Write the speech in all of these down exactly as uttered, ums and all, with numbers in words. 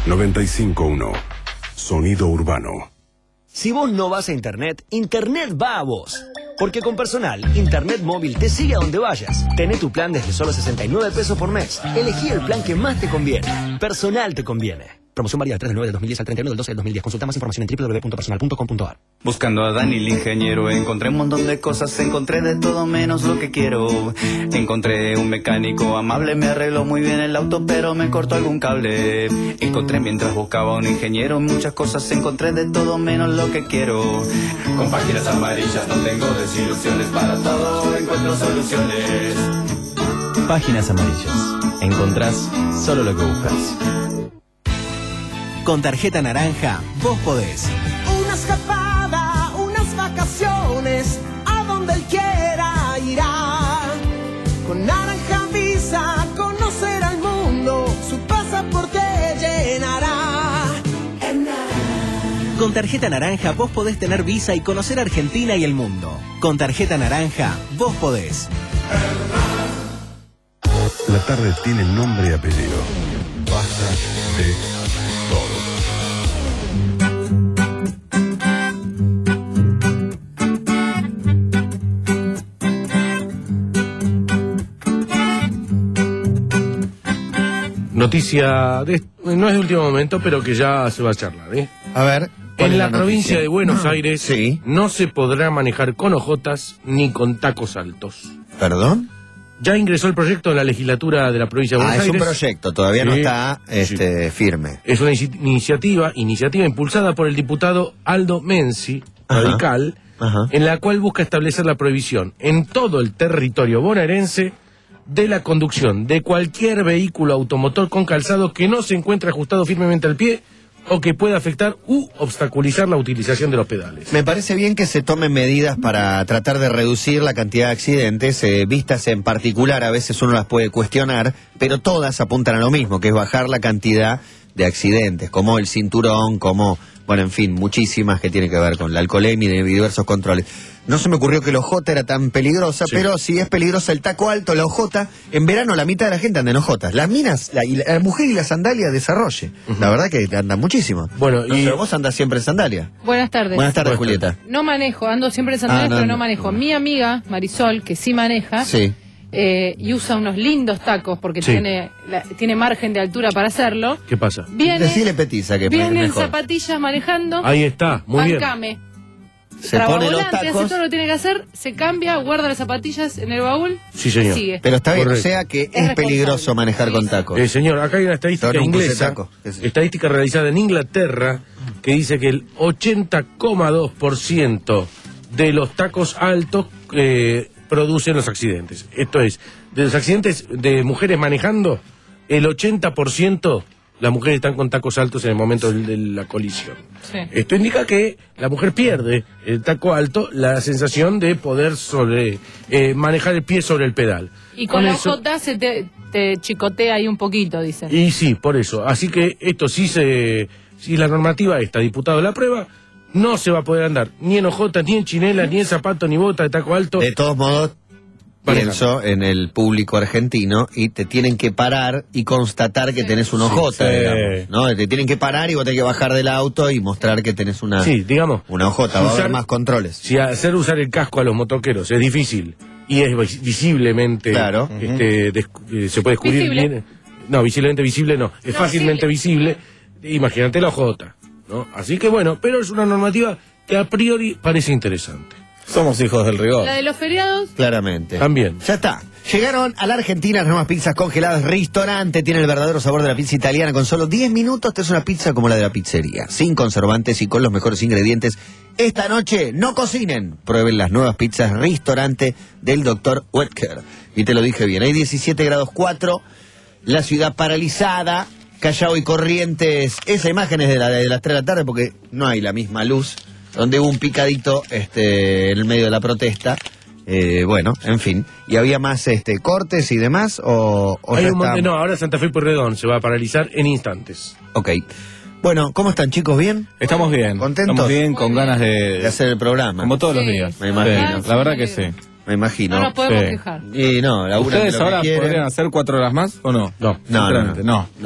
noventa y cinco punto uno. Sonido urbano. Si vos no vas a internet, internet va a vos. Porque con Personal, internet móvil te sigue a donde vayas. Tené tu plan desde solo sesenta y nueve pesos por mes. Elegí el plan que más te conviene. Personal te conviene. Promoción válida del tres del nueve del dos mil diez al treinta y uno del doce del dos mil diez. Consulta más información en w w w punto personal punto com punto a r. Buscando a Dani el ingeniero, encontré un montón de cosas, encontré de todo menos lo que quiero. Encontré un mecánico amable, me arregló muy bien el auto, pero me cortó algún cable. Encontré mientras buscaba un ingeniero muchas cosas, encontré de todo menos lo que quiero. Con páginas amarillas no tengo desilusiones, para todo encuentro soluciones. Páginas amarillas. Encontrás solo lo que buscas. Con tarjeta naranja, vos podés. Una escapada, unas vacaciones, a donde él quiera irá. Con naranja Visa, conocer al mundo, su pasaporte llenará. Con tarjeta naranja, vos podés tener Visa y conocer Argentina y el mundo. Con tarjeta naranja, vos podés. La tarde tiene nombre y apellido. Basta de todo. Noticia, de, no es de último momento, pero que ya se va a charlar, ¿eh? A ver. En la, la provincia de Buenos Aires sí. no se podrá manejar con ojotas ni con tacos altos. ¿Perdón? Ya ingresó el proyecto de la legislatura de la provincia de Buenos ah, Aires. Ah, es un proyecto, todavía sí, no está este, sí. firme. Es una iniciativa, iniciativa impulsada por el diputado Aldo Menzi, Ajá. radical, Ajá. en la cual busca establecer la prohibición en todo el territorio bonaerense de la conducción de cualquier vehículo automotor con calzado que no se encuentre ajustado firmemente al pie o que pueda afectar u obstaculizar la utilización de los pedales. Me parece bien que se tomen medidas para tratar de reducir la cantidad de accidentes, eh, vistas en particular, a veces uno las puede cuestionar, pero todas apuntan a lo mismo, que es bajar la cantidad de accidentes, como el cinturón, como, bueno, en fin, muchísimas que tienen que ver con la alcoholemia y diversos controles. No se me ocurrió que la ojota era tan peligrosa, sí. pero si es peligrosa el taco alto, la ojota, en verano la mitad de la gente anda en ojotas. Las minas, la, y la, la mujer y la sandalia desarrolle. Uh-huh. La verdad que andan muchísimo. Bueno, no, y pero vos andás siempre en sandalia. Buenas tardes. Buenas tardes, Buenas tardes. Julieta. No manejo, ando siempre en sandalias, ah, no, pero no, no manejo. Mi amiga, Marisol, que sí maneja, sí. Eh, y usa unos lindos tacos porque sí. tiene la, tiene margen de altura para hacerlo. ¿Qué pasa? Viene, Decile petiza que viene en zapatillas manejando. Ahí está, muy bancame. bien. Se pone los tacos. Hace todo lo que tiene que hacer, se cambia, guarda las zapatillas en el baúl. Sí, señor. Sigue. Pero está bien, Correcto. O sea que es, es peligroso manejar sí, con tacos. Eh, señor, acá hay una estadística inglesa, estadística realizada en Inglaterra, que dice que el ochenta coma dos por ciento de los tacos altos eh, producen los accidentes. Esto es, de los accidentes de mujeres manejando, el ochenta por ciento las mujeres están con tacos altos en el momento de, de la colisión. Sí. Esto indica que la mujer pierde el taco alto la sensación de poder sobre eh, manejar el pie sobre el pedal. Y con, con la ojota se te, te chicotea ahí un poquito, dicen. Y sí, por eso. Así que esto sí se... Si la normativa está, diputado, la prueba, no se va a poder andar ni en ojotas, ni en chinelas, ni en zapatos, ni botas de taco alto. De todos modos, pienso en el público argentino y te tienen que parar y constatar que sí. tenés una ojota, sí, digamos, ¿no? Te tienen que parar y vos tenés que bajar del auto y mostrar que tenés una, sí, digamos, una ojota, va a haber más controles. Si hacer usar el casco a los motoqueros es difícil y es visiblemente, claro. este, uh-huh. se puede descubrir visible. bien, no, visiblemente visible no, es no, fácilmente visible, visible. Imagínate la ojota, ¿no? Así que bueno, pero es una normativa que a priori parece interesante. Somos hijos del rigor. La de los feriados. Claramente. También. Ya está. Llegaron a la Argentina las nuevas pizzas congeladas Ristorante. Tiene el verdadero sabor de la pizza italiana. Con solo diez minutos te es una pizza como la de la pizzería. Sin conservantes y con los mejores ingredientes. Esta noche no cocinen. Prueben las nuevas pizzas Ristorante del doctor Oetker. Y te lo dije bien. Hay diecisiete grados cuatro. La ciudad paralizada. Callao y Corrientes. Esa imagen es de, la, de las tres de la tarde porque no hay la misma luz. Donde hubo un picadito este, en el medio de la protesta. Eh, bueno, en fin. ¿Y había más este, cortes y demás? O, o Hay un está... monte, no, ahora Santa Fe y Pueyrredón se va a paralizar en instantes. Ok. Bueno, ¿cómo están, chicos? ¿Bien? Estamos bien. ¿Contentos? Estamos bien, con ganas de... de hacer el programa. Como todos sí. los días. Me imagino. Sí, la verdad que sí. Me imagino. No nos podemos sí. quejar. Y no, la ¿Ustedes ahora podrían hacer cuatro horas más o no? No. No, no, no. no. no.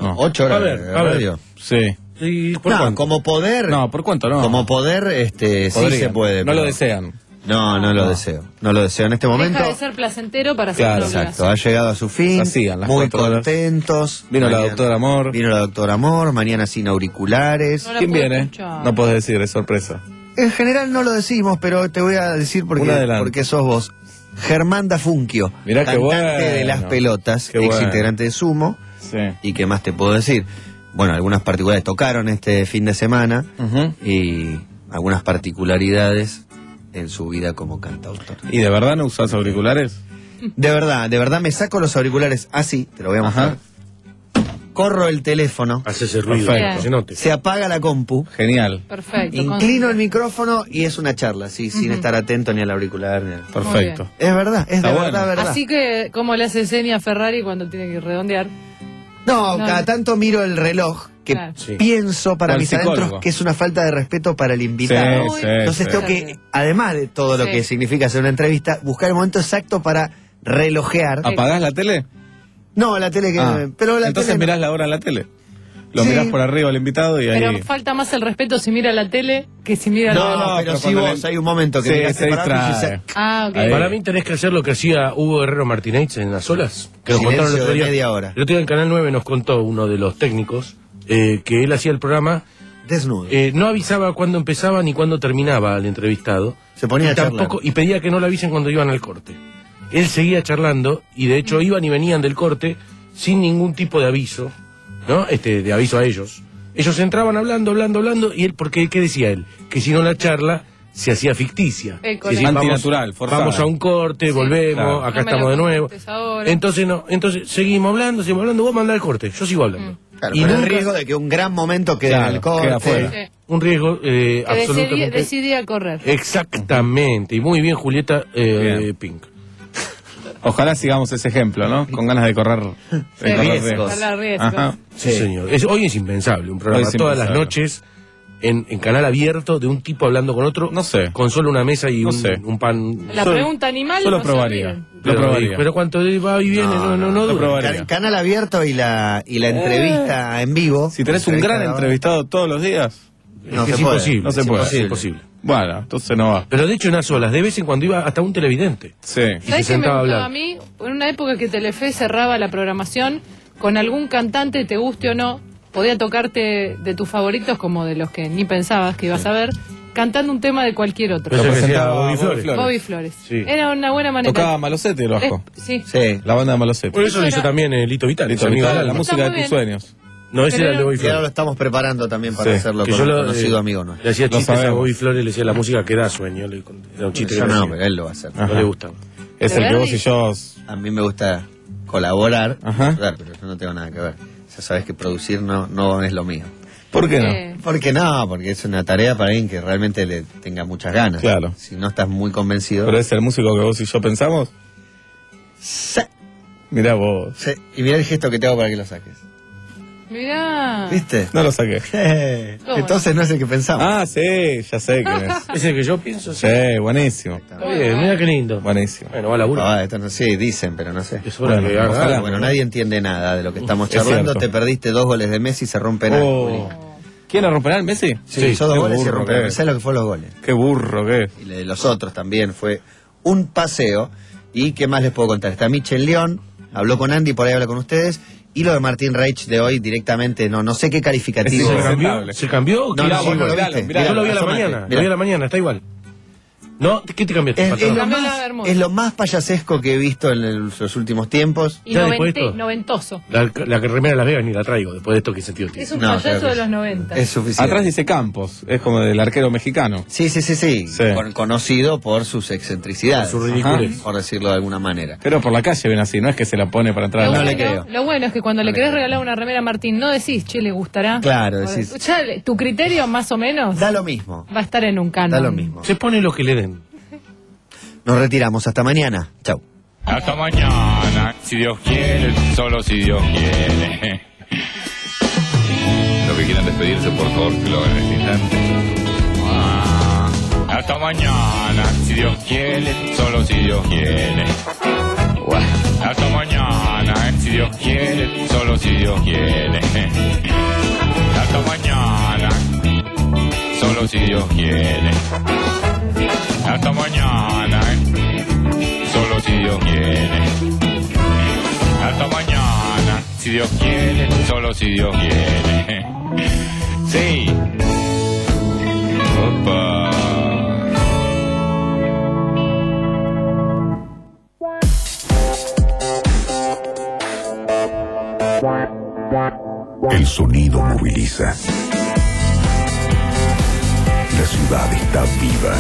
No. Ocho horas A ver, de a ver. radio. Sí. ¿Y por No, cuánto? como poder. No, ¿por cuánto no? Como poder, este, sí Podrían. se puede. No pero- lo desean. No, no lo No. deseo. No lo deseo en este momento. Deja de ser placentero para ser Claro, una Exacto, obligación. ha llegado a su fin. Hacían las muy cuatro horas. contentos. Vino la Mañana- doctora Amor. Vino la doctora Amor, mañana sin auriculares. No la ¿Quién puedo viene? escuchar. No puedes decir, es sorpresa. En general no lo decimos, pero te voy a decir porque, Un adelanto. porque sos vos. Germán Dafunquio, Mirá qué cantante bueno. de Las Pelotas, Qué ex bueno. integrante de Sumo. Sí. ¿Y qué más te puedo decir? Bueno, algunas particularidades tocaron este fin de semana Ujú. y algunas particularidades en su vida como cantautor. ¿Y de verdad no usás auriculares? De verdad, de verdad me saco los auriculares así, te lo voy a mostrar. Ajá. Corro el teléfono, Hace ese ruido, Perfecto. que se note. se apaga la compu, Genial. Perfecto. inclino el micrófono y es una charla, sí, sin estar atento ni al auricular. Ni al... Perfecto. Es verdad, es Está de bueno. verdad, verdad. Así que, como le hace seña a Ferrari cuando tiene que redondear. No, No. cada tanto miro el reloj que Claro. Sí. pienso para O el mis psicólogo. adentros que es una falta de respeto para el invitado. Sí, sí, Entonces sí. tengo que, además de todo lo Sí. que significa hacer una entrevista, buscar el momento exacto para relojear. ¿Apagás la tele? No, la tele que... Ah. Pero la Entonces tele no. mirás la hora en la tele. Lo Sí. mirás por arriba al invitado y ahí... Pero falta más el respeto si mira la tele que si mira No, la no, no, pero pero si cuando vos le- hay un momento que Sí, miraste se para abajo y distrae. dices, Ah, ok. Ahí. Para mí tenés que hacer lo que hacía Hugo Herrero Martínez en las olas. Que nos Silencio contaron el otro de día. media hora. El otro día en Canal nueve nos contó uno de los técnicos eh, que él hacía el programa. desnudo. Eh, no avisaba cuándo empezaba ni cuándo terminaba el entrevistado. Se ponía y a charlar. tampoco y pedía que no le avisen cuando iban al corte. Él seguía charlando y de hecho iban y venían del corte sin ningún tipo de aviso, ¿no? Este, de aviso a ellos. Ellos entraban hablando, hablando, hablando y él, porque ¿qué decía él? Que si no la charla se hacía ficticia. Eh, con Es decir, la- Antinatural, vamos, forzada. vamos a un corte, Sí, volvemos, claro. acá No me estamos lo de nuevo. contes ahora. Entonces no, entonces seguimos hablando, seguimos hablando, vos mandá el corte, yo sigo hablando. Claro, y pero el nunca- riesgo de que un gran momento quede Claro, en el corte. queda afuera. Sí. un riesgo eh, Que decidí, absolutamente. decidía correr. Exactamente, y muy bien Julieta eh, Bien. Pink. Ojalá sigamos ese ejemplo, ¿no? Con ganas de correr, de Sí, correr riesgos. riesgos. Hablar riesgos. Ajá. Sí, señor. Es- hoy es impensable un programa Hoy es todas las impensable. noches en, en canal abierto de un tipo hablando con otro. No sé. Con solo una mesa y No un, sé. un pan. La Solo- pregunta animal. solo no se probaría. olviden. Lo pero, probaría. pero cuánto va y viene, no, no, no, lo dura. probaría. Can- Canal abierto y la, y la entrevista en vivo. Si tenés un gran Entrevista entrevistado todos los días, Es No que se es puede. imposible. No se es puede. imposible. imposible. bueno, entonces no va. Pero de hecho en las olas, de vez en cuando iba hasta un televidente. Sí. Y se ¿Sabes qué me sentaba a gustaba hablar. a mí? En una época que Telefe cerraba la programación con algún cantante, te guste o no, podía tocarte de tus favoritos como de los que ni pensabas que ibas a ver, cantando un tema de cualquier otro. Pero Lo eso que presentaba decía Bobby Bobby Flores. Bobby Flores. Sí. Era una buena manera. Tocaba Malocete lo bajo. Es- sí. Sí. La banda de Malocete. Por eso lo Eso hizo era- también eh, Lito Vitale, Lito ese amigo Vitale, del la alma. música Está de muy tus bien. sueños. No, ese Pero era el de Bobby Y ahora lo Flores. estamos preparando también para Sí. hacerlo Que con yo un lo, conocido eh, amigo nuestro. le hacía Lo chistes a sabemos. Bobby Flores, le decía la música que da sueño. le- Era un chiste Yo que no, le pero hacía. él lo va a hacer. No Ajá. le gustaba. Es ¿De el que vos Verdi? y yo... A mí me gusta colaborar, Ajá. claro, pero yo no tengo nada que ver. Ya sabes que producir no, no es lo mío. ¿Por qué no? Eh, ¿Por qué no? Porque es una tarea para alguien que realmente le tenga muchas ganas. Claro. Si no estás muy convencido. ¿Pero es el músico que vos y yo pensamos? Sí, Mirá vos. sí. Y mira el gesto que te hago para que lo saques. mirá. ¿Viste? No lo saqué. ¿Cómo Entonces no es el que pensamos. Ah, sí, ya sé quién es. Es el que yo pienso. Sí. Sí, buenísimo. Está bien, mira qué lindo. Buenísimo. Bueno, va a laburo. Ah, esto no, sí, dicen, pero no sé. Es hora Bueno, que haga ojalá. algo, Bueno, ¿no? nadie entiende nada de lo que estamos Es charlando. cierto. Te perdiste dos goles de Messi y se rompen algo. Oh. ¿Quién lo romperá el Messi? Sí, Sí, hizo dos qué goles y se burro rompen. que es. ¿Sabes lo que fueron los goles? Qué burro que es. Y de los otros también fue un paseo. ¿Y qué más les puedo contar? Está Michel León, habló con Andy, por ahí habla con ustedes. Y lo de Martín Reich de hoy directamente, no no sé qué calificativo. ¿Se Sí, cambió? aceptable. ¿Se cambió? No, ¿Qué no, hizo? vos no lo miralo, viste. miralo. Yo lo vi a la asómate, mañana, lo mirá. vi a la mañana, está igual. ¿No? ¿Qué te cambiaste? Es, es patrón? lo Cambió la más, bermuda. es lo más payasesco que he visto en el- los últimos tiempos. Y Ya después novente- de esto. noventoso. La, la que remera de Las Vegas ni la traigo, después de esto, ¿qué sentido tiene? Es un No, payaso claro. de los noventa. Es suficiente. Atrás dice Campos, es como del arquero mexicano. Sí, sí, sí, sí. Sí. Con- conocido por sus excentricidades. Por su ridiculez. Por decirlo de alguna manera. Pero por la calle ven así, no es que se la pone para entrar Lo a No la le bueno, creo. lo bueno es que cuando le le querés creo. regalar una remera a Martín, no decís, che, le gustará. Claro, O- decís- ya, tu criterio más o menos Da lo mismo. va a estar en un canon. Da lo mismo. Se pone lo que le den. Nos retiramos. Hasta mañana. Chau. Hasta mañana, si Dios quiere, solo si Dios quiere. Los que quieran despedirse, por favor, que lo hagan en este instante. Ah, hasta mañana, si Dios quiere, solo si Dios quiere. Hasta mañana, si Dios quiere, solo si Dios quiere. Hasta mañana, solo si Dios quiere. Hasta mañana, solo si Dios quiere. Hasta mañana, si Dios quiere, solo si Dios quiere. Sí. Opa. El sonido moviliza. La ciudad está viva.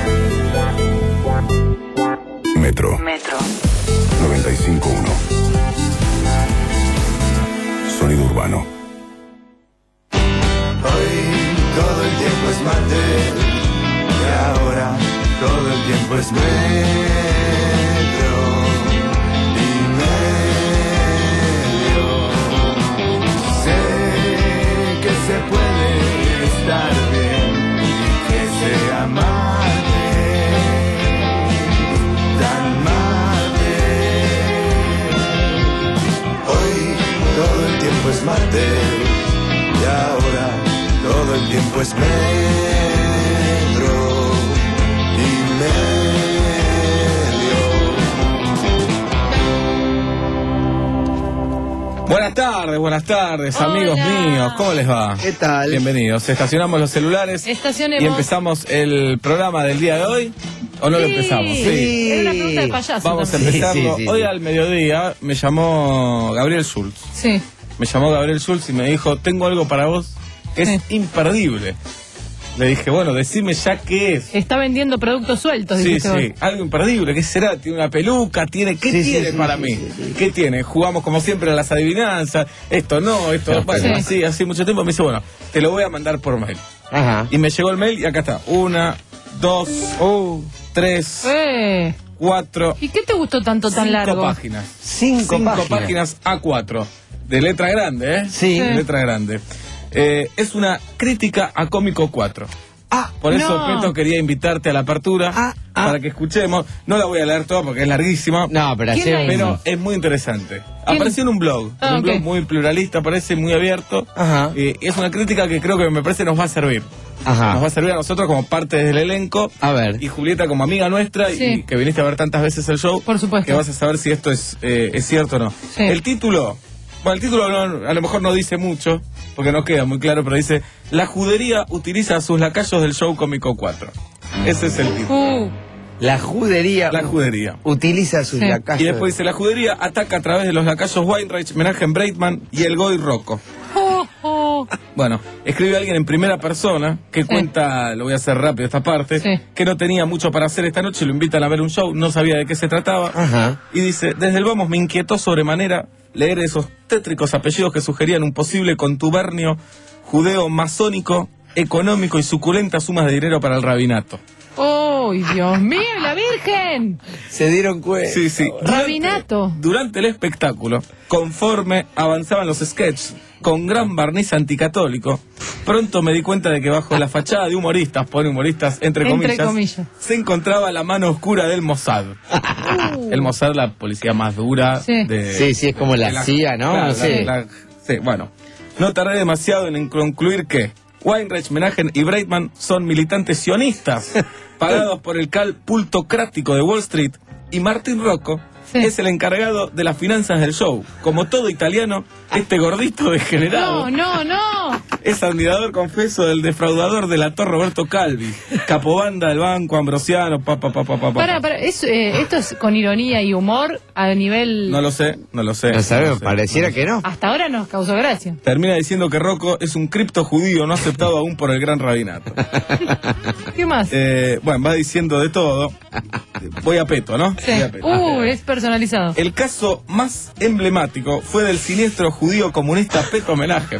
Metro. Metro. noventa y cinco punto uno. Sonido urbano. Hoy todo el tiempo es martes y ahora todo el tiempo es metro y medio. Sé que se puede estar bien y que sea martes, tan martes. Hoy todo el tiempo es martes y ahora todo el tiempo es metro y medio. Buenas tardes, buenas tardes, Hola. amigos míos, ¿cómo les va? ¿Qué tal? Bienvenidos, estacionamos los celulares Estacionemos. y empezamos el programa del día de hoy, ¿o no lo Sí. empezamos? Sí. Era una pregunta de payaso. Vamos a también. empezarlo. Sí, sí, sí. Hoy al mediodía me llamó Gabriel Schulz. Sí. Me llamó Gabriel Schulz y me dijo, tengo algo para vos que es Sí. imperdible. Le dije, bueno, decime ya qué es. Está vendiendo productos sueltos, Sí, dijiste sí, vos. algo imperdible. ¿Qué será? ¿Tiene una peluca? ¿Tiene ¿Qué Sí, sí, tiene sí, para sí, mí? sí, sí. ¿Qué tiene? Jugamos como siempre a las adivinanzas. Esto no, esto Claro, bueno, sí. así, así mucho tiempo. Me dice, bueno, te lo voy a mandar por mail. Ajá. Y me llegó el mail y acá está. Una, dos, Oh. tres, Eh. cuatro, ¿Y qué te gustó tanto tan cinco largo? páginas. Cinco, páginas. A cuatro. De letra grande, ¿eh? Sí. De letra grande. Eh, es una crítica a Cómico cuatro. Ah, Por eso, no. Peto, quería invitarte a la apertura Ah, ah. para que escuchemos. No la voy a leer toda porque es larguísima. No, pero ¿Quién así la hizo? Pero es muy interesante. Apareció en un blog, Ah, en un ok. blog muy pluralista, parece muy abierto. Ajá. Eh, es una crítica que creo que me parece nos va a servir. Ajá. Nos va a servir a nosotros como parte del elenco. A ver. Y Julieta como amiga nuestra Sí. y que viniste a ver tantas veces el show. Por supuesto. Que vas a saber si esto es, eh, es cierto o no. Sí. El título, bueno, el título no- a lo mejor no dice mucho, porque no queda muy claro, pero dice, la judería utiliza a sus lacayos del show Cómico cuatro. Ese es el título. Uh, La judería La judería. utiliza sus Sí. lacayos. Y después dice, la judería ataca a través de los lacayos Weinreich, Menachem Breitman y el Goy Rocco. oh, oh. Bueno, escribe alguien en primera persona que cuenta, lo voy a hacer rápido esta parte, Sí. que no tenía mucho para hacer esta noche, lo invitan a ver un show, no sabía de qué se trataba. Ajá. Y dice, desde el vamos me inquietó sobremanera leer esos tétricos apellidos que sugerían un posible contubernio judeo masónico, económico y suculentas sumas de dinero para el rabinato. ¡Oh, Dios mío, la Virgen! Se dieron cuenta. Sí, sí. Rabinato. Durante el espectáculo, conforme avanzaban los sketches con gran barniz anticatólico, pronto me di cuenta de que bajo la fachada de humoristas, pone humoristas entre comillas, Entre comillas. se encontraba la mano oscura del Mossad. El Mossad, la policía más dura Sí. de... Sí, sí, es como la de C I A, ¿no? claro, Sí. la- la- sí, bueno. No tardé demasiado en concluir que Weinreich, Menachem y Breitman son militantes sionistas, pagados por el cal pultocrático de Wall Street, y Martín Rocco Sí. es el encargado de las finanzas del show. Como todo italiano, este gordito degenerado No, no, no. es admirador confeso del defraudador del actor Roberto Calvi, capobanda del banco, Ambrosiano, pa, pa, pa, pa, pa, pa. Para, para, es, eh, esto es con ironía y humor a nivel... No lo sé, no lo sé. No sabemos, lo sé, pareciera no lo que no. Hasta ahora nos causó gracia. Termina diciendo que Rocco es un cripto judío no aceptado aún por el gran rabinato. ¿Qué más? Eh, bueno, va diciendo de todo. Voy a peto, ¿no? Sí. Voy a peto. Uh, es personalizado. El caso más emblemático fue del siniestro judío comunista Peto Menachem,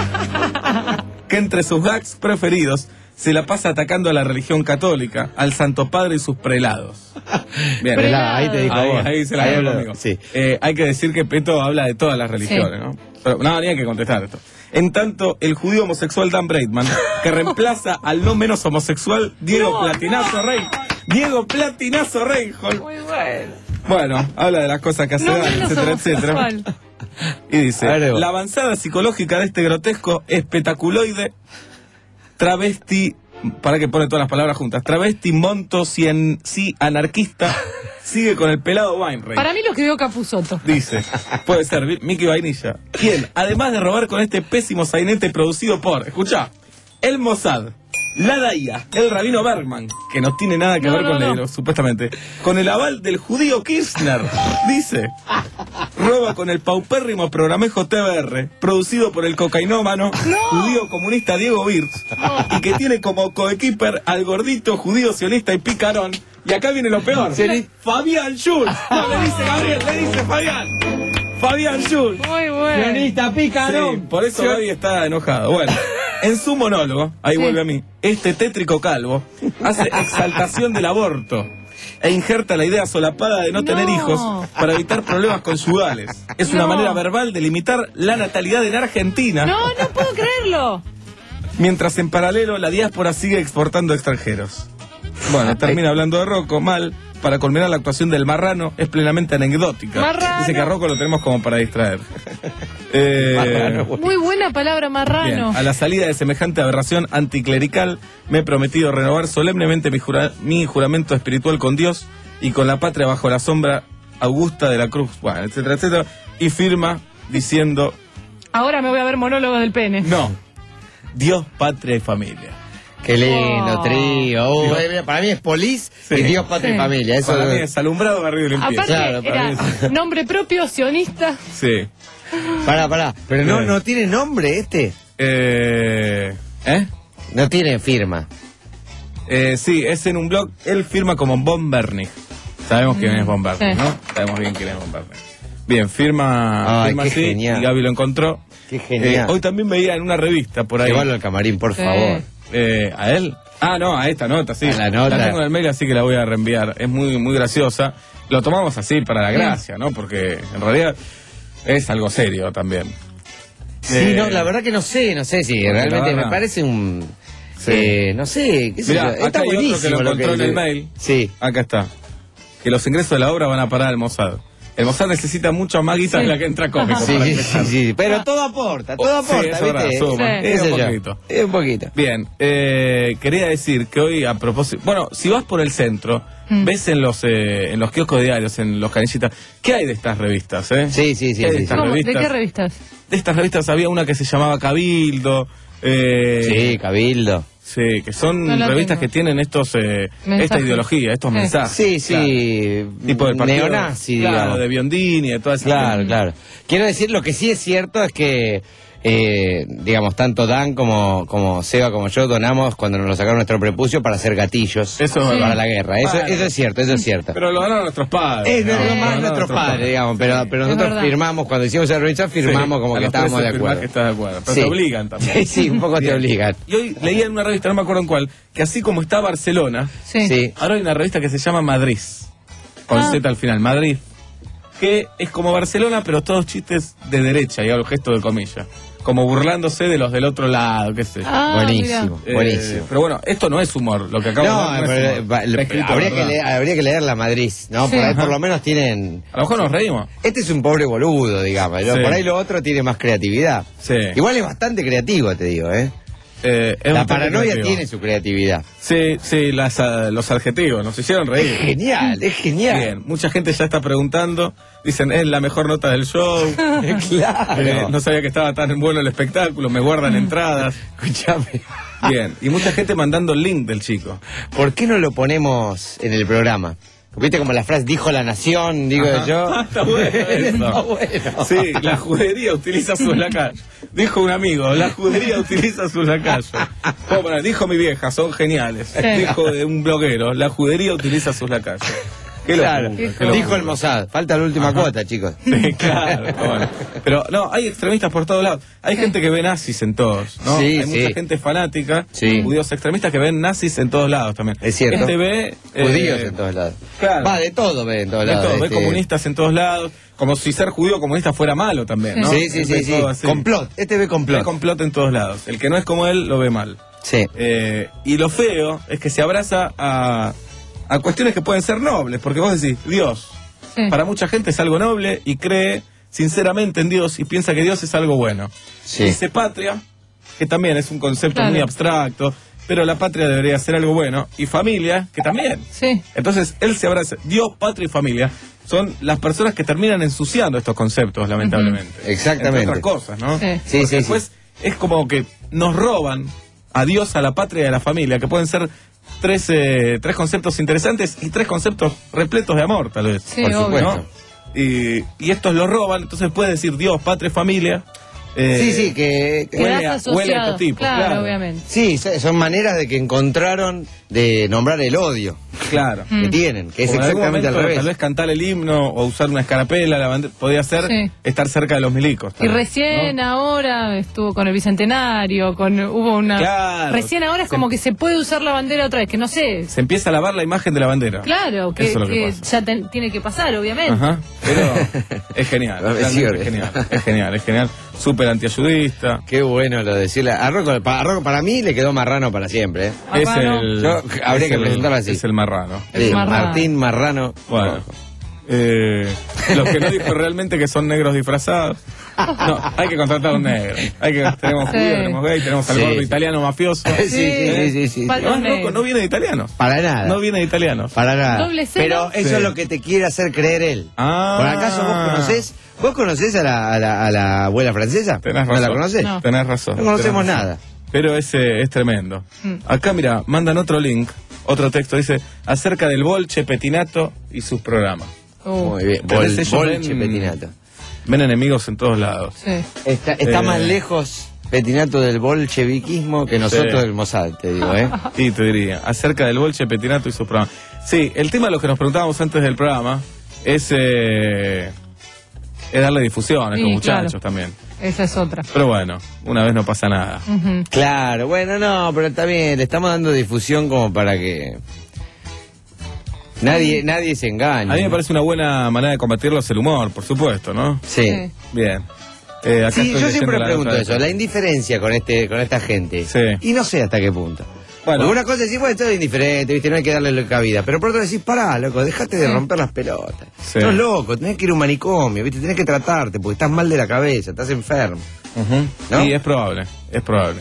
que entre sus gags preferidos se la pasa atacando a la religión católica, al Santo Padre y sus prelados. Bien, Prelado. Ahí te dijo ahí, vos. ahí se la Ahí dio habló. conmigo. Sí. Eh, hay que decir que Peto habla de todas las religiones, ¿no? Pero no, ni hay que contestar esto. En tanto, el judío homosexual Dan Breitman, que reemplaza al no menos homosexual Diego No, Platinazo Rey. Diego Platinazo Reinhold. Muy bueno. Bueno, habla de las cosas que hace No Dan, menos etcétera, etcétera. homosexual. Y dice, la avanzada psicológica de este grotesco espectaculoide travesti, para que pone todas las palabras juntas, travesti monto cien, sí anarquista, sigue con el pelado Weinreich. Para mí lo escribió Capusotto. Dice, puede ser, Mickey Vainilla. Quien, además de robar con este pésimo sainete producido por, escuchá, el Mossad, la D A I A, el rabino Bergman, que no tiene nada que No, ver no, con no. negro, supuestamente, con el aval del judío Kirchner, dice, roba con el paupérrimo programejo T V R, producido por el cocainómano judío comunista Diego Birz, y que tiene como coequiper al gordito judío sionista y picarón. Y acá viene lo peor, Fabián Schulz. No, le dice Gabriel, le dice Fabián. Fabián Schulz. Muy bueno. Sionista picarón. Sí, por eso Gaby está enojado. Bueno, en su monólogo, ahí Sí. vuelve a mí, este tétrico calvo hace exaltación del aborto e injerta la idea solapada de no, No. tener hijos para evitar problemas conyugales. Es una No. manera verbal de limitar la natalidad en Argentina, No, no puedo creerlo. mientras en paralelo la diáspora sigue exportando extranjeros. Bueno, termina hablando de Rocco, mal. Para culminar, la actuación del marrano es plenamente anecdótica. Marrano. Dice que a Rocco lo tenemos como para distraer. eh, Muy buena palabra, marrano. Bien, a la salida de semejante aberración anticlerical, me he prometido renovar solemnemente mi, jura- mi juramento espiritual con Dios y con la patria bajo la sombra augusta de la cruz, bueno, etcétera, etcétera, y firma diciendo, Ahora me voy a ver monólogos del pene. no, Dios, patria y familia. Qué lindo Oh. trío. Oh, Dios. eh, para mí es Polis Sí. y Dios, patria Sí. y familia. Eso Para mí es alumbrado, barrio y limpieza. Aparte, Claro, para era mí nombre propio, sionista. Sí. Pará, pará. Pero no, Bien. no tiene nombre este. Eh, ¿Eh? No tiene firma. Eh, sí, es en un blog, él firma como Von Bernig. Sabemos quién es Von Bernig, Sí. ¿no? Sabemos bien quién es Von Bernig. Bien, firma, Ay, firma qué así, genial. y Gaby lo encontró. Qué genial. Eh, hoy también veía en una revista por ahí. Llévalo al camarín, por Sí. favor. Eh, ¿A él? Ah, no, a esta nota, sí. A la nota. tengo en el mail, así que la voy a reenviar. Es muy, muy graciosa. Lo tomamos así para la gracia, ¿no? Porque en realidad es algo serio también. Sí, Eh, no, la verdad que no sé, no sé si porque la realmente verdad- me parece un... Sí. eh, no sé, qué sé Mirá, yo. acá Está hay otro que buenísimo lo lo encontró en que... el mail. Sí. Acá está. Que los ingresos de la obra van a parar al Mossad. El Mossad necesita mucho más guita Sí. de la que entra cómico. Sí, para sí, empezar. sí, sí, pero todo aporta, todo Sí, aporta, eso es verdad, ¿viste? suma. Sí. Es Qué sé un yo. poquito. Es un poquito. Bien, eh, quería decir que hoy a propósito, bueno, si vas por el centro, Mm. ves en los eh, en los kioscos diarios, en los canillitas, ¿qué hay de estas revistas? Eh? Sí, sí, sí, ¿Qué hay de sí, estas ¿Cómo? ¿De revistas? qué revistas? De estas revistas había una que se llamaba Cabildo, eh, Sí, Cabildo. sí, que son No la revistas tengo. que tienen estos eh, esta Mensajes. ideología, estos Sí. mensajes. Sí, sí, Claro. Tipo del partido neonazi, claro, digamos. de Biondini, de toda esa Claro, gente. claro. Quiero decir, lo que sí es cierto es que, eh, digamos, tanto Dan como, como Seba como yo donamos cuando nos lo sacaron nuestro prepucio para hacer gatillos Eso es para verdad. la guerra. Eso, Bueno. eso es cierto, eso es cierto. Pero lo ganaron nuestros padres. Es ¿no? lo Lo más ganaron nuestros padres, digamos, pero, pero Es nosotros verdad. firmamos, cuando hicimos esa revista, firmamos Sí, como a que los estábamos tres de se firmás acuerdo. que estás de acuerdo. Pero Sí. te obligan también. Sí, sí, un poco te Bien. obligan. Y hoy leía en una revista, no me acuerdo en cuál, que así como está Barcelona, Sí. Sí. ahora hay una revista que se llama Madrid, con Ah. Z al final, Madrid, que es como Barcelona, pero todos chistes de derecha, y hago el gesto de comillas, como burlándose de los del otro lado, qué sé yo. Ah, Buenísimo, Eh, buenísimo. pero bueno, esto no es humor, lo que acabo No, de dar no pero, es humor. va- Está escrito, habría, que ¿verdad? leer, habría que leer la Madrid, ¿no? Sí. Por ahí por Ajá. lo menos tienen... A lo mejor nos reímos. Este es un pobre boludo, digamos. ¿no? Sí. Por ahí lo otro tiene más creatividad. Sí. Igual es bastante creativo, te digo, ¿eh? Eh, es La un toque paranoia creativo. tiene su creatividad. Sí, sí, las, ah, los adjetivos nos hicieron reír. Es genial, es genial. Bien, mucha gente ya está preguntando, dicen, es la mejor nota del show. Claro. Eh, no sabía que estaba tan bueno el espectáculo, me guardan entradas. Escuchame. Bien, y mucha gente mandando el link del chico. ¿Por qué no lo ponemos en el programa? ¿Viste como la frase dijo la nación, digo Ajá. yo? Está bueno eso. Está bueno. Sí, la judería utiliza sus lacayos. Dijo un amigo, la judería utiliza sus lacayos. ¿Cómo poner? Dijo mi vieja, son geniales. Sí. Dijo de un bloguero, la judería utiliza sus lacayos. Qué Claro. locura, qué Dijo locura. el Mossad. Falta la última Ajá. cuota, chicos. Sí, claro. Bueno. Pero no, hay extremistas por todos lados. Hay gente que ve nazis en todos, ¿no? Sí, hay sí. mucha gente fanática, Sí. judíos extremistas que ven nazis en todos lados también. Es cierto. Este ve eh, Judíos en todos lados. Claro. Va, de todo ve en todos de lados. todo, ve este. comunistas en todos lados, como si ser judío comunista fuera malo también, ¿no? Sí, sí, sí, Ve sí. todo así. Complot. Este ve complot. Ve complot en todos lados. El que no es como él lo ve mal. Sí. Eh, y lo feo es que se abraza a, a cuestiones que pueden ser nobles, porque vos decís, Dios, Sí. para mucha gente es algo noble y cree sinceramente en Dios y piensa que Dios es algo bueno. Sí. Dice patria, que también es un concepto Claro. muy abstracto, pero la patria debería ser algo bueno. Y familia, que también. Sí. Entonces, él se abraza. Dios, patria y familia son las personas que terminan ensuciando estos conceptos, lamentablemente. Uh-huh. Exactamente. Entre otras cosas, ¿no? Sí. Sí, Porque sí, después es como que nos roban a Dios, a la patria y a la familia, que pueden ser tres, eh, tres conceptos interesantes y tres conceptos repletos de amor, tal vez. Sí, por obvio. supuesto. Y, y estos los roban, entonces puedes decir Dios, patria y familia. eh, Sí, sí, que... que- Huele Quedás a- huele a asociado. estos tipos, claro, claro. obviamente. Sí, so- son maneras de que encontraron de nombrar el odio Claro. que tienen, que es O en algún exactamente al momento, revés. tal vez cantar el himno o usar una escarapela, la bandera, podía ser Sí. estar cerca de los milicos. Y tal vez, recién ahora estuvo con el Bicentenario, con hubo una... Claro. Recién ahora es Se- como que se puede usar la bandera otra vez, que no sé. Se empieza a lavar la imagen de la bandera. Claro, que, Eso es lo que que pasa. ya ten- tiene que pasar, obviamente. Ajá. Pero es genial. Lo realmente decía, es genial. Es genial, es genial. Súper antiayudista. Qué bueno lo de decirle. A Rocco, pa- a Rocco para mí le quedó marrano para siempre. ¿eh? Es Marrano. el. Yo habría es que el- presentarlo así. Es el marrano. El Sí, Marrano. Martín Marrano. Bueno. Eh, los que no dijo realmente que son negros disfrazados. No, hay que contratar a un negro. Hay que, tenemos Sí. judíos, tenemos gay, tenemos al Sí, gordo sí. italiano mafioso. Sí, sí, sí, sí, sí. Falta No, un no, negro. no viene de italianos. Para nada. No viene de italianos. Para nada. Doble cero. Pero eso Sí. es lo que te quiere hacer creer él. Ah. ¿Por acaso vos conocés? ¿Vos conocés a la, a la, a la abuela francesa? Tenés ¿No razón. la conocés? No. Tenés razón. No conocemos tenés razón. nada. Pero ese es tremendo. Mm. Acá, mira, mandan otro link, otro texto, dice, acerca del Bolche Petinato y sus programas. Uh, Muy bien. Tal vez Bol, ellos Bolche ven- Petinato. Ven enemigos en todos lados. sí. Está, está Eh. más lejos Petinato del bolcheviquismo que nosotros Sí. del Mossad, te digo, ¿eh? Y te diría, acerca del Bolche Petinato y sus programas. Sí, el tema de lo que nos preguntábamos antes del programa es, eh, es darle difusión a estos Sí, muchachos claro. también. Esa es otra. Pero bueno, una vez no pasa nada. Ujú. Claro, bueno, no, pero está bien, le estamos dando difusión como para que nadie, nadie se engañe. A mí me parece una buena manera de combatirlo es el humor, por supuesto, ¿no? Sí. Sí. Bien. Eh, acá Sí, estoy yo leyendo siempre la pregunto nota de- eso, la indiferencia con este, con esta gente. Sí. Y no sé hasta qué punto. Bueno. Porque una cosa es decir, bueno, esto es indiferente, viste, no hay que darle cabida. Pero por otra decís, pará, loco, dejate de Sí. romper las pelotas. Sí. Sos loco, tenés que ir a un manicomio, viste, tenés que tratarte, porque estás mal de la cabeza, estás enfermo. Ujú. ¿No? Sí, es probable, es probable.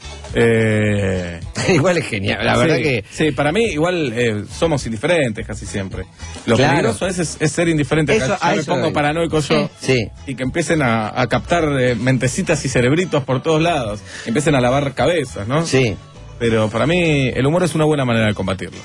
Eh, Igual es genial, la sí, verdad que... Sí, para mí igual eh, somos indiferentes casi siempre. Lo Claro. peligroso a veces es ser indiferente. Eso- Ya a me eso pongo voy. paranoico yo. Sí. Y que empiecen a, a captar eh, mentecitas y cerebritos por todos lados. Empiecen a lavar cabezas, ¿no? Sí. Pero para mí el humor es una buena manera de combatirlo.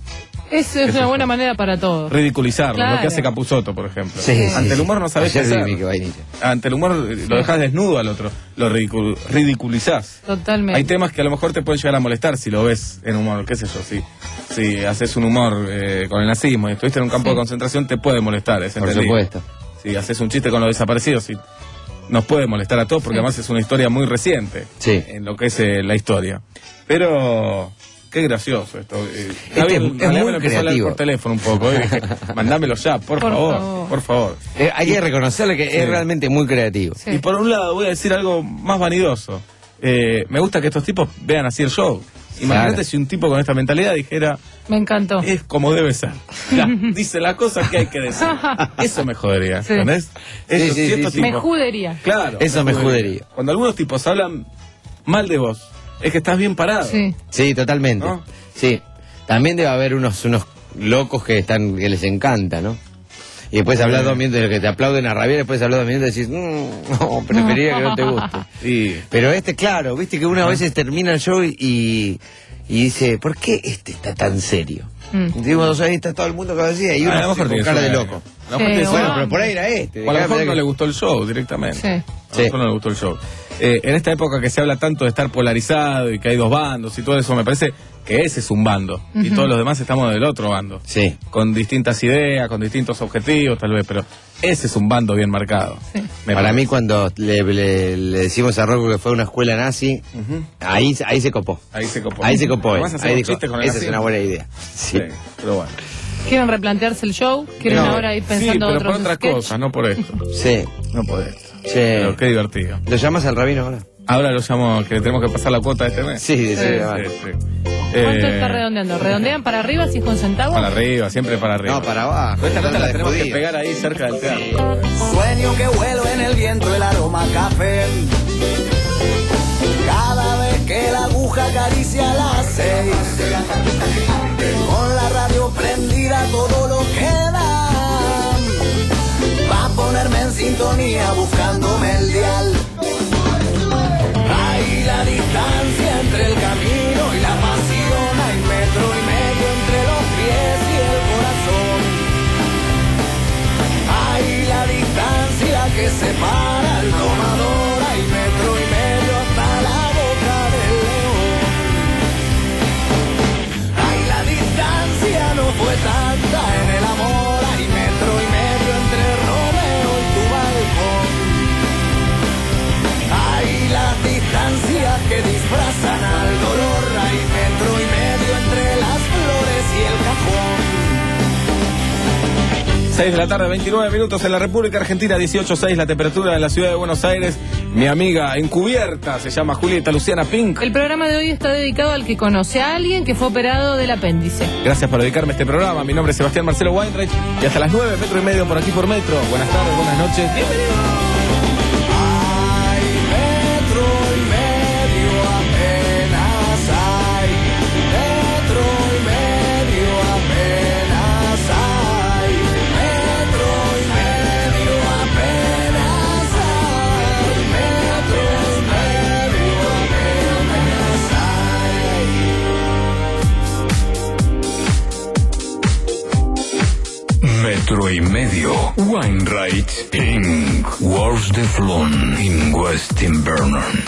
Es, es una buena manera para todos. Ridiculizarlo, lo que Claro. hace Capusotto, por ejemplo. Sí, sí, Ante el sí. humor no sabés qué Ayer vi hacer. Mickey Vainilla. Ante el humor eh, lo dejas desnudo al otro, lo ridicul- ridiculizás. Totalmente. Hay temas que a lo mejor te pueden llegar a molestar si lo ves en humor, qué sé yo, si, si haces un humor eh, con el nazismo y estuviste en un campo Sí. de concentración, te puede molestar, es Por entendible. supuesto. Si haces un chiste con los desaparecidos, sí, nos puede molestar a todos porque Sí. además es una historia muy reciente Sí. en lo que es eh, la historia. Pero... Qué gracioso esto. Eh, Este Gabriel, es en realidad muy me lo empezó a hablar creativo. por teléfono un poco. eh, dije, Mandámelo ya, por, Por favor, favor. por favor. Eh, hay que reconocerle que Sí. es realmente muy creativo. Sí. Y por un lado voy a decir algo más vanidoso. Eh, me gusta que estos tipos vean así el show. Imagínate Claro. si un tipo con esta mentalidad dijera, Me encantó. es como debe ser. Ya, dice la cosa que hay que decir. Eso me jodería, Sí. ¿entendés? Eso, sí, si sí, estos sí. Me tipos- judería. Claro. Eso me judería. Cuando algunos tipos hablan mal de vos, es que estás bien parado. Sí. Sí, totalmente. ¿No? Sí. También debe haber unos, unos locos que están que les encanta, ¿no? Y después hablas dos minutos de que te aplauden a rabiar, después hablas dos minutos y decís, "Mm, no, preferiría que no te guste. Y Pero este, claro, viste que una a veces termina el show y, y dice, ¿por qué este está tan serio? Mm. Digo, o sea, ahí está todo el mundo que decía y a uno lo mejor con tiene cara de sueño. loco. A lo mejor Sí, tiene bueno, sueño. Bueno, pero por ahí era este. O a lo mejor Mirá no que- le gustó el show directamente. Sí. A lo Sí. mejor no le gustó el show. Eh, en esta época que se habla tanto de estar polarizado y que hay dos bandos y todo eso, me parece que ese es un bando. Y Ujú. todos los demás estamos del otro bando. Sí. Con distintas ideas, con distintos objetivos, tal vez, pero ese es un bando bien marcado. Sí. Me Para parece. mí cuando le, le- le decimos a Rocco que fue a una escuela nazi, Ujú. ahí, ahí se copó. Ahí se copó. Ahí se copó él. Además, Ahí hacemos dijo, chistes con el esa es nazismo. una buena idea. Sí. Sí, pero bueno. ¿Quieren replantearse el show? ¿Quieren No. ahora ir Sí, pensando pero otros por otras sketch? cosas, no por esto. Sí. No por esto. Sí. Pero qué divertido. ¿Lo llamas al rabino ahora? Ahora lo llamo, que le tenemos que pasar la cuota de este mes. Sí, sí, sí. Sí, vale. sí. ¿Cuánto Eh, está redondeando? ¿Redondean para arriba si es con centavos? Para arriba, siempre para arriba. No, para abajo. Esta nota la de tenemos que judío. pegar ahí cerca del teatro. Sueño que vuelo en el viento el aroma a café. Cada vez que la aguja acaricia las seis. Con la radio prendida todo lo que da. Va a ponerme en sintonía buscándome el dial. Hay la distancia entre el camino y la pasión. Hay metro y medio entre los pies y el corazón. Hay la distancia que separa al domador. Hay metro y medio hasta la boca del león. Hay la distancia no fue tanta en el amor. Hay metro y medio entre Romeo y tu balcón. Hay las distancias que disfrazan al dolor. Hay metro y medio entre las flores y el cajón. seis de la tarde, veintinueve minutos en la República Argentina, dieciocho punto seis la temperatura en la ciudad de Buenos Aires. Mi amiga encubierta se llama Julieta Luciana Pink. El programa de hoy está dedicado al que conoce a alguien que fue operado del apéndice. Gracias por dedicarme a este programa. Mi nombre es Sebastián Marcelo Weinreich y hasta las nueve, metro y medio por aquí por Metro. Buenas tardes, buenas noches. Bienvenidos. Hay metro y medio apenas hay. Metro y medio apenas hay. Metro y medio apenas hay. Metro y medio apenas hay. Metro y medio. Weinreich Pink. Wars de Flon in West Invernon.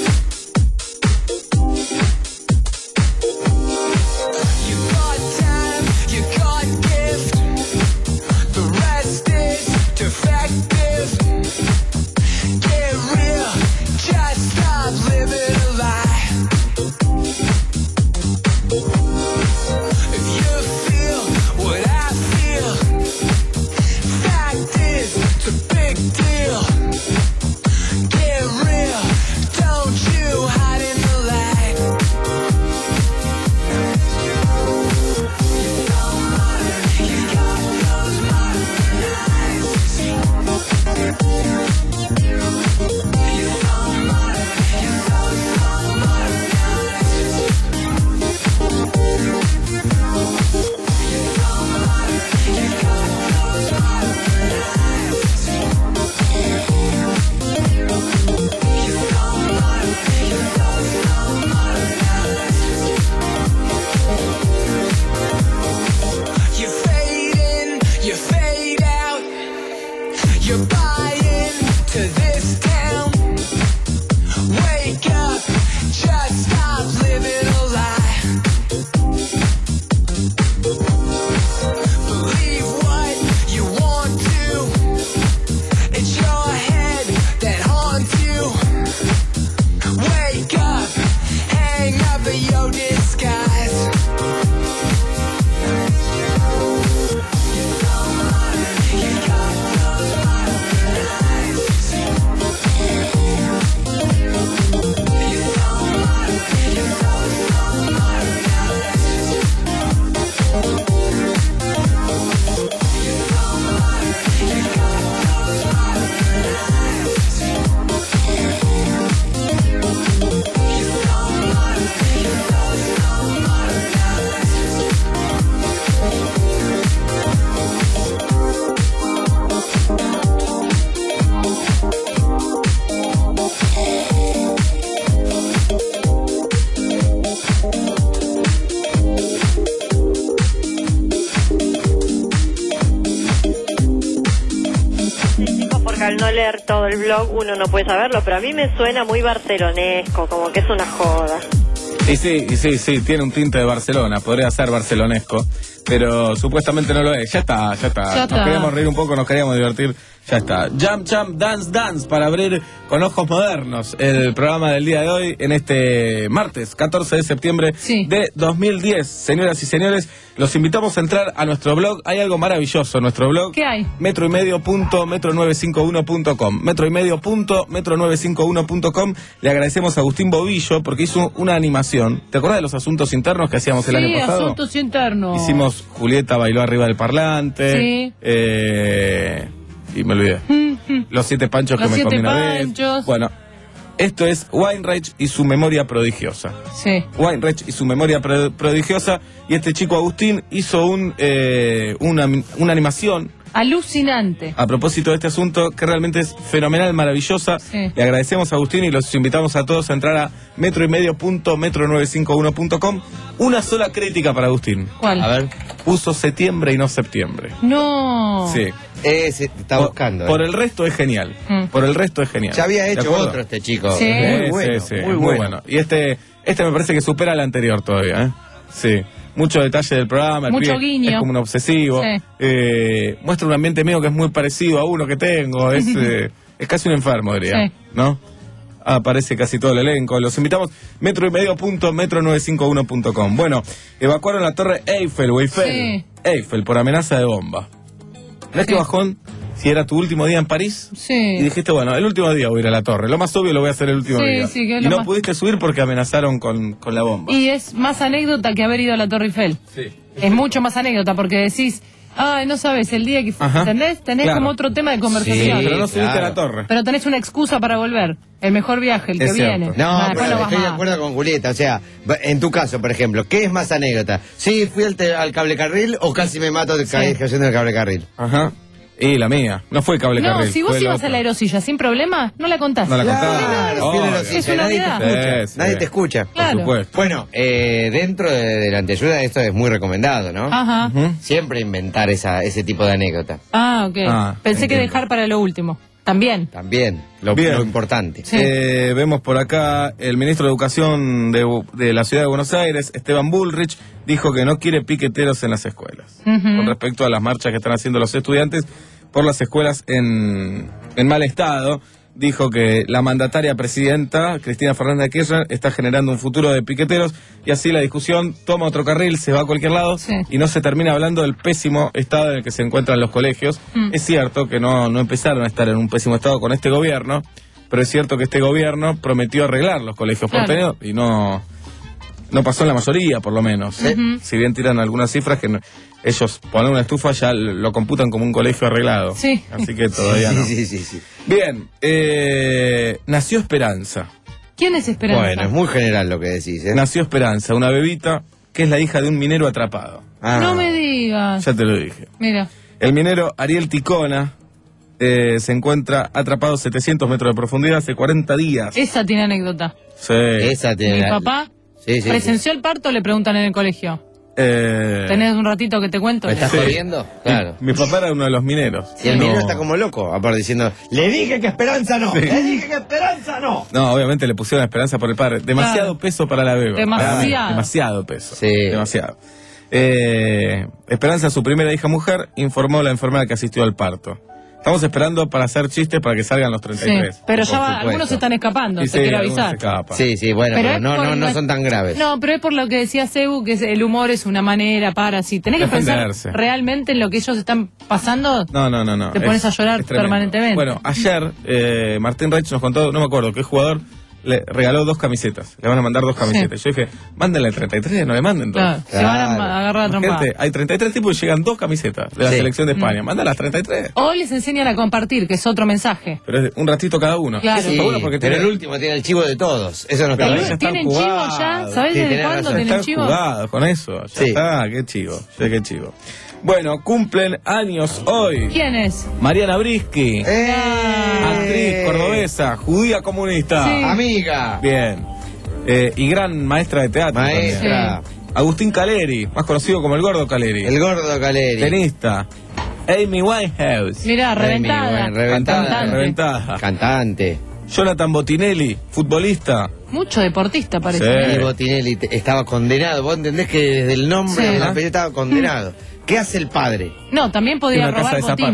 Al no leer todo el blog uno no puede saberlo, pero a mí me suena muy barcelonesco, como que es una joda. Y sí, y sí, sí, tiene un tinte de Barcelona, podría ser barcelonesco, pero supuestamente no lo es. Ya está, ya está. Ya nos está. queríamos reír un poco, nos queríamos divertir. Ya está. Jump, Jump, Dance, Dance para abrir con ojos modernos el programa del día de hoy en este martes catorce de septiembre sí. de dos mil diez. Señoras y señores, los invitamos a entrar a nuestro blog. Hay algo maravilloso en nuestro blog. ¿Qué hay? metro y medio punto metro novecientos cincuenta y uno punto com. metro y medio punto metro novecientos cincuenta y uno punto com. Le agradecemos a Agustín Bobillo porque hizo una animación. ¿Te acordás de los asuntos internos que hacíamos el sí, año pasado? asuntos internos. Hicimos Julieta bailó arriba del parlante. Sí. Eh... Y me olvidé. Los siete panchos Los que me siete comí una panchos. vez. Bueno, esto es Weinreich y su memoria prodigiosa. Sí. Weinreich y su memoria pro prodigiosa. Y este chico Agustín hizo un, eh, una, una animación alucinante a propósito de este asunto que realmente es fenomenal, maravillosa. Sí. Le agradecemos a Agustín y los invitamos a todos a entrar a metro y medio punto metro novecientos cincuenta y uno punto com. Una sola crítica para Agustín. ¿Cuál? A ver. Puso septiembre y no septiembre. No. Sí. Eh, se está Por, buscando. por eh. el resto es genial. Mm. Por el resto es genial. Ya había ¿De hecho acuerdo? otro este chico. Sí. Muy bueno, sí, sí, muy, muy bueno. bueno. Y este, este me parece que supera al anterior todavía, ¿eh? Sí. Mucho detalle del programa. El Mucho pibe guiño. Es como un obsesivo. Sí. Eh, muestra un ambiente mío que es muy parecido a uno que tengo. Es, eh, es casi un enfermo, diría. Sí. ¿No? Aparece casi todo el elenco. Los invitamos. Metro y medio punto metro novecientos cincuenta y uno punto com. Bueno, evacuaron la torre Eiffel o Eiffel. Sí. Eiffel por amenaza de bomba. ¿No es Sí. que bajón? Si era tu último día en París. Sí. Y dijiste, bueno, el último día voy a ir a la torre. Lo más obvio lo voy a hacer el último Sí, día. sí, que es y lo no más- pudiste subir porque amenazaron con, con la bomba. Y es más anécdota que haber ido a la Torre Eiffel. Sí. Es mucho más anécdota porque decís, ay, no sabes, el día que fue, Ajá. ¿entendés? Tenés Claro. como otro tema de conversación. Sí, pero no subiste claro. a la torre. Pero tenés una excusa para volver. El mejor viaje, el Es que cierto. viene. No, Ah, después pero no vas estoy de más. acuerdo con Julieta. O sea, en tu caso, por ejemplo, ¿qué es más anécdota? ¿Sí fui al, te- al cable carril o casi me mato de caer cayendo del cable carril? Ajá. Y la mía. No fue cable No, carril. si vos fue la ibas otra. a la aerosilla sin problema, no la contás. No la Claro, contaba. fiel Obvio. aerosilla, Es una nadie te novedad. escucha. Sí, sí. Nadie te escucha. Claro. Por supuesto. Bueno, eh, dentro de, de la anteayuda esto es muy recomendado, ¿no? Ajá. Ujú. Siempre inventar esa, ese tipo de anécdota. Ah, ok. Ah, Pensé que entiendo. dejar para lo último. También. También, lo, Bien. lo importante. Sí. Eh, vemos por acá el ministro de Educación de, de la Ciudad de Buenos Aires, Esteban Bullrich, dijo que no quiere piqueteros en las escuelas. Ujú. Con respecto a las marchas que están haciendo los estudiantes por las escuelas en, en mal estado, dijo que la mandataria presidenta, Cristina Fernández de Kirchner, está generando un futuro de piqueteros y así la discusión toma otro carril, se va a cualquier lado Sí. y no se termina hablando del pésimo estado en el que se encuentran los colegios. Mm. Es cierto que no, no empezaron a estar en un pésimo estado con este gobierno, pero es cierto que este gobierno prometió arreglar los colegios Claro. porteños y no, no pasó en la mayoría, por lo menos. ¿eh? Ujú. Si bien tiran algunas cifras que no- ellos ponen una estufa ya lo computan como un colegio arreglado. Sí. Así que todavía no. Sí, sí, sí, sí. Bien, eh, nació Esperanza. ¿Quién es Esperanza? Bueno, es muy general lo que decís, ¿eh? Nació Esperanza, una bebita que es la hija de un minero atrapado. Ah. No me digas. Ya te lo dije. Mira. El minero Ariel Ticona eh, se encuentra atrapado a setecientos metros de profundidad hace cuarenta días. Esa tiene anécdota. Sí. Esa tiene Mi la- papá Sí, sí, presenció el parto, le preguntan en el colegio. Eh, ¿Tenés un ratito que te cuento? ¿Me estás Sí. jodiendo? Claro. Mi papá era uno de los mineros. Y el No. minero está como loco, aparte diciendo, le dije que Esperanza no, Sí. le dije que Esperanza no. No, obviamente le pusieron Esperanza por el padre. Demasiado Claro. peso para la beba. Demasiado. Para mí, demasiado peso. Sí. Demasiado. Eh, Esperanza, su primera hija mujer, informó a la enfermera que asistió al parto. Estamos esperando para hacer chistes para que salgan los treinta y Sí, tres. pero por ya va, supuesto. algunos se están escapando, Y te sí, quiero algunos avisar. se escapan. Sí, sí, bueno, Pero pero, es no, por no, no nues- son tan graves. No, pero es por lo que decía Sebu, que es- el humor es una manera para, si tenés que Defenderse. pensar realmente en lo que ellos están pasando, No, no, no, no. Te pones a llorar es tremendo. permanentemente. Bueno, ayer eh, Martín Reich nos contó, no me acuerdo qué jugador, le regaló dos camisetas. Le van a mandar dos camisetas. Yo dije, mándenle treinta y tres, no le manden dos. claro, se van a ma- agarrar a trompada. Gente, hay treinta y tres tipos y llegan dos camisetas de la Sí. selección de España. Mm. Manda las treinta y tres. O les enseñan a compartir, que es otro mensaje. Pero es de un ratito cada uno. Claro. Eso Sí, está bueno porque pero tiene- el último tiene el chivo de todos. Eso no está Pero bien. ya están ¿Tienen chivo ya? jugados. ¿Sabés Sí, desde tenés cuándo razón. tienen Están chivo? jugados con eso. Ya Sí. está, qué chivo. Ya qué chivo. Bueno, cumplen años hoy. ¿Quién es? Mariana Brisky, ¡Eh! actriz cordobesa, judía comunista. Sí. Amiga. Bien. Eh, y gran maestra de teatro. Maestra. también. Agustín Caleri, más conocido como el Gordo Caleri. El gordo Caleri. Tenista. Amy Winehouse. Mirá, Amy, reventada. bueno, reventada. Cantante. Reventada. Cantante. Jonathan Botinelli, futbolista. Mucho deportista parece. Sí. Y Botinelli te- estaba condenado. Vos entendés que desde el nombre Sí. del apellido estaba condenado. ¿Qué hace el padre? No, también En podía una casa robar de zapatos. botines.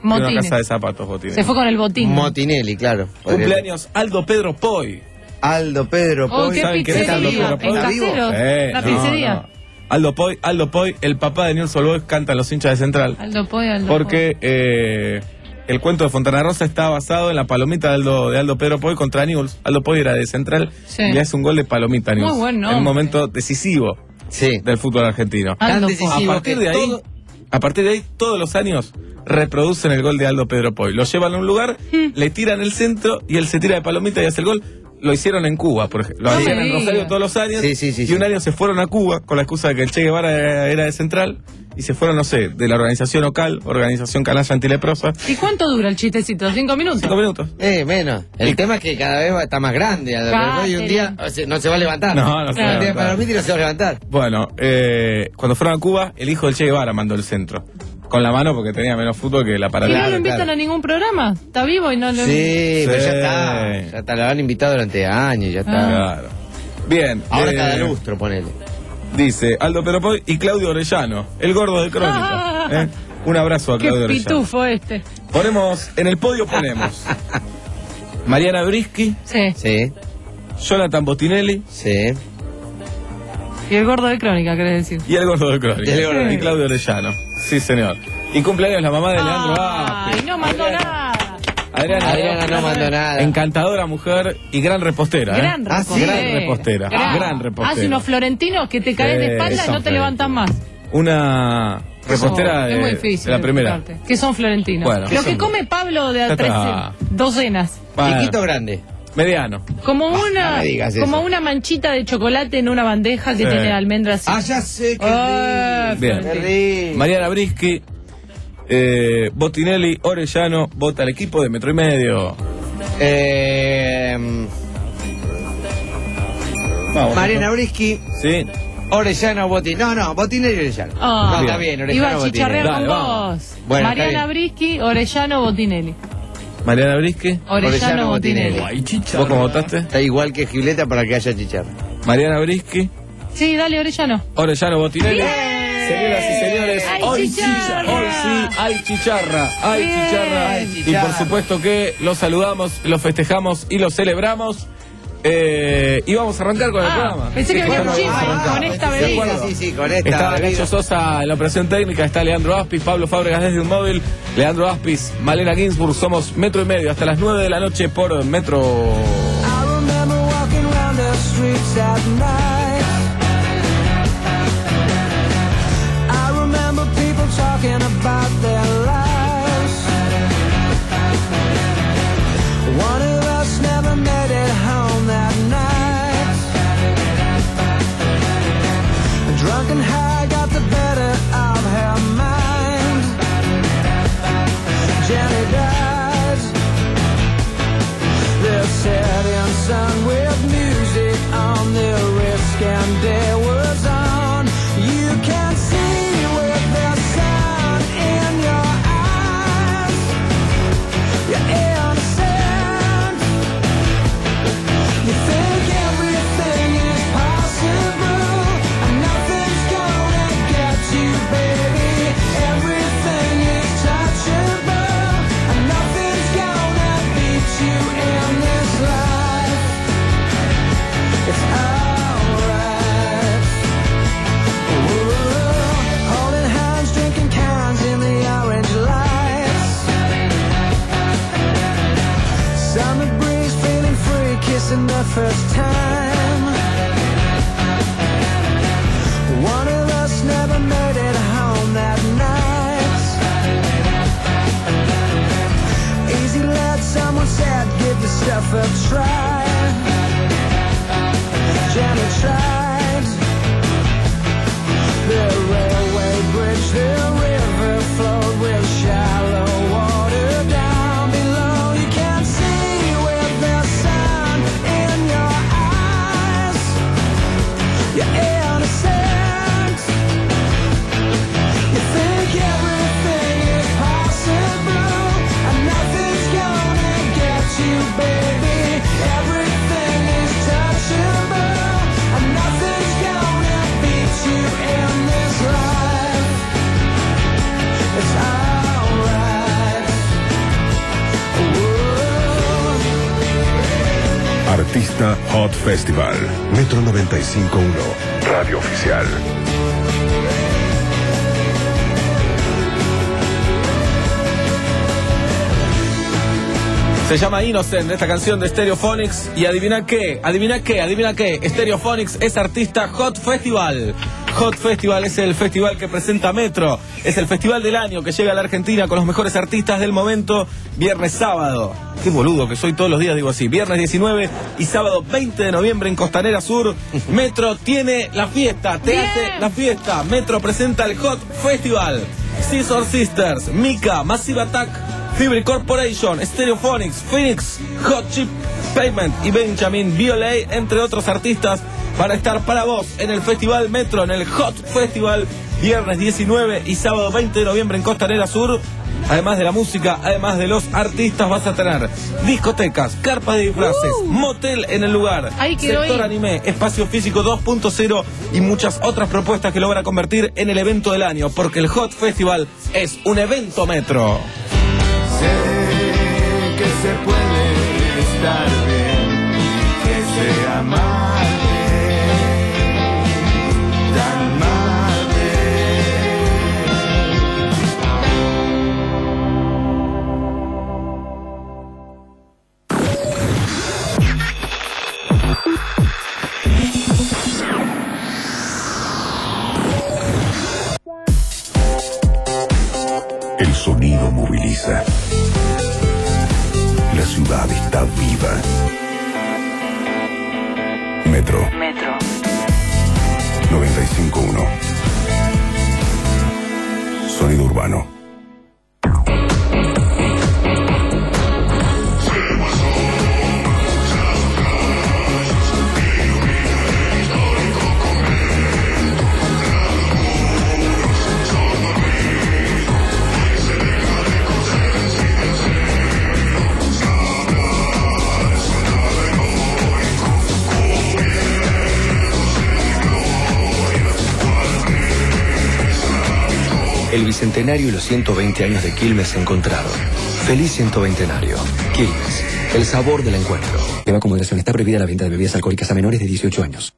Tiene una Motines. casa de zapatos, Botinelli. Se fue con el botín. Motinelli, claro. Podría- Cumpleaños Aldo Pedro Poy. Aldo Pedro Oh, Poy. qué ¿Saben quién es Aldo pizzería. Pedro Poy? ¿En Caseros? Eh, La no, pizzería. no. Aldo Poy, Aldo Poy, el papá de Newell's Old Boys, canta en Los hinchas de Central. Aldo Poy, Aldo Porque eh, el cuento de Fontana Rosa está basado en la palomita de Aldo, de Aldo Pedro Poy contra Newell's. Aldo Poy era de Central Sí. y le hace un gol de palomita a Muy Newell's. buen en nombre. un momento decisivo Sí. del fútbol argentino. Aldo Tan Poy. decisivo A partir que de ahí, todo- a partir de ahí, todos los años reproducen el gol de Aldo Pedro Poy. Lo llevan a un lugar, Hmm. le tiran el centro y él se tira de palomita y hace el gol. Lo hicieron en Cuba, por ejemplo. Lo No hacían me en digas. Rosario todos los años. Sí, sí, sí, y sí. un año se fueron a Cuba con la excusa de que el Che Guevara era, era de Central. Y se fueron, no sé, de la organización local, organización canalla antileprosa. ¿Y cuánto dura el chistecito? ¿Cinco minutos? Cinco minutos. Eh, menos. El tema es que cada vez va- está más grande. Aldo Pedro Poy, y un día o sea, no se va a levantar. No, no se va a Un día levantar. para dormir y no se va a levantar. Bueno, eh, cuando fueron a Cuba, el hijo del Che Guevara mandó el centro. Con la mano porque tenía menos fútbol que la ¿Y no paralela. lo invitan a ningún programa? ¿Está vivo y no lo Sí, pero Sí. ya está. Ya está. Lo han invitado durante años, ya está. Claro. Bien. Ahora eh, cada lustro, ponele. Dice Aldo Pedro Poy y Claudio Orellano, el gordo de Crónica. ¿eh? Un abrazo a Qué Claudio Orellano. pitufo este. Ponemos, en el podio ponemos Mariana Brisky, Sí. Sí, Jonathan Botinelli sí. Y el gordo de Crónica, querés decir. y el gordo de Crónica. Y el gordo de Y Claudio Orellano. Sí, señor. Y cumpleaños la mamá de Leandro Ay, Vázquez. no mandó nada. Adriana, Adriana no mandó nada. Encantadora mujer y gran repostera. ¿eh? Gran Ah, sí. repostera. Gran repostera. Gran. Gran repostera. Hace unos florentinos que te caen de Sí, espalda y son no te levantan más. Una repostera Oh, de, es muy difícil de la primera. explicarte. ¿Qué son florentinos? Bueno, ¿qué Lo que son? come Pablo de Ya a tres está. docenas. Bueno, Chiquito o grande. mediano. Como no una, me digas como eso. una manchita de chocolate en una bandeja que Sí. tiene almendras. Ah, ya sé que Ah, Bien. florentino. Mariana Brisky, eh, Botinelli, Orellano, vota al equipo de Metro y Medio. Eh, Vamos. Mariana Brisky, Sí. Orellano, Botín. No, no, Botinelli y Orellano. Ah, no, está bien, Orellano, iba a Botinelli. chicharrear Dale, con vamos. vos. Bueno, Mariana está Brisky, Orellano, Botinelli. Mariana Brisky. Orellano, Orellano, Botinelli. Botinelli. ¿Vos cómo votaste? Está igual que Giuleta para que haya chicharra. Mariana Brisky, Sí, dale, Orellano. Orellano, Botinelli. Bien. Señoras y señores, Hay hoy chicharra. sí, hoy sí hay chicharra, hay Bien. chicharra. Hay Y chicharra. por supuesto que lo saludamos, lo festejamos y lo celebramos. Eh, y vamos a arrancar con el Ah, programa. pensé que Sí, venía ya un no chisme vamos a arrancar. con esta ¿De bebida. acuerdo? Sí, sí, con esta Está bebida. Nacho Sosa en la operación técnica, está Leandro Aspis, Pablo Fábregas desde un móvil, Leandro Aspis, Malena Ginsburg, somos Metro y Medio hasta las nueve de la noche por Metro. I remember walking around the streets at night. I remember people talking about their lives. One of us never made it home that night. Drunk and high got the better of her mind. Jenny died. The setting sun with music on the wrist Hot Festival. Metro noventa y cinco punto uno. Radio oficial. Se llama Innocent, esta canción de Stereophonics. Y adivina qué, adivina qué, adivina qué. Stereophonics es artista Hot Festival. Hot Festival es el festival que presenta Metro. Es el festival del año que llega a la Argentina con los mejores artistas del momento. Viernes, sábado. Qué boludo que soy todos los días, digo así. Viernes diecinueve y sábado veinte de noviembre en Costanera Sur. Metro tiene la fiesta, te Bien. hace la fiesta. Metro presenta el Hot Festival. Scissor Sisters, Mika, Massive Attack, Fibre Corporation, Stereophonics, Phoenix, Hot Chip Pavement y Benjamin Biolay, entre otros artistas, van a estar para vos en el Festival Metro, en el Hot Festival, viernes diecinueve y sábado veinte de noviembre en Costanera Sur. Además de la música, además de los artistas, vas a tener discotecas, carpas de disfraces, uh. motel en el lugar, Ahí quedó sector ahí. anime, espacio físico dos punto cero y muchas otras propuestas que lo van a convertir en el evento del año, porque el Hot Festival es un evento Metro. Sé que se puede estar bien, que se amable, tan amable. El sonido moviliza. La ciudad está viva. Metro. Metro. noventa y cinco punto uno. Sonido urbano. El bicentenario y los ciento veinte años de Quilmes se encontraron. Feliz ciento veintenario. Quilmes, el sabor del encuentro. Beba con moderación. Está prohibida la venta de bebidas alcohólicas a menores de dieciocho años.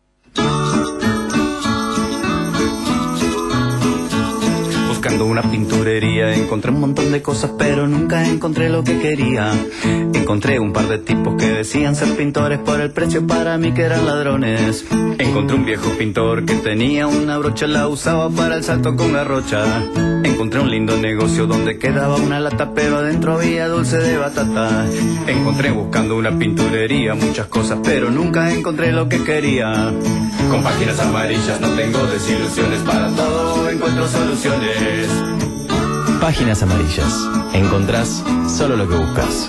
Buscando una pinturería, encontré un montón de cosas, pero nunca encontré lo que quería. Encontré un par de tipos que decían ser pintores, por el precio para mí que eran ladrones. Encontré un viejo pintor que tenía una brocha, la usaba para el salto con garrocha. Encontré un lindo negocio donde quedaba una lata, pero adentro había dulce de batata. Encontré buscando una pinturería muchas cosas, pero nunca encontré lo que quería. Con páginas amarillas no tengo desilusiones, para todo encuentro soluciones. Páginas amarillas. Encontrás solo lo que buscas.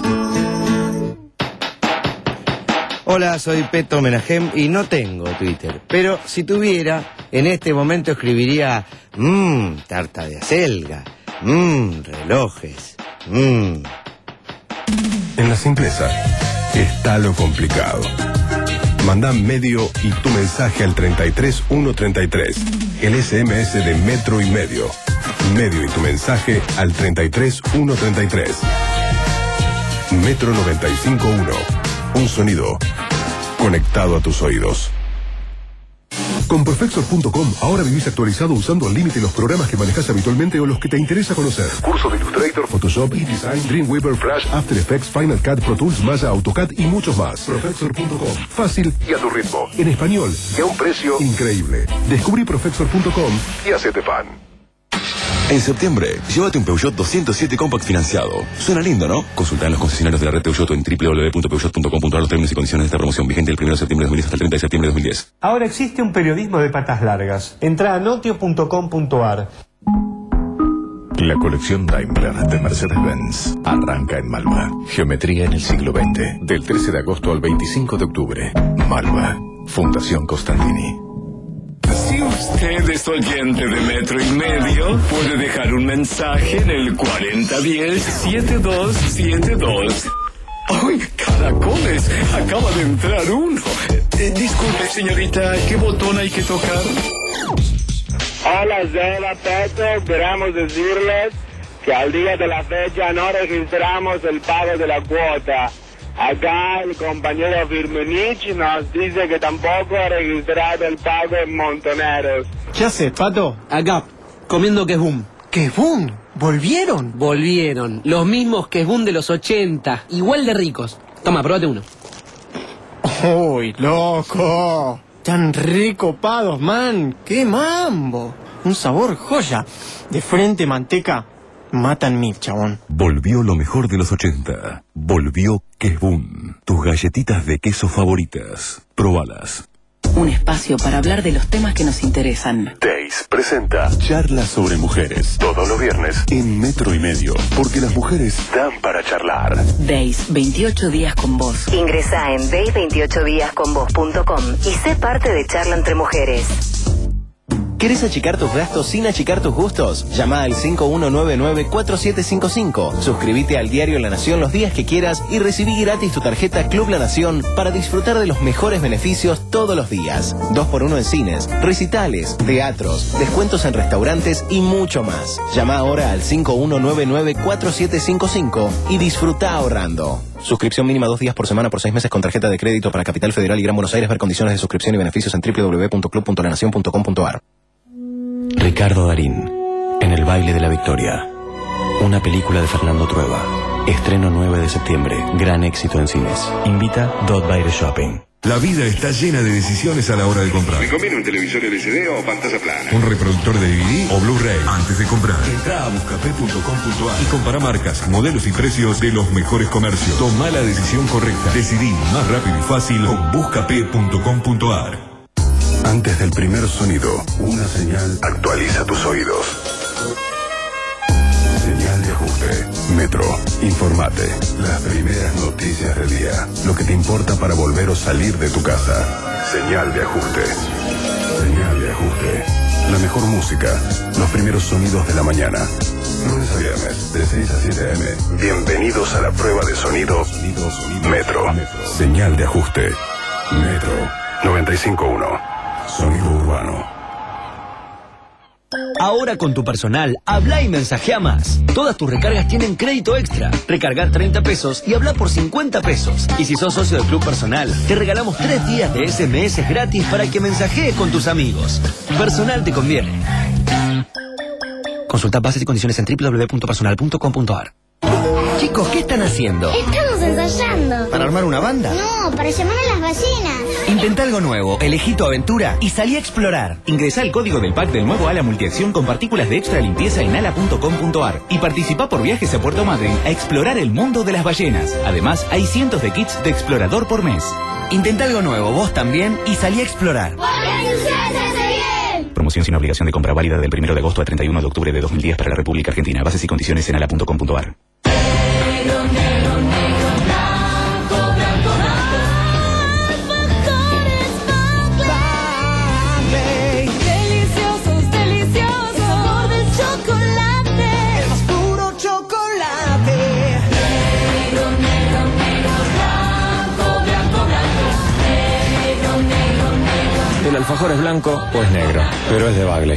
Hola, soy Peto Menahem y no tengo Twitter. Pero si tuviera, en este momento escribiría mmm, tarta de acelga, mmm, relojes, mmm. En la simpleza está lo complicado. Mandá medio y tu mensaje al treinta y tres ciento treinta y tres. El S M S de Metro y Medio. Medio y tu mensaje al treinta y tres ciento treinta y tres. Metro noventa y cinco punto uno. Un sonido conectado a tus oídos. Con Profexor punto com ahora vivís actualizado usando al límite los programas que manejás habitualmente o los que te interesa conocer. Curso de Illustrator, Photoshop, InDesign, Dreamweaver, Flash, After Effects, Final Cut, Pro Tools, Maya, AutoCAD y muchos más. Profexor punto com. Fácil y a tu ritmo. En español y a un precio increíble. Descubrí Profexor punto com y hacete fan. En septiembre, llévate un Peugeot doscientos siete Compact financiado. Suena lindo, ¿no? Consulta en los concesionarios de la red Peugeot en doble u doble u doble u punto peugeot punto com punto a r los términos y condiciones de esta promoción vigente del primero de septiembre de dos mil diez hasta el treinta de septiembre de dos mil diez. Ahora existe un periodismo de patas largas. Entra a notio punto com punto a r. La colección Daimler de Mercedes-Benz arranca en Malva. Geometría en el siglo veinte. Del trece de agosto al veinticinco de octubre. Malva. Fundación Costantini. Si usted es oyente de Metro y Medio, puede dejar un mensaje en el cuarenta diez setenta y dos setenta y dos. ¡Ay, caracoles! Acaba de entrar uno. Eh, disculpe, señorita, ¿qué botón hay que tocar? Hola, hola, Peto. Queremos decirles que al día de la fecha no registramos el pago de la cuota. Acá el compañero Firmenich nos dice que tampoco ha registrado el pago en Montoneros. ¿Qué haces, Pato? Acá, comiendo quesbum. ¿Quesbum? ¿Volvieron? Volvieron. Los mismos quesbum de los ochenta. Igual de ricos. Toma, probate uno. ¡Uy, loco! Tan recopados, man. ¡Qué mambo! Un sabor joya. De frente, manteca. Matan mil, chabón. Volvió lo mejor de los ochenta. Volvió Quesbum. Tus galletitas de queso favoritas. Probalas. Un espacio para hablar de los temas que nos interesan. Days presenta Charlas sobre Mujeres. Todos los viernes en Metro y Medio. Porque las mujeres dan para charlar. Days, veintiocho días con vos. Ingresá en days veintiocho días con vos punto com y sé parte de Charla entre Mujeres. ¿Querés achicar tus gastos sin achicar tus gustos? Llama al cinco uno nueve nueve cuatro siete cinco cinco. Suscríbete al diario La Nación los días que quieras y recibí gratis tu tarjeta Club La Nación para disfrutar de los mejores beneficios todos los días. dos por uno en cines, recitales, teatros, descuentos en restaurantes y mucho más. Llama ahora al cinco uno nueve nueve cuatro siete cinco cinco y disfruta ahorrando. Suscripción mínima dos días por semana por seis meses con tarjeta de crédito para Capital Federal y Gran Buenos Aires. Ver condiciones de suscripción y beneficios en doble u doble u doble u punto club punto la nación punto com punto a r. Ricardo Darín, en el baile de la victoria. Una película de Fernando Trueba. Estreno nueve de septiembre. Gran éxito en cines. Invita Dot Baile Shopping. La vida está llena de decisiones a la hora de comprar. ¿Me conviene un televisor L C D o pantalla plana? ¿Un reproductor de D V D o Blu-ray? Antes de comprar, entra a buscapé punto com punto a r y compara marcas, modelos y precios de los mejores comercios. Toma la decisión correcta. Decidí más rápido y fácil con buscapé punto com punto a r. Antes del primer sonido, una señal actualiza tus oídos. Señal de ajuste. Metro. Informate. Las primeras noticias del día. Lo que te importa para volver o salir de tu casa. Señal de ajuste. Señal de ajuste. La mejor música. Los primeros sonidos de la mañana. Lunes a viernes, de seis a siete a eme. Bienvenidos a la prueba de sonido. Sonido, sonido. Metro. Metro. Señal de ajuste. Metro. noventa y cinco punto uno. Sonido urbano. Ahora con tu personal, habla y mensajea más. Todas tus recargas tienen crédito extra. Recargar treinta pesos y habla por cincuenta pesos. Y si sos socio del Club Personal, te regalamos tres días de ese eme ese gratis para que mensajees con tus amigos. Personal te conviene. Consulta bases y condiciones en doble u doble u doble u punto personal punto com punto a r. Chicos, ¿qué están haciendo? Estamos ensayando. ¿Para armar una banda? No, para llamar a las ballenas. Intenta algo nuevo, elegí tu aventura y salí a explorar. Ingresá el código del pack del nuevo Ala Multiacción con partículas de extra limpieza en ala punto com punto a r y participa por viajes a Puerto Madryn a explorar el mundo de las ballenas. Además, hay cientos de kits de explorador por mes. Intenta algo nuevo, vos también, y salí a explorar. Promoción sin obligación de compra, válida del primero de agosto al treinta y uno de octubre de dos mil diez para la República Argentina. Bases y condiciones en ala punto com punto a r. Deliciosos, deliciosos, sabor del chocolate, el más puro chocolate. Negro, negro, negro, blanco, blanco, blanco. Negro, negro, negro. El alfajor es blanco o es negro, pero es de Bagley.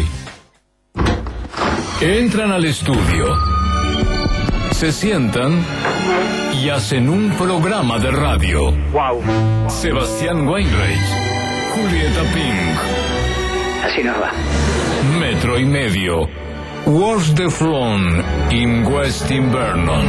Entran al estudio, se sientan y hacen un programa de radio. Wow. Sebastián Weinreich, Julieta Pink. Así nos va. Metro y Medio. Wars de Flon in West Invernon.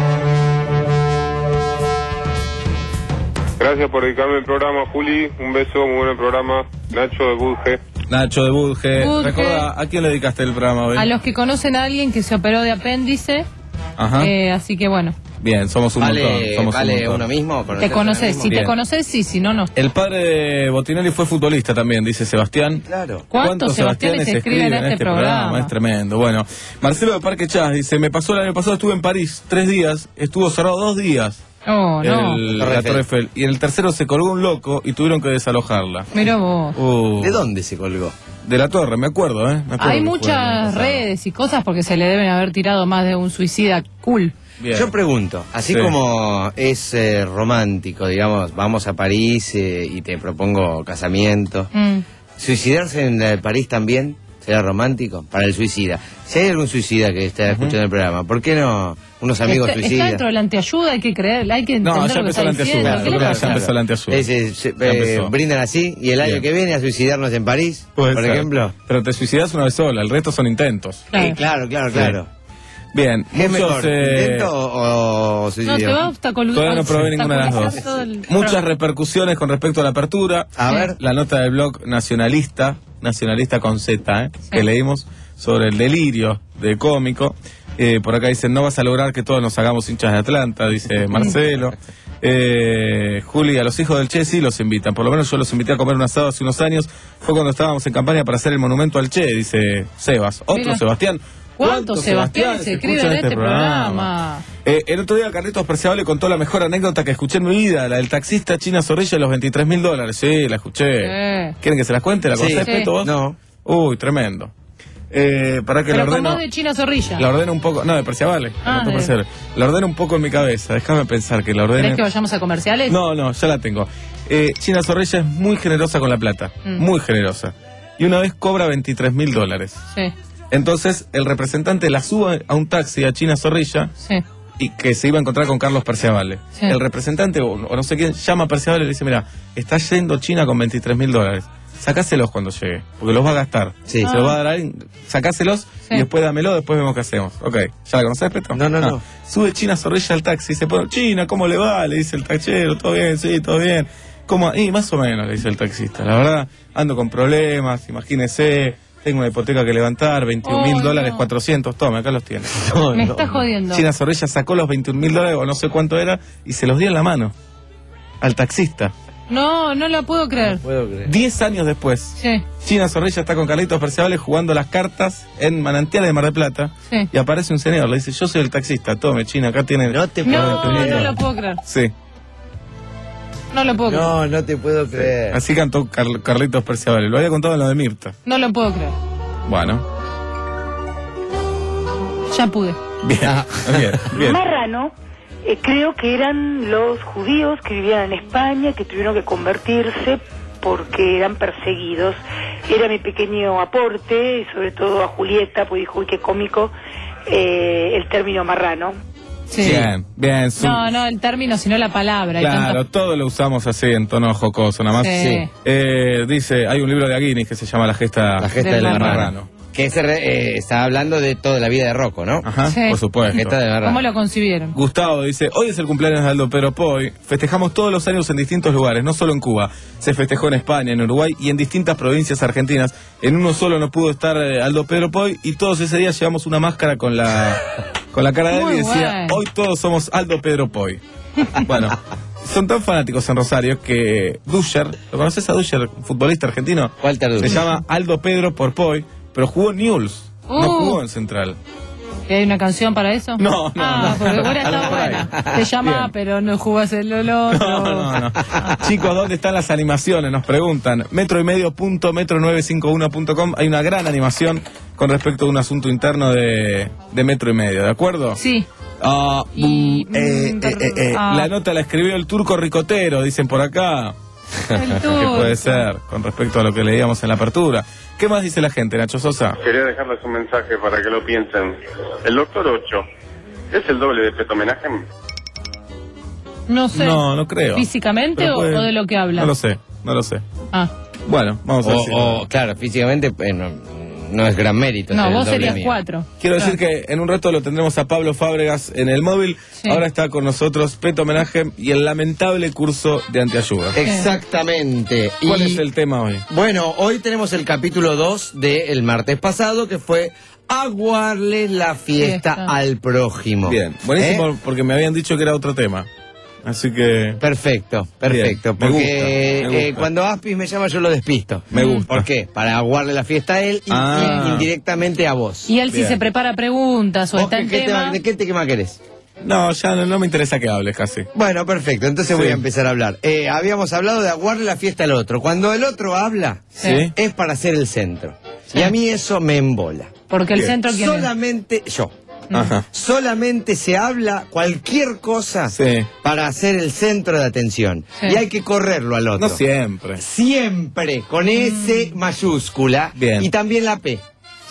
Gracias por dedicarme el programa, Juli. Un beso, muy buen programa. Nacho de Budge. Nacho de Budge. Budge. Recuerda, ¿a quién le dedicaste el programa hoy? A los que conocen a alguien que se operó de apéndice. Ajá. Eh, así que bueno. Bien, somos un ¿Vale, montón. Somos vale un montón. uno mismo? Te conoces, si Bien. te conoces, sí, si no, no. El padre de Botinelli fue futbolista también, dice Sebastián. Claro. ¿Cuántos Sebastianes se escriben en este programa? Es tremendo. Bueno, Marcelo de Parque Chas dice, me pasó el año pasado, estuve en París tres días, estuvo cerrado dos días. Oh, no. El, Torre la Eiffel. Torre Eiffel. Y en el tercero se colgó un loco y tuvieron que desalojarla. Mira vos. Uh, ¿De dónde se colgó? De la torre, me acuerdo, ¿eh? Me acuerdo Hay que fue muchas el año redes y cosas porque se le deben haber tirado más de un suicida cool. Bien. Yo pregunto, así Sí. como es eh, romántico, digamos, vamos a París eh, y te propongo casamiento, Mm. ¿suicidarse en eh, París también ¿Será romántico? Para el suicida. Si hay algún suicida que está escuchando el programa, ¿por qué no unos amigos está, suicidas? Está dentro de la anteayuda, hay que creer, hay que entender No, ya lo que empezó está la diciendo. anteayuda. ¿Qué le Ya pasa? empezó la anteayuda. Ese, se- Ya eh, empezó. brindan así y el año Bien. que viene a suicidarnos en París, Puede por ser. ejemplo. Pero te suicidas una vez sola, el resto son intentos. Claro. Eh, claro, claro, Sí. claro. Bien, ¿Qué es muchos, mejor, eh, intento o, o No, suicidio? te va a obstaculizar. Todavía no probé ninguna de las dos. obstaculizar todo el Muchas programa. repercusiones con respecto a la apertura. A ver. La nota del blog nacionalista, nacionalista con Z, ¿eh? que leímos sobre el delirio de Cómico. Eh, por acá dicen, no vas a lograr que todos nos hagamos hinchas de Atlanta, dice Marcelo. Eh, Juli, a los hijos del Che sí los invitan. Por lo menos yo los invité a comer un asado hace unos años. Fue cuando estábamos en campaña para hacer el monumento al Che, dice Sebas. Otro Mira. Sebastián. ¿Cuántos Sebastián se escriben en este programa? Eh, el otro día Carlitos Perciabale contó la mejor anécdota que escuché en mi vida, la del taxista China Zorrilla y los veintitrés mil dólares. Sí, la escuché. Eh. ¿Quieren que se las cuente? ¿La Sí. conocés, Sí. Peto, vos? No. Uy, tremendo. Eh, para que la Pero con ordeno, voz de China Zorrilla. la ordeno un poco, no, de Perciabale. Ah, no, de de- Perciabale. La ordeno un poco en mi cabeza, déjame pensar que la ordene. ¿Querés que vayamos a comerciales? No, no, ya la tengo. Eh, China Zorrilla es muy generosa con la plata, Mm. muy generosa. Y una vez cobra veintitrés mil dólares. Sí, Entonces el representante la sube a un taxi a China Zorrilla sí. y que se iba a encontrar con Carlos Perciabale. Sí. El representante, o, o no sé quién, llama a Perciabale y le dice, mira, está yendo China con veintitrés mil dólares. Sacáselos cuando llegue, porque los va a gastar. Sí. Se los va a dar a alguien, sacáselos Sí. y después dámelo, después vemos qué hacemos. Ok, ¿ya la conocés, Petro? No, no, no. Sube China Zorrilla al taxi y se pone, China, ¿cómo le va? Le dice el taxero, todo bien, sí, todo bien. ¿Cómo? Y más o menos, le dice el taxista. La verdad, ando con problemas, imagínese, tengo una hipoteca que levantar, veintiún mil Oh, dólares, no. cuatrocientos, tome, acá los tiene. Me estás jodiendo. China Zorrilla sacó los veintiún mil dólares o no sé cuánto era y se los dio en la mano al taxista. No, no la puedo creer. Puedo creer. Diez años después, Sí, China Zorrilla está con Carlitos Perciabale jugando las cartas en Manantiales de Mar del Plata sí. y aparece un señor, le dice, yo soy el taxista, tome China, acá tiene... No te puedo No, creer. no lo puedo creer. Sí, No lo puedo creer. No, no te puedo creer. así cantó Car- Carlitos Perciabale, lo había contado en lo de Mirta. No lo puedo creer. Bueno, Ya pude. bien, bien, bien. Marrano, eh, creo que eran los judíos que vivían en España, que tuvieron que convertirse porque eran perseguidos. Era mi pequeño aporte, y sobre todo a Julieta, pues dijo, uy, qué cómico, eh, el término marrano. Sí. Bien, bien, su- No, no el término, sino la palabra. Hay Claro, tanto- todo lo usamos así en tono jocoso, nada más. Sí. Eh, dice, hay un libro de Aguinis que se llama La gesta, La gesta Del del marrano. marrano. Que ese re- eh, está hablando de toda la vida de Rocco, ¿no? Ajá, Sí. por supuesto. La gesta del marrano. ¿Cómo lo concibieron? Gustavo dice, hoy es el cumpleaños de Aldo Pedro Poy, festejamos todos los años en distintos lugares, no solo en Cuba, se festejó en España, en Uruguay y en distintas provincias argentinas, en uno solo no pudo estar eh, Aldo Pedro Poy y todos ese día llevamos una máscara con la con la cara de él Muy y decía, bueno. hoy todos somos Aldo Pedro Poy. Bueno, son tan fanáticos en Rosario que Duscher, ¿lo conoces a Duscher, futbolista argentino? Walter Se Duscher. llama Aldo Pedro por Poy, pero jugó en Newell's, no Uh. jugó en Central. ¿Y ¿Hay una canción para eso? No, no, Ah, no. porque buena está Algo por ahí. buena. Te llama, Bien. pero no jugás el otro. No, no, no. Chicos, ¿dónde están las animaciones? Nos preguntan. metro y medio punto metro nueve cinco uno punto com. Hay una gran animación con respecto a un asunto interno de, de Metro y Medio, ¿de acuerdo? Sí. Ah, Y- mm, eh, eh, eh, eh. Ah. La nota la escribió el turco ricotero, dicen por acá. El ¿Qué turco. puede ser con respecto a lo que leíamos en la apertura? ¿Qué más dice la gente, Nacho Sosa? Quería dejarles un mensaje para que lo piensen. El doctor Ocho, ¿es el doble de Peto Homenaje? No sé. No, no creo. ¿Físicamente Pero o, puede- o de lo que habla? No lo sé, no lo sé. Ah. Bueno, vamos a ver. si- O, o, claro, físicamente eh, no, no es gran mérito. No, ser el vos doble serías mío. cuatro. Quiero decir que en un rato lo tendremos a Pablo Fábregas en el móvil. Sí. Ahora está con nosotros Peto Homenaje y el lamentable curso de antiayuda. Exactamente. ¿Cuál Y, es el tema hoy? Bueno, hoy tenemos el capítulo dos del martes pasado, que fue aguarle la fiesta, Fiesta. al prójimo. Bien, buenísimo ¿Eh? porque me habían dicho que era otro tema. Así que... Perfecto, perfecto. Bien, me porque gusta, me eh, gusta. cuando Aspis me llama yo lo despisto. Me gusta. ¿Por qué? Para aguarle la fiesta a él y, Ah. y indirectamente a vos. Y él si Bien. se prepara preguntas o ¿Vos está qué- en qué tema... tema- ¿De qué tema querés? No, ya no, no me interesa que hables casi. Bueno, perfecto, entonces voy Sí. a empezar a hablar. Eh, habíamos hablado de aguarle la fiesta al otro. Cuando el otro habla, Sí. es para ser el centro. Y a mí eso me embola. Porque el Bien. centro quién es? Solamente yo. Ajá. Solamente se habla cualquier cosa Sí. para hacer el centro de atención. Sí. Y hay que correrlo al otro. No siempre. Siempre con S mayúscula Bien. y también la P.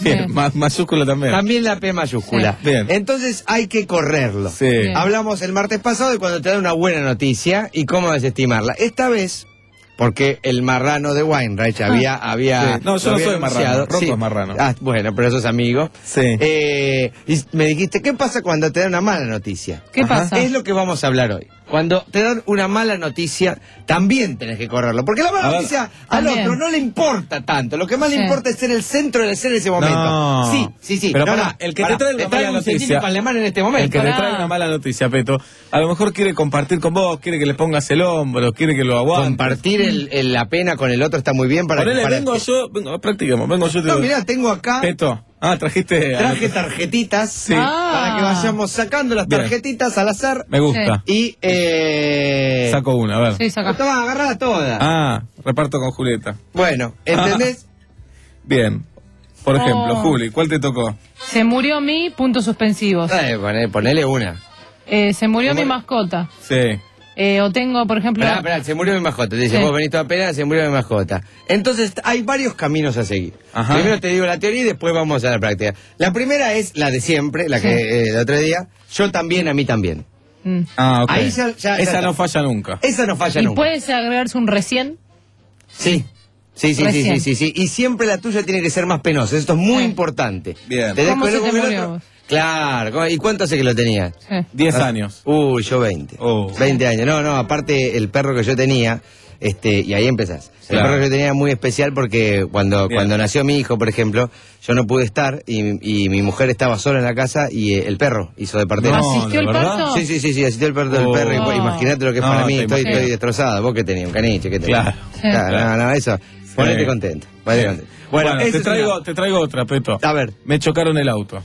Bien, ma- mayúscula también. También la P mayúscula. Sí. Bien. Entonces hay que correrlo. Sí. Bien. Hablamos el martes pasado de cuando te da una buena noticia y cómo desestimarla. Esta vez, porque el marrano de Weinreich había... había Sí. No, yo lo no había soy marrano, anunciado. Rocco Sí. es marrano. Ah, bueno, pero sos amigo. Sí. Eh, y me dijiste, ¿qué pasa cuando te dan una mala noticia? ¿Qué Ajá. pasa? Es lo que vamos a hablar hoy. Cuando te dan una mala noticia, también tenés que correrlo. Porque la mala A ver. noticia al También. otro no le importa tanto. Lo que más Sí. le importa es ser el centro de la escena en ese momento. No. Sí, sí, sí. Pero No, pará, no, el que pará, te trae una mala un noticia- científico alemán en este momento. El que te Pará. trae una mala noticia, Peto, a lo mejor quiere compartir con vos, quiere que le pongas el hombro, quiere que lo aguantes. Compartir el, el- la pena con el otro está muy bien para Ponele, para- vengo yo, vengo, practiquemos, vengo yo. te No, digo, mirá, tengo acá, Peto, ah, trajiste... traje tarjetitas Sí. para que vayamos sacando las Bien. tarjetitas al azar. Me gusta. Y, eh... Saco una, a ver. Sí, saca. Toma, agarrala toda. Ah, reparto con Julieta. Bueno, ¿entendés? Bien. Por ejemplo, Oh. Juli, ¿cuál te tocó? Se murió mi, puntos suspensivos. Eh, poné- ponele una. Eh, se murió ¿Cómo? mi mascota. Sí. Eh, o tengo, por ejemplo... Esperá, esperá, se murió mi mascota. Te dice, Sí. vos venís toda pena, se murió mi mascota. Entonces, hay varios caminos a seguir. Ajá. Primero te digo la teoría y después vamos a la práctica. La primera es la de siempre, la Sí. que eh, el otro día. Yo también, a mí también. Mm. Ah, ok. Ahí ya- ya- ya Esa está. no falla nunca. Esa no falla ¿Y nunca. puede agregarse un recién? Sí. Sí, sí, sí, Recién. sí, sí, sí. Y siempre la tuya tiene que ser más penosa. Esto es muy Sí. importante. Bien. ¿Te ¿Cómo se descuelgo te con el murió otro? vos? Claro. ¿cómo- ¿Y cuánto hace que lo tenías? Sí. Diez Ah. años. Uy, yo veinte. Oh. veinte años. No, no, aparte el perro que yo tenía, este, y ahí empezás. El Claro. perro que yo tenía era muy especial porque cuando, Bien. cuando nació mi hijo, por ejemplo, yo no pude estar y, y mi mujer estaba sola en la casa y eh, el perro hizo de partera. No, ¿Asistió ¿de el verdad? parto? Sí, sí, sí, sí, asistió el perro del Oh. perro. y- Imagínate lo que es No, para mí, te estoy, imagino. estoy destrozada. Vos que tenías un caniche, que tenías. Claro. Sí. Claro, no, no, eso. Ponete Sí. contento. ponete Bien. contento. Bueno, Bueno, esa te, es traigo, una- te traigo otra, Peto. A ver. Me chocaron el auto.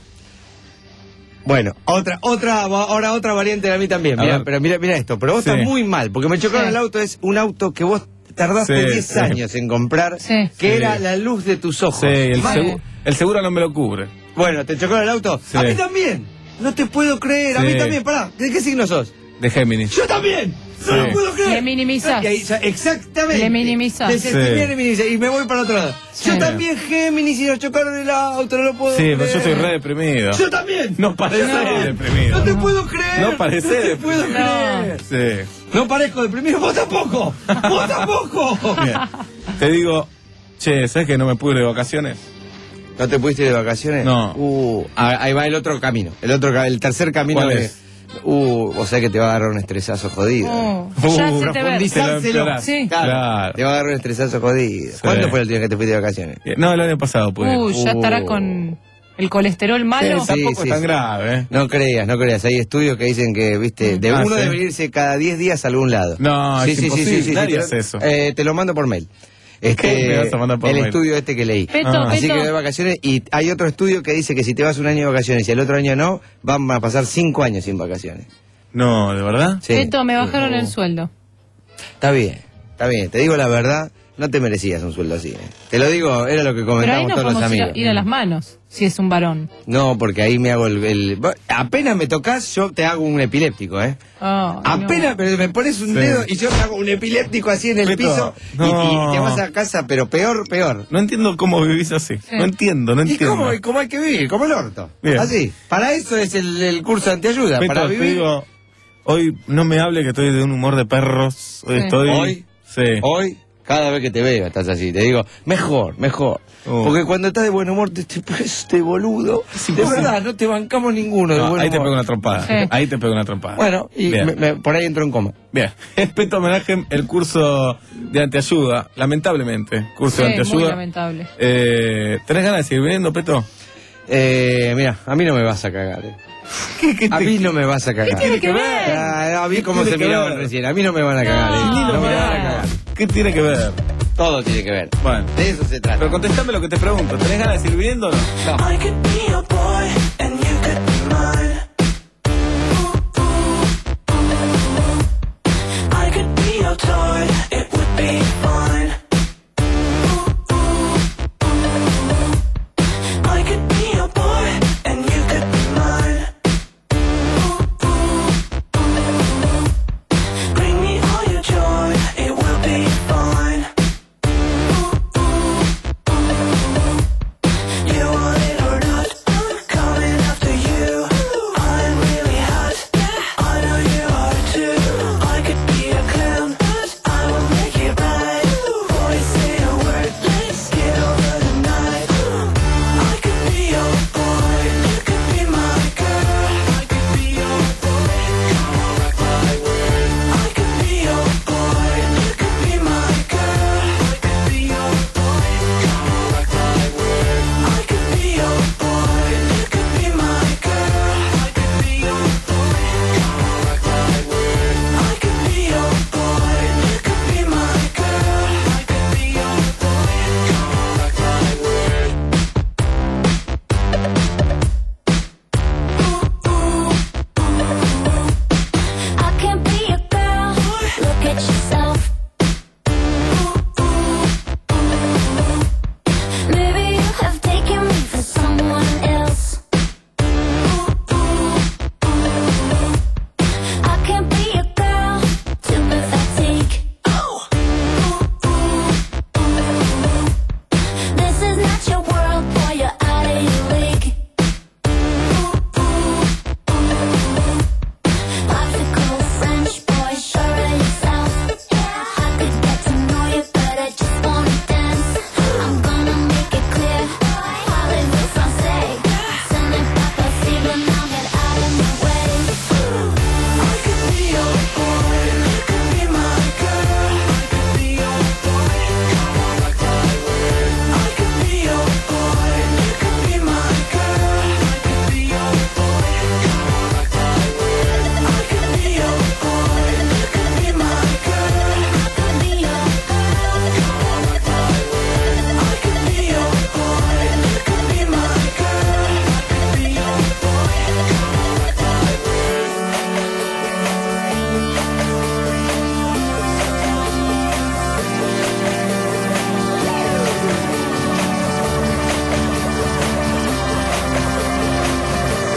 Bueno, otra, otra, ahora otra variante de a mí también. A Mira, ver. pero mira, mira esto, pero vos Sí. estás muy mal, porque me chocaron Sí. el auto, es un auto que vos tardaste Sí, diez sí. años en comprar, Sí. que Sí. era la luz de tus ojos. Sí, el, Vale. segu- el seguro no me lo cubre. Bueno, ¿te chocó el auto? Sí. A mí también. No te puedo creer, a Sí. mí también. Pará, ¿de qué signo sos? De Géminis. Yo también. No Sí. lo puedo creer. Le minimizás. Y ahí, ya- exactamente. Le minimizás. Desestimé, Sí. le minimicé, y me voy para otro lado. Sí. Yo también Géminis y nos chocaron el auto, no lo puedo Sí, creer. pero yo estoy re deprimido. Yo también. No parece No. deprimido. No te puedo creer. No parece No te deprimido. puedo creer. Sí. No parezco deprimido, vos tampoco. Vos tampoco. Bien. Te digo, che, ¿sabes que no me pude ir de vacaciones? ¿No te pudiste ir de vacaciones? No. Uh, ah, ahí va el otro camino. El otro ca- el tercer camino ¿Cuál de- es? Uh, o sea que te va a agarrar un estresazo jodido. Oh, Uh, ya se te ve. profundizárselo. Te lo empeorás. Sí. Claro, Claro. Te va a agarrar un estresazo jodido. Sí. ¿Cuándo fue el día que te fuiste de vacaciones? No, el año pasado pude. ir. Uy, ya estará con el colesterol malo. Sí, Tampoco sí, es tan sí. grave, ¿eh? No creas, no creas. Hay estudios que dicen que, viste, de Ah, uno ¿sí? debería irse cada diez días a algún lado. No, es imposible. Nadie te, hace eso. eh, te lo mando por mail. Este, ¿Qué me vas a mandar por el mail? estudio este que leí. Peto, Ah. Así Peto. que de vacaciones. Y hay otro estudio que dice que si te vas un año de vacaciones y el otro año no, van a pasar cinco años sin vacaciones. No, ¿de verdad? Sí. Peto, me bajaron el sueldo. Está bien, está bien. Te digo la verdad, no te merecías un sueldo así. ¿eh? Te lo digo, era lo que Pero ahí comentamos no todos los podemos ir a, amigos. ir a las manos, si es un varón. No, porque ahí me hago el, el- Apenas me tocas, yo te hago un epiléptico, ¿eh? Oh, Apenas pero me pones un Sí. dedo y yo te hago un epiléptico así en el Peto, piso y- no. y, te vas a casa, pero peor, peor. No entiendo cómo vivís así. No entiendo, no ¿Y entiendo. cómo, y cómo hay que vivir? Como el orto. Bien. Así. Para eso es el, el curso de antiayuda. Peto, para te vivir. digo, hoy no me hable que estoy de un humor de perros. Hoy Sí. estoy. Hoy, Sí. hoy, cada vez que te veo estás así. Te digo, mejor, mejor. Oh. Porque cuando estás de buen humor, te, te este boludo. De verdad, no te bancamos ninguno de No, buen ahí te humor. pego una trompada. Sí. Ahí te pego una trompada. Bueno, y Bien. me- me- por ahí entro en coma. Bien. Es Peto Homenaje, el curso de antiayuda. Lamentablemente, curso de Sí, muy antiayuda. lamentable. Eh, ¿Tenés ganas de seguir viniendo, Peto? Eh, mira, a mí no me vas a cagar. Eh. A mí no me vas a cagar. ¿Qué tiene que ver? Ah, a mí ¿Qué cómo tiene se que miraban ver? recién. A mí no me van a cagar. eh. No, No me van a no. cagar. ¿Qué tiene que ver? Todo tiene que ver. Bueno. De eso se trata. Pero contestame lo que te pregunto. ¿Tenés ganas de seguir viniendo o no? No. I could be your boy and you could be mine. I could be your toy, it would be fine. I could be your boy and you could be mine. Bring me all your joy, it will be fine. You want it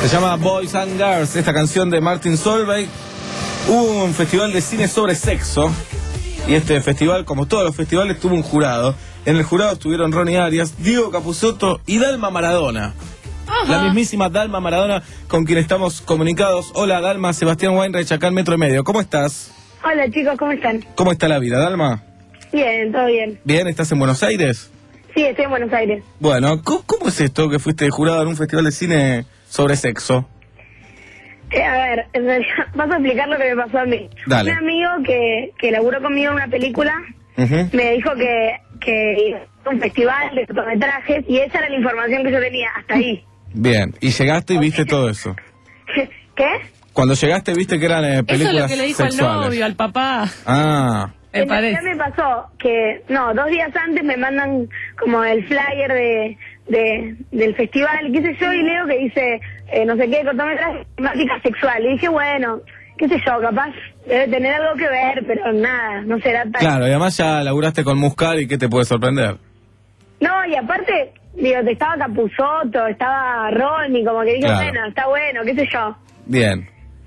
Se llama Boys and Girls, esta canción de Martin Solveig. Hubo un festival de cine sobre sexo. Y este festival, como todos los festivales, tuvo un jurado. En el jurado estuvieron Ronnie Arias, Diego Capusotto y Dalma Maradona. Ajá. La mismísima Dalma Maradona, con quien estamos comunicados. Hola, Dalma, Sebastián Weinreich, acá en Metro y Medio. ¿Cómo estás? Hola, chicos, ¿cómo están? ¿Cómo está la vida, Dalma? Bien, todo bien. ¿Bien? ¿Estás en Buenos Aires? Sí, estoy en Buenos Aires. Bueno, ¿cómo, cómo es esto que fuiste jurado en un festival de cine sobre sexo? Eh, a ver, en realidad, vas a explicar lo que me pasó a mí. Dale. Un amigo que, que laburó conmigo en una película Uh-huh. me dijo que, que iba a un festival de cortometrajes y esa era la información que yo tenía, hasta ahí. Bien, y llegaste y viste todo eso. ¿Qué? Cuando llegaste viste que eran eh, películas Eso es lo que le dijo sexuales. al novio, al papá. Ah. Me En parece. realidad me pasó que, no, dos días antes me mandan como el flyer de, de del festival, qué sé yo, y leo que dice, eh, no sé qué, cortometraje, temática sexual. Y dije, bueno, qué sé yo, capaz debe tener algo que ver, pero nada, no será tan... Claro, y además ya laburaste con Muscari, ¿qué te puede sorprender? No, y aparte, digo, estaba Capusotto, estaba Ronnie, como que dije, Claro. bueno, está bueno, qué sé yo. Bien.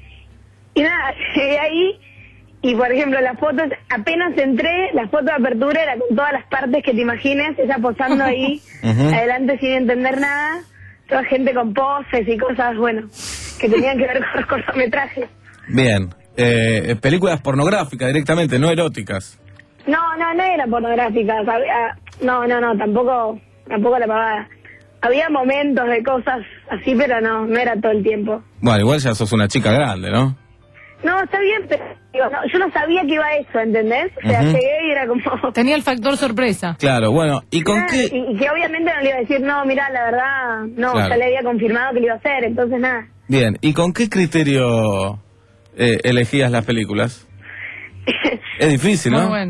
Y nada, llegué ahí y, por ejemplo, las fotos, apenas entré, la foto de apertura era con todas las partes que te imagines, ella posando ahí, Ujú. adelante sin entender nada, toda gente con poses y cosas, bueno, que tenían que ver con los cortometrajes. Bien. Eh, películas pornográficas directamente, no eróticas. No, no, no era pornográfica, había- no, no, no, tampoco, tampoco la pagaba. Había momentos de cosas así, pero no, no era todo el tiempo. Bueno, igual ya sos una chica grande, ¿no? No, está bien, pero digo, no, yo no sabía que iba a eso, ¿entendés? O sea, Ujú. llegué y era como... Tenía el factor sorpresa. Claro, bueno, ¿y con Nada, qué? Y, y que obviamente no le iba a decir, no, mira, la verdad, no, Claro. ya le había confirmado que lo iba a hacer, entonces nada. Bien, ¿y con qué criterio eh, elegías las películas? Es difícil, ¿no? Muy bueno.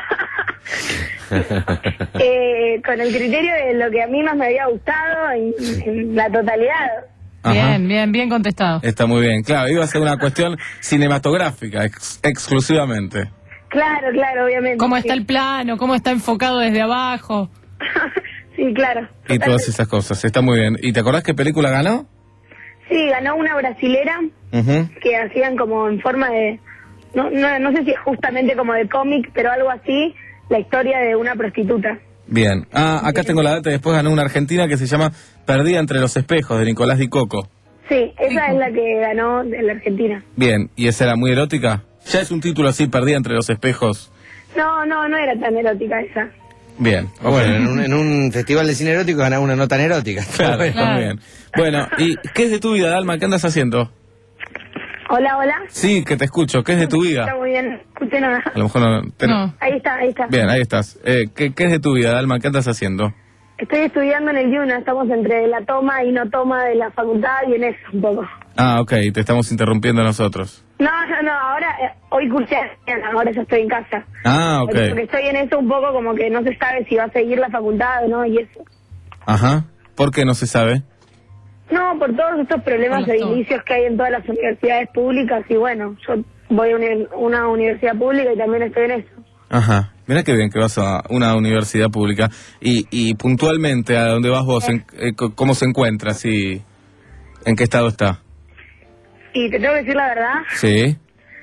Eh, con el criterio de lo que a mí más me había gustado en, en la totalidad. Ajá. Bien, bien, bien contestado. Está muy bien, claro, iba a ser una cuestión cinematográfica ex- exclusivamente. Claro, claro, obviamente. ¿Cómo sí. está el plano? ¿Cómo está enfocado desde abajo? Sí, claro. Y todas esas cosas, está muy bien. ¿Y te acordás qué película ganó? Sí, ganó una brasilera Ujú. que hacían como en forma de... No, no, no sé si es justamente como de cómic, pero algo así, la historia de una prostituta. Bien. Ah, acá tengo la data y después ganó una argentina que se llama Perdida entre los espejos, de Nicolás Di Coco. Sí, esa es la que ganó en la Argentina. Bien, ¿y esa era muy erótica? Ya es un título así, Perdida entre los espejos. No, no, no era tan erótica esa. Bien. Ah, bueno, en un, en un festival de cine erótico ganar una no tan erótica. Claro, Bueno. está muy bien. Bueno, ¿y qué es de tu vida, Dalma? ¿Qué andas haciendo? Hola, hola. Sí, que te escucho. ¿Qué es de tu vida? Está muy bien, escuché nada. A lo mejor no... te- Ahí está, ahí está. Bien, ahí estás. Eh, ¿qué, ¿Qué es de tu vida, Dalma? ¿Qué andas haciendo? Estoy estudiando en el Yuna, estamos entre la toma y no toma de la facultad y en eso un poco. Ah, ok, te estamos interrumpiendo nosotros. No, no, no, ahora, eh, hoy cursé, ahora ya estoy en casa. Ah, ok. Porque estoy en eso un poco como que no se sabe si va a seguir la facultad o no y eso. Ajá. ¿Por qué no se sabe? No, por todos estos problemas de edilicios que hay en todas las universidades públicas y bueno, yo voy a uni- una universidad pública y también estoy en eso. Ajá. Mira qué bien que vas a una universidad pública. Y, y puntualmente, ¿a dónde vas vos? En- eh, co- ¿Cómo se encuentra? Sí. ¿En qué estado está? Y te tengo que decir la verdad, Sí.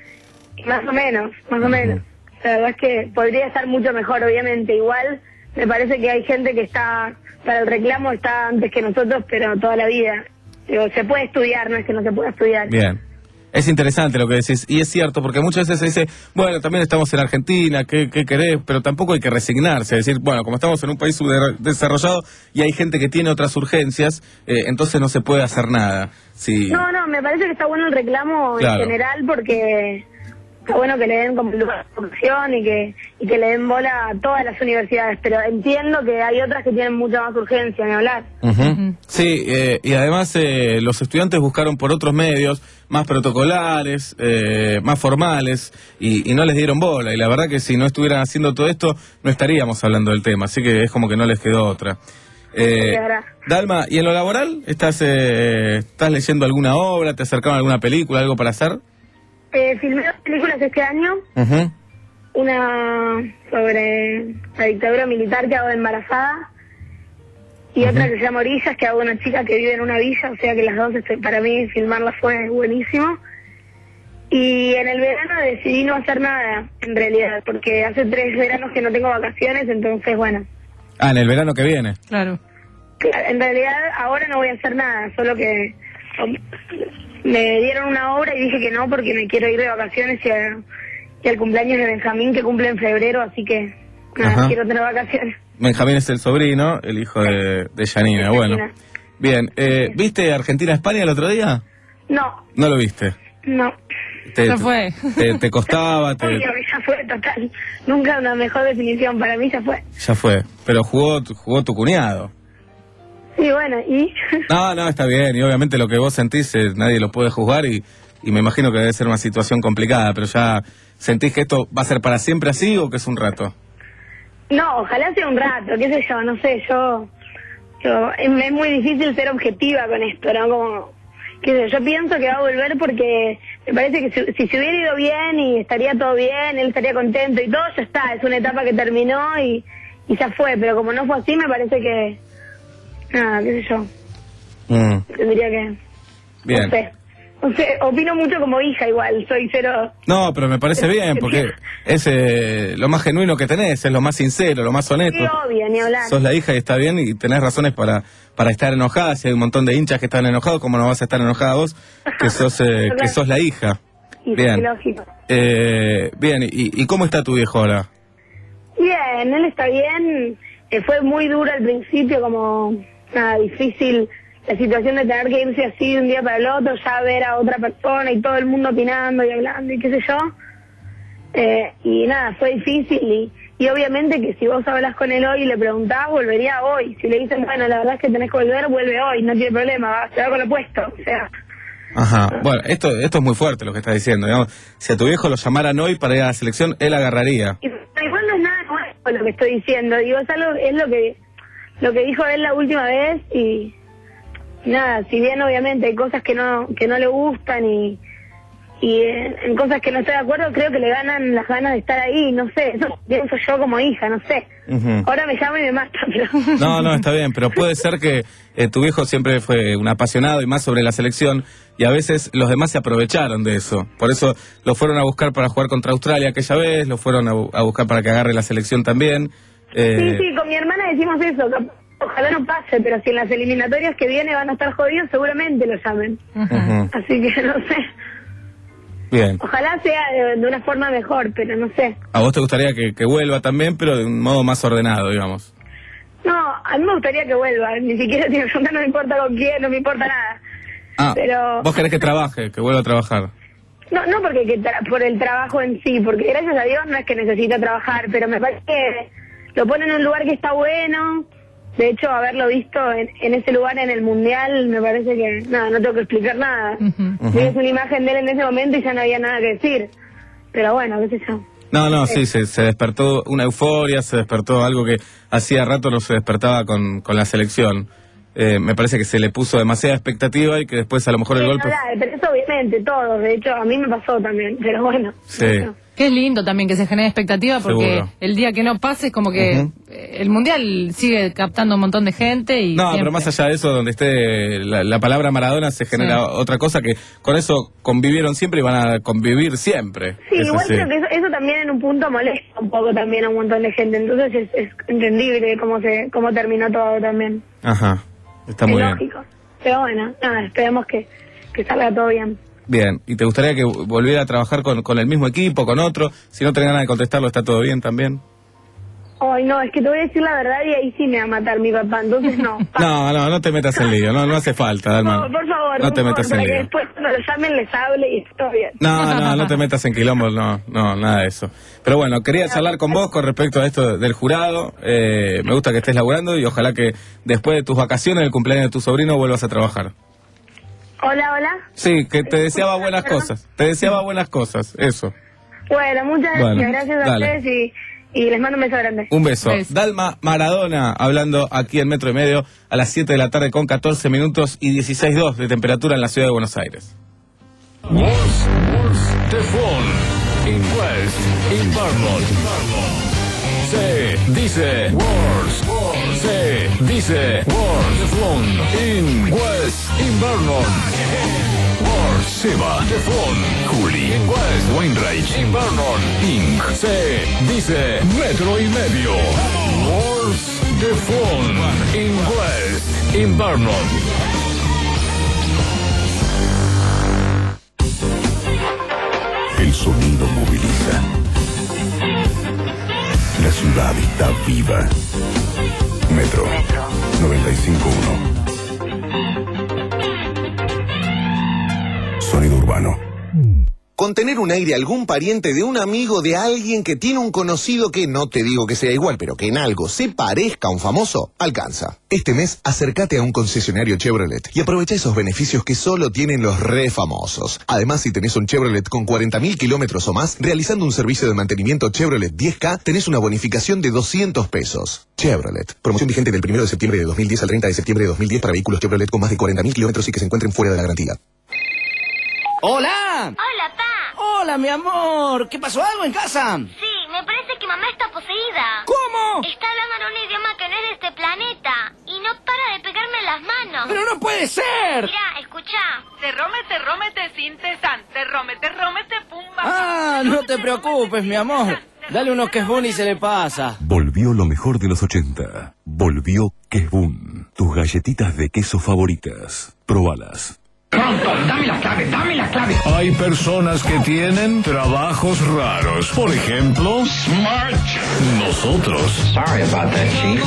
más o menos, más o menos. La verdad es que podría estar mucho mejor, obviamente. Igual me parece que hay gente que está, para el reclamo está antes que nosotros, pero toda la vida. Digo, se puede estudiar, no es que no se pueda estudiar. Bien. Es interesante lo que decís, y es cierto, porque muchas veces se dice, bueno, también estamos en Argentina, ¿qué, qué querés? Pero tampoco hay que resignarse, decir, bueno, como estamos en un país subdesarrollado y hay gente que tiene otras urgencias, eh, entonces no se puede hacer nada. Sí. No, no, me parece que está bueno el reclamo Claro. en general porque está bueno que le den como lugar de opción y que, y que le den bola a todas las universidades, pero entiendo que hay otras que tienen mucha más urgencia, ni hablar. Ujú. Sí, eh, y además eh, los estudiantes buscaron por otros medios más protocolares, eh, más formales, y, y no les dieron bola. Y la verdad que si no estuvieran haciendo todo esto, no estaríamos hablando del tema. Así que es como que no les quedó otra. Eh, Claro. Dalma, ¿y en lo laboral? ¿Estás, eh, ¿Estás leyendo alguna obra? ¿Te acercaron a alguna película, algo para hacer? Eh, filmé dos películas este año, Ujú. una sobre la dictadura militar que hago de embarazada y otra que se llama Orillas, que hago una chica que vive en una villa, o sea que las dos, este, para mí, filmarlas fue buenísimo. Y en el verano decidí no hacer nada, en realidad, porque hace tres veranos que no tengo vacaciones, entonces, bueno. Ah, en el verano que viene. Claro. En realidad, ahora no voy a hacer nada, solo que um, me dieron una obra y dije que no, porque me quiero ir de vacaciones y, a, y al cumpleaños de Benjamín, que cumple en febrero, así que, nada, Ajá. quiero tener vacaciones. Benjamín es el sobrino, el hijo de, de Janina. Bueno, bien. Eh, ¿Viste Argentina-España el otro día? No, No lo viste. no. Te, Ya fue. Te, te costaba, te, Obvio que ya fue, total. Nunca una mejor definición, para mí ya fue. ya fue. Pero jugó, jugó tu cuñado. Sí, bueno, y... No, no, está bien. Y obviamente lo que vos sentís eh, nadie lo puede juzgar y, y me imagino que debe ser una situación complicada. Pero ya, ¿sentís que esto va a ser para siempre así o que es un rato? No, ojalá sea un rato, qué sé yo, no sé, yo... yo es, es muy difícil ser objetiva con esto, ¿no? Como... qué sé yo, yo pienso que va a volver porque me parece que si, si se hubiera ido bien y estaría todo bien, él estaría contento y todo, ya está, es una etapa que terminó y, y ya fue, pero como no fue así, me parece que... nada, qué sé yo, Mm, tendría que... bien. No sé, no sé, opino mucho como hija igual, soy cero... No, pero me parece bien porque es eh, lo más genuino que tenés, es lo más sincero, lo más honesto. Sí, obvio, ni hablar. Sos la hija y está bien y tenés razones para, para estar enojada. Si hay un montón de hinchas que están enojados, ¿cómo no vas a estar enojada vos? Que sos, eh, que sos la hija. Y Bien. sí, lógico. Eh, bien, ¿y, ¿y cómo está tu viejo ahora? Bien, él está bien. Eh, fue muy duro al principio, como nada, difícil la situación de tener que irse así de un día para el otro, ya ver a otra persona y todo el mundo opinando y hablando y qué sé yo. Eh, y nada, fue difícil y, y obviamente que si vos hablas con él hoy y le preguntás, volvería hoy. Si le dicen, bueno, la verdad es que tenés que volver, vuelve hoy, no tiene problema, va, se va con lo puesto. O sea, Ajá. Bueno, esto, esto es muy fuerte lo que estás diciendo. Digamos, si a tu viejo lo llamaran hoy para ir a la selección, él agarraría. y, igual no es nada nuevo lo que estoy diciendo, digo, es algo, es lo que lo que dijo él la última vez y nada, si bien obviamente hay cosas que no que no le gustan y y en, en cosas que no estoy de acuerdo, creo que le ganan las ganas de estar ahí, no sé, eso pienso yo como hija, no sé. Ujú. Ahora me llama y me mata, pero... No, no, está bien, pero puede ser que eh, tu viejo siempre fue un apasionado y más sobre la selección y a veces los demás se aprovecharon de eso. Por eso lo fueron a buscar para jugar contra Australia aquella vez, lo fueron a, bu- a buscar para que agarre la selección también. Eh, Sí, sí, con mi hermana decimos eso, cap- ojalá no pase, pero si en las eliminatorias que viene van a estar jodidos, seguramente lo llamen. ujú. Así que no sé, Bien. ojalá sea de, de una forma mejor, pero no sé. A vos te gustaría que, que vuelva también, pero de un modo más ordenado, digamos. No, a mí me gustaría que vuelva, ni siquiera tiene que preguntar, no me importa con quién, no me importa nada. Ah, Pero vos querés que trabaje, que vuelva a trabajar. no, no porque que tra- por el trabajo en sí, porque gracias a Dios no es que necesita trabajar, pero me parece que lo pone en un lugar que está bueno. De hecho, haberlo visto en, en ese lugar en el Mundial, me parece que, nada, no tengo que explicar nada. Ujú. Vi una imagen de él en ese momento y ya no había nada que decir. Pero bueno, qué sé yo. No, no, sí, se, se despertó una euforia, se despertó algo que hacía rato no se despertaba con, con la selección. Eh, me parece que se le puso demasiada expectativa y que después a lo mejor el Sí, golpe... no, nada, pero eso obviamente, todos. De hecho, a mí me pasó también, pero bueno. Sí. Qué lindo también que se genere expectativa porque Seguro. el día que no pase es como que Ujú. eh, el mundial sigue captando un montón de gente y No, siempre. pero más allá de eso, donde esté la, la palabra Maradona se genera Sí. otra cosa que con eso convivieron siempre y van a convivir siempre. Sí, Eso igual sí. creo que eso, eso también en un punto molesta un poco también a un montón de gente. Entonces es, es entendible cómo se cómo terminó todo también. Ajá, está es muy bien. lógico. Pero bueno, nada, esperemos que, que salga todo bien. Bien, ¿y te gustaría que volviera a trabajar con, con el mismo equipo, con otro? Si no tenés ganas de contestarlo, ¿está todo bien también? Ay, no, es que te voy a decir la verdad y ahí sí me va a matar mi papá, entonces no. No, no, no te metas en lío, no, no hace falta, Dalma. No, por favor, No por te favor, metas en para que lío. después cuando lo llamen les hable y esté todo bien. No, no, no te metas en quilombo, no, no, nada de eso. Pero bueno, quería charlar con vos con respecto a esto del jurado. Eh, me gusta que estés laburando y ojalá que después de tus vacaciones, del cumpleaños de tu sobrino, vuelvas a trabajar. Hola, hola. Sí, que te deseaba buenas cosas, te deseaba buenas cosas, eso. Bueno, muchas gracias, Bueno, gracias a dale. ustedes y, y les mando un beso grande. Un beso. Dalma Maradona, hablando aquí en Metro y Medio a las siete de la tarde con catorce minutos y dieciséis grados de temperatura en la ciudad de Buenos Aires. Wars, Wars, The Phone. In West, in Vermont. Se dice Wars, Wars. Se dice World Teflon in West in Vernon. World Seba Teflon Juli in West Wainwright in Vernon Incorporated. Se dice Metro y Medio. World Teflon in West in Vernon. El sonido moviliza. La ciudad está viva. Metro, noventa y cinco punto uno. Sonido urbano. Con tener un aire algún pariente de un amigo de alguien que tiene un conocido que no te digo que sea igual, pero que en algo se parezca a un famoso, alcanza. Este mes acércate a un concesionario Chevrolet y aprovecha esos beneficios que solo tienen los re famosos. Además, si tenés un Chevrolet con cuarenta mil kilómetros o más, realizando un servicio de mantenimiento Chevrolet diez K, tenés una bonificación de doscientos pesos. Chevrolet. Promoción vigente del primero de septiembre de dos mil diez al treinta de septiembre de dos mil diez para vehículos Chevrolet con más de cuarenta mil kilómetros y que se encuentren fuera de la garantía. ¡Hola! Hola, pa. Hola, mi amor. ¿Qué pasó? ¿Algo en casa? Sí, me parece que mamá está poseída. ¿Cómo? Está hablando en un idioma que no es de este planeta y no para de pegarme en las manos. ¡Pero no puede ser! Mirá, escuchá. Te romete, romete, sin tesan. Te romete, romete, pumba. Ah, no te preocupes, mi amor. Dale unos quesbun y se le pasa. Volvió lo mejor de los ochenta. Volvió Quesbun. Tus galletitas de queso favoritas. Probalas. Pronto, dame la clave, dame la clave. Hay personas que tienen trabajos raros. Por ejemplo, Smart. Nosotros. Sorry about that, Chief.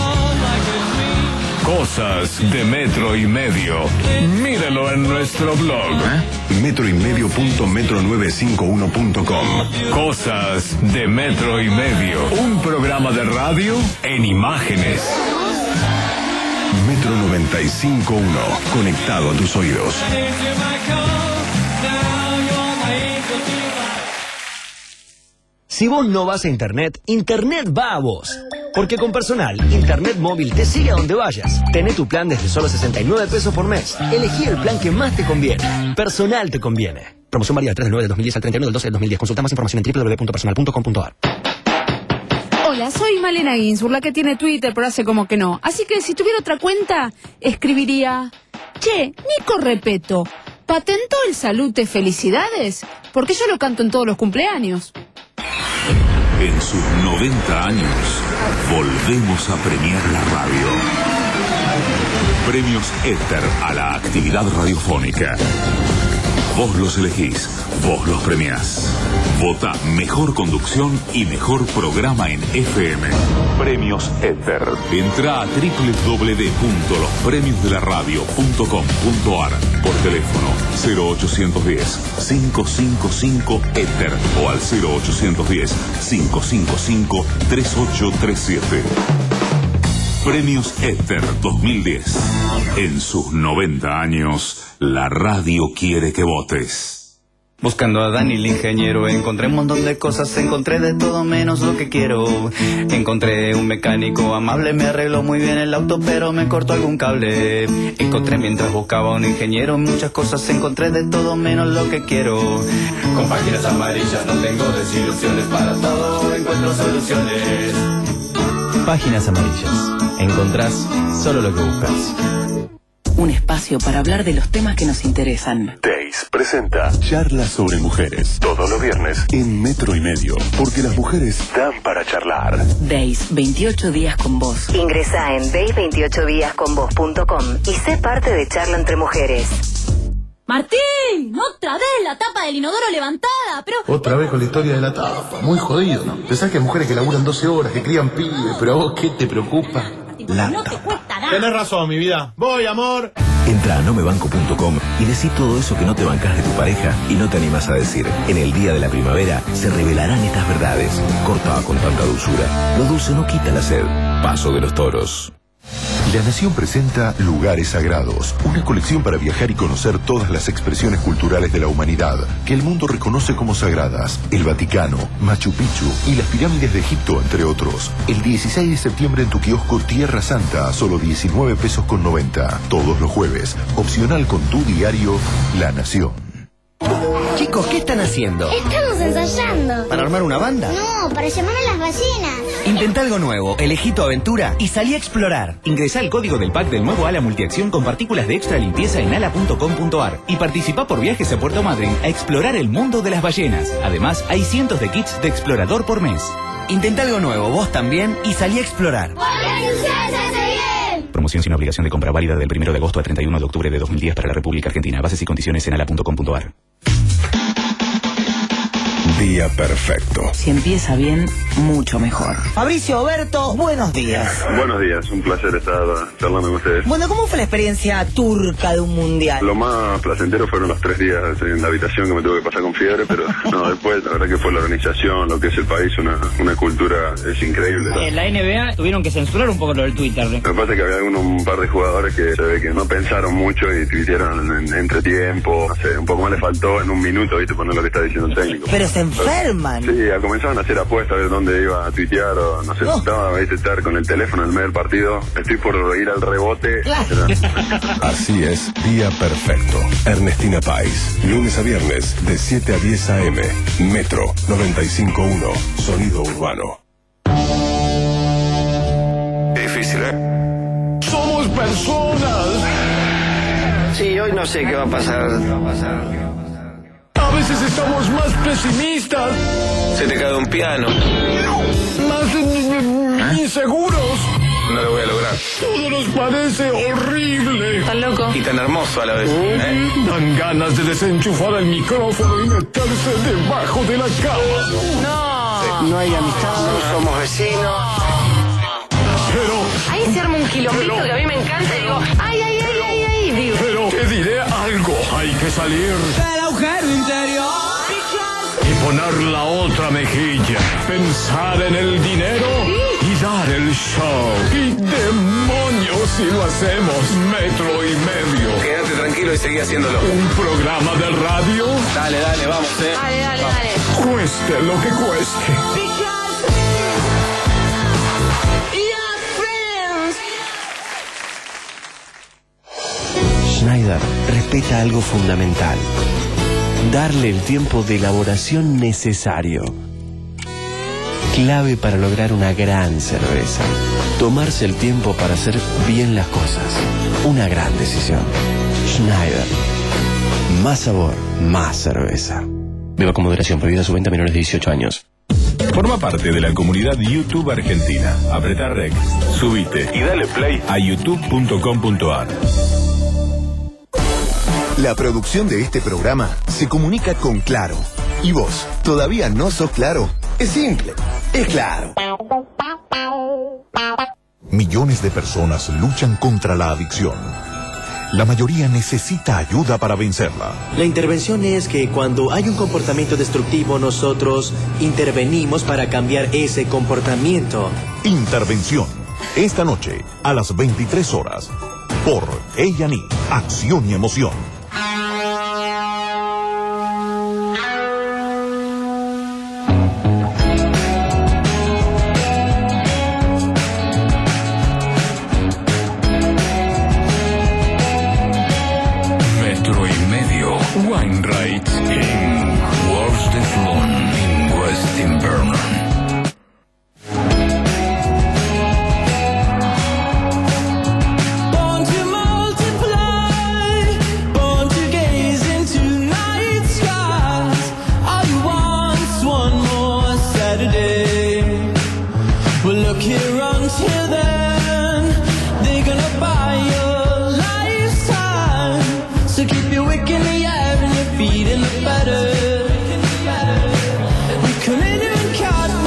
Cosas de Metro y Medio. Míralo en nuestro blog. ¿Eh? Metro y medio punto metro novecientos cincuenta y uno punto com. Cosas de Metro y Medio. Un programa de radio en imágenes. Metro noventa y cinco punto uno. Conectado a tus oídos. Si vos no vas a Internet, Internet va a vos. Porque con Personal, Internet móvil te sigue a donde vayas. Tené tu plan desde solo sesenta y nueve pesos por mes. Elegí el plan que más te conviene. Personal te conviene. Promoción válida del tres del nueve del dos mil diez al treinta y uno del doce del dos mil diez. Consulta más información en doble u doble u doble u punto personal punto com punto a r. Hola, soy Malena Ginsburg, la que tiene Twitter, pero hace como que no. Así que si tuviera otra cuenta, escribiría... Che, Nico Repeto, ¿patentó el Salute Felicidades? Porque yo lo canto en todos los cumpleaños. En sus noventa años, volvemos a premiar la radio. Premios Éter a la actividad radiofónica. Vos los elegís, vos los premiás. Vota mejor conducción y mejor programa en F M. Premios Éter. Entra a doble u doble u doble u punto los premios de la radio punto com punto a r por teléfono cero ochocientos diez, cinco cinco cinco Éter o al cero ochocientos diez, cinco cinco cinco, tres ocho tres siete. Premios Éter dos mil diez. En sus noventa años, la radio quiere que votes. Buscando a Dani el ingeniero, encontré un montón de cosas, encontré de todo menos lo que quiero. Encontré un mecánico amable, me arregló muy bien el auto, pero me cortó algún cable. Encontré mientras buscaba un ingeniero muchas cosas, encontré de todo menos lo que quiero. Con páginas amarillas no tengo desilusiones, para todo encuentro soluciones. Páginas amarillas. Encontrás solo lo que buscas. Un espacio para hablar de los temas que nos interesan. Days presenta Charlas sobre Mujeres. Todos los viernes en Metro y Medio. Porque las mujeres dan para charlar. Days, veintiocho días con vos. Ingresá en days veintiocho días con vos punto com y sé parte de Charla entre Mujeres. ¡Martín! ¡Otra vez la tapa del inodoro levantada! Pero... Otra vez con la historia de la tapa. Muy jodido, ¿no? Pensás que hay mujeres que laburan doce horas, que crían pibes, pero a vos, ¿qué te preocupa? La no te cuesta nada. Tenés razón, mi vida. Voy, amor. Entra a nomebanco punto com y decí todo eso que no te bancás de tu pareja y no te animás a decir. En el día de la primavera se revelarán estas verdades. Cortaba con tanta dulzura. Lo dulce no quita la sed. Paso de los toros. La Nación presenta Lugares Sagrados, una colección para viajar y conocer todas las expresiones culturales de la humanidad que el mundo reconoce como sagradas. El Vaticano, Machu Picchu y las pirámides de Egipto, entre otros. El dieciséis de septiembre en tu kiosco Tierra Santa, a solo diecinueve pesos con noventa. Todos los jueves, opcional con tu diario La Nación. Chicos, Chicos, ¿qué están haciendo? Estamos ensayando. ¿Para armar una banda? No, para llamar a las ballenas. Intenta algo nuevo, elegí tu aventura y salí a explorar. Ingresá el código del pack del nuevo Ala Multiacción con partículas de extra limpieza en ala punto com punto ar y participa por viajes a Puerto Madryn a explorar el mundo de las ballenas. Además, hay cientos de kits de explorador por mes. Intenta algo nuevo, vos también, y salí a explorar. Promoción sin obligación de compra, válida del primero de agosto al treinta y uno de octubre de dos mil diez para la República Argentina. Bases y condiciones en ala punto com punto ar. Día perfecto. Si empieza bien, mucho mejor. Fabricio, Oberto, buenos días. Buenos días, un placer estar charlando con ustedes. Bueno, ¿cómo fue la experiencia turca de un mundial? Lo más placentero fueron los tres días en la habitación que me tuve que pasar con fiebre, pero no, después la verdad que fue la organización, lo que es el país, una, una cultura, es increíble. En la N B A tuvieron que censurar un poco lo del Twitter. Lo que pasa es que había algunos, un par de jugadores que se ve que no pensaron mucho y tuitearon en, en entretiempo, no sé, un poco más le faltó en un minuto, viste, poner lo que está diciendo el técnico. Pero se enferman. Sí, comenzaban a hacer apuestas a ver dónde iba a tuitear o no sé, Oh. estaba a estar con el teléfono en el medio del partido, estoy por ir al rebote. Así es, Día Perfecto. Ernestina Pais, lunes a viernes de siete a diez a eme. Metro noventa y cinco punto uno, Sonido Urbano. Difícil, ¿eh? Somos personas. Sí, hoy no sé qué va a pasar. A veces estamos más pesimistas, Se te cae un piano. más eh, inseguros. No lo voy a lograr. Todo nos parece horrible. ¿Estás loco? Y tan hermoso a la vez. ¿eh? Dan ganas de desenchufar el micrófono y meterse debajo de la cama. No. No hay amistad, somos vecinos. Pero, Ahí se arma un quilombito que a mí me encanta y digo, ay, ay, ay, ay, ay, digo. pero te diré algo. Hay que salir El agujero interior. y poner la otra mejilla. Pensar en el dinero y dar el show. Y demonios si lo hacemos. Metro y medio. Quédate tranquilo y seguí haciéndolo. Un programa de radio. Dale, dale, vamos, eh. Dale, dale, dale. Cueste lo que cueste. Schneider respeta algo fundamental: darle el tiempo de elaboración necesario. Clave para lograr una gran cerveza. Tomarse el tiempo para hacer bien las cosas. Una gran decisión. Schneider. Más sabor, más cerveza. Beba con moderación, prohibida su venta a menores de dieciocho años. Forma parte de la comunidad YouTube Argentina. Apretá Rec, subite y dale play a youtube punto com punto ar. La producción de este programa se comunica con Claro. ¿Y vos todavía no sos Claro? Es simple, es Claro. Millones de personas luchan contra la adicción. La mayoría necesita ayuda para vencerla. La intervención es que cuando hay un comportamiento destructivo, nosotros intervenimos para cambiar ese comportamiento. Intervención. Esta noche, a las veintitrés horas, por A and E, Acción y Emoción. Metro y medio. Wainwright en Wars de Flon en West Invernon. Born to multiply, born to gaze into night skies. All you want's one more Saturday. Well, look here until then, they're gonna buy your lifetime. So keep your wick in the air and your feet in the batter. We come in and cut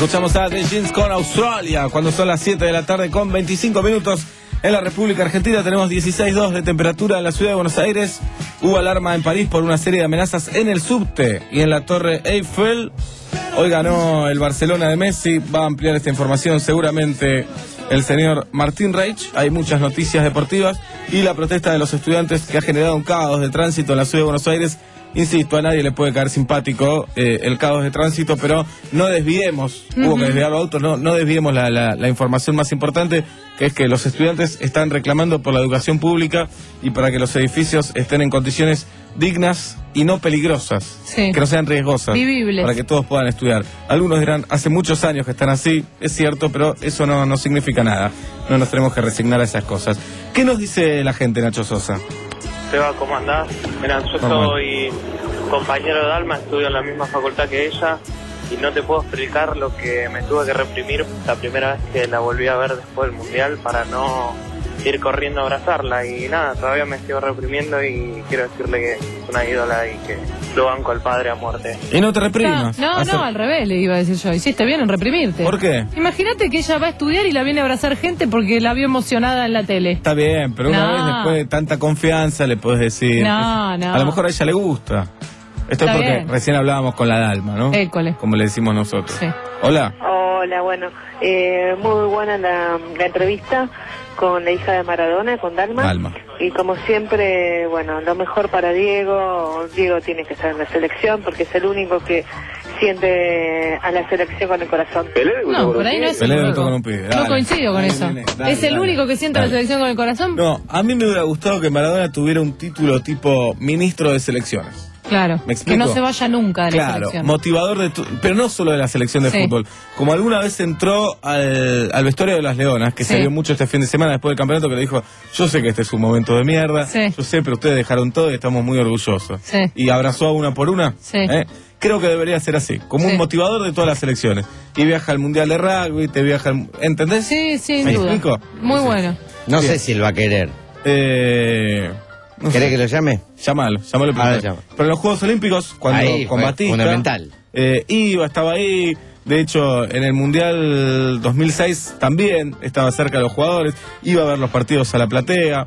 Escuchamos a The Jeans con Australia cuando son las siete de la tarde con veinticinco minutos. En la República Argentina tenemos dieciséis coma dos de temperatura en la ciudad de Buenos Aires. Hubo alarma en París por una serie de amenazas en el subte y en la Torre Eiffel. Hoy ganó el Barcelona de Messi. Va a ampliar esta información seguramente el señor Martín Reich. Hay muchas noticias deportivas y la protesta de los estudiantes que ha generado un caos de tránsito en la ciudad de Buenos Aires. Insisto, a nadie le puede caer simpático eh, el caos de tránsito, pero no desviemos, uh-huh. hubo que desviar los autos, no, no desviemos la, la, la información más importante, que es que los estudiantes están reclamando por la educación pública y para que los edificios estén en condiciones dignas y no peligrosas, sí. que no sean riesgosas, vivibles, para que todos puedan estudiar. Algunos dirán, hace muchos años que están así, es cierto, pero eso no, no significa nada, no nos tenemos que resignar a esas cosas. ¿Qué nos dice la gente, Nacho Sosa? Seba, ¿cómo andás? Mirá, yo soy compañero de Alma, estudio en la misma facultad que ella y no te puedo explicar lo que me tuve que reprimir la primera vez que la volví a ver después del Mundial para no ir corriendo a abrazarla y nada, todavía me sigo reprimiendo y quiero decirle que es una ídola y que lo banco al padre a muerte. Y no te reprimas. No, no, Hacer... no, al revés le iba a decir yo. Hiciste bien en reprimirte. ¿Por qué? Imagínate que ella va a estudiar y la viene a abrazar gente porque la vio emocionada en la tele. Está bien, pero una no. vez después de tanta confianza le puedes decir... No, no. A lo mejor a ella le gusta. Esto Está es porque bien. recién hablábamos con la Dalma, ¿no? École. Como le decimos nosotros. Sí. Hola. Hola, bueno, eh, muy buena la, la entrevista con la hija de Maradona, con Dalma. Dalma. Y como siempre, bueno, lo mejor para Diego. Diego tiene que estar en la selección porque es el único que siente a la selección con el corazón. No, por ahí no es el Pelé único. con un pibe. No Dale. coincido con Dale, eso. nene, dale, ¿Es el dale. único que siente Dale. la selección con el corazón? No, a mí me hubiera gustado que Maradona tuviera un título tipo ministro de selecciones. Claro, ¿Me explico? que no se vaya nunca de la Claro, selección. motivador de tu, pero no solo de la selección de Sí. fútbol. Como alguna vez entró al, al vestuario de las Leonas, que Sí. se vio mucho este fin de semana después del campeonato, que le dijo, yo sé que este es un momento de mierda, Sí. yo sé, pero ustedes dejaron todo y estamos muy orgullosos. Sí. Y abrazó a una por una. Sí. ¿eh? Creo que debería ser así, como Sí. un motivador de todas las selecciones. Y viaja al Mundial de Rugby, te viaja al... ¿Entendés? Sí, sin ¿Me duda. explico? Muy bueno. No Bien. sé si él va a querer. Eh... No ¿Querés sé. que lo llame? Llámalo, llámalo Ahora primero. llamo. Pero en los Juegos Olímpicos, cuando Ahí con fue Batista, fundamental. eh, iba, estaba ahí. De hecho, en el Mundial dos mil seis también estaba cerca de los jugadores, iba a ver los partidos a la platea.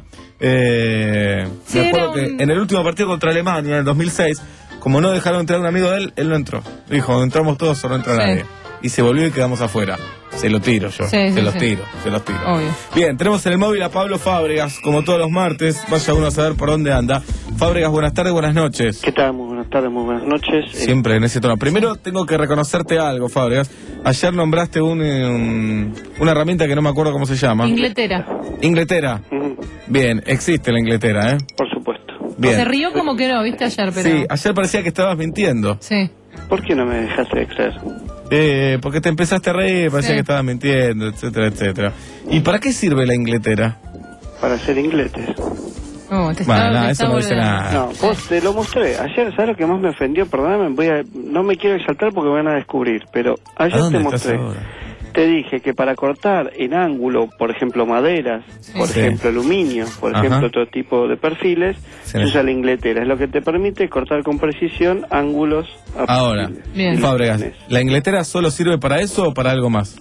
Eh, Sí, me acuerdo era un- que en el último partido contra Alemania, en el dos mil seis, como no dejaron entrar a un amigo de él, él no entró. Dijo, entramos todos o no entra Sí. nadie. Y se volvió y quedamos afuera. Se lo tiro yo, Sí, se sí, los sí. tiro, se los tiro. Obvio. Bien, tenemos en el móvil a Pablo Fábregas, como todos los martes. Vaya uno a saber por dónde anda. Fábregas, buenas tardes, buenas noches. ¿Qué tal? Muy buenas tardes, muy buenas noches. Siempre en ese tono. Primero tengo que reconocerte algo, Fábregas. Ayer nombraste un, un- una herramienta que no me acuerdo cómo se llama. Inglaterra. Ingletera. Bien, existe la Ingletera, ¿eh? Por supuesto. Bien. Se rió como que no, viste ayer, pero... Sí, ayer parecía que estabas mintiendo. Sí. ¿Por qué no me dejaste extraer? Eh, porque te empezaste a reír, parecía Sí. que estabas mintiendo, etcétera, etcétera. ¿Y para qué sirve la Ingletera? Para ser ingletes. Oh, te Bueno, está- no, te eso está no dice volviendo. nada. No, vos te lo mostré. Ayer, ¿sabes lo que más me ofendió? Perdóname, voy a, no me quiero exaltar porque me van a descubrir, pero ¿A ayer dónde te estás mostré. ahora? Te dije que para cortar en ángulo, por ejemplo, maderas, por Sí. ejemplo, aluminio, por Ajá. ejemplo, otro tipo de perfiles, Sí. se usa la ingletera. Es lo que te permite cortar con precisión ángulos. Ahora, Bien. Fábregas, ¿la Ingletera solo sirve para eso o para algo más?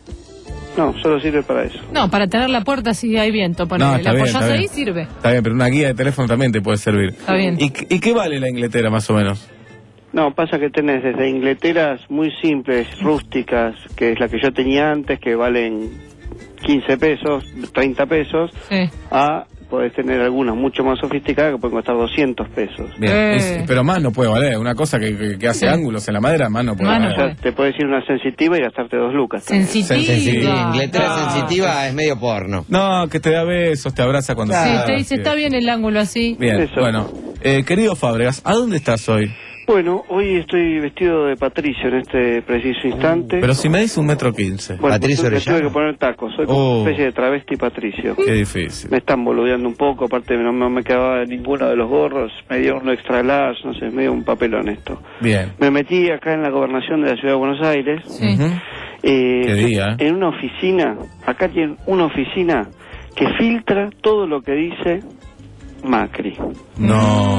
No, solo sirve para eso. No, para tener la puerta si hay viento, ponele. No, está la bien, apoyás está ahí, bien. sirve. Está bien, pero una guía de teléfono también te puede servir. Está bien. ¿Y, qué- y qué vale la Ingletera más o menos? No, pasa que tenés desde ingleteras muy simples, rústicas, que es la que yo tenía antes, que valen quince pesos, treinta pesos, Sí. a podés tener algunas mucho más sofisticadas que pueden costar doscientos pesos. Bien, Eh. es- pero más no puede valer. Una cosa que, que- que hace Sí. ángulos en la madera, más no puede O valer. sea, te puedes ir una sensitiva y gastarte dos lucas. también. Sensitiva. Inglaterra No. sensitiva es medio porno. No, que te da besos, te abraza cuando... Sí, quieras. te dice, está bien el ángulo así. Bien, Eso. bueno. Eh, querido Fábregas, ¿a dónde estás hoy? Bueno, hoy estoy vestido de Patricio en este preciso instante. Pero si me dice un metro quince. Bueno, pues, me tuve que poner tacos, soy como Oh. una especie de travesti Patricio. Qué difícil. Me están boludeando un poco, aparte no, no me quedaba ninguno de los gorros, me dio uno extra large, no sé, me dio un papelón esto. Bien. Me metí acá en la gobernación de la ciudad de Buenos Aires, Ujú. eh, Qué día, ¿eh? en una oficina, acá tienen una oficina que filtra todo lo que dice Macri. No. Sí,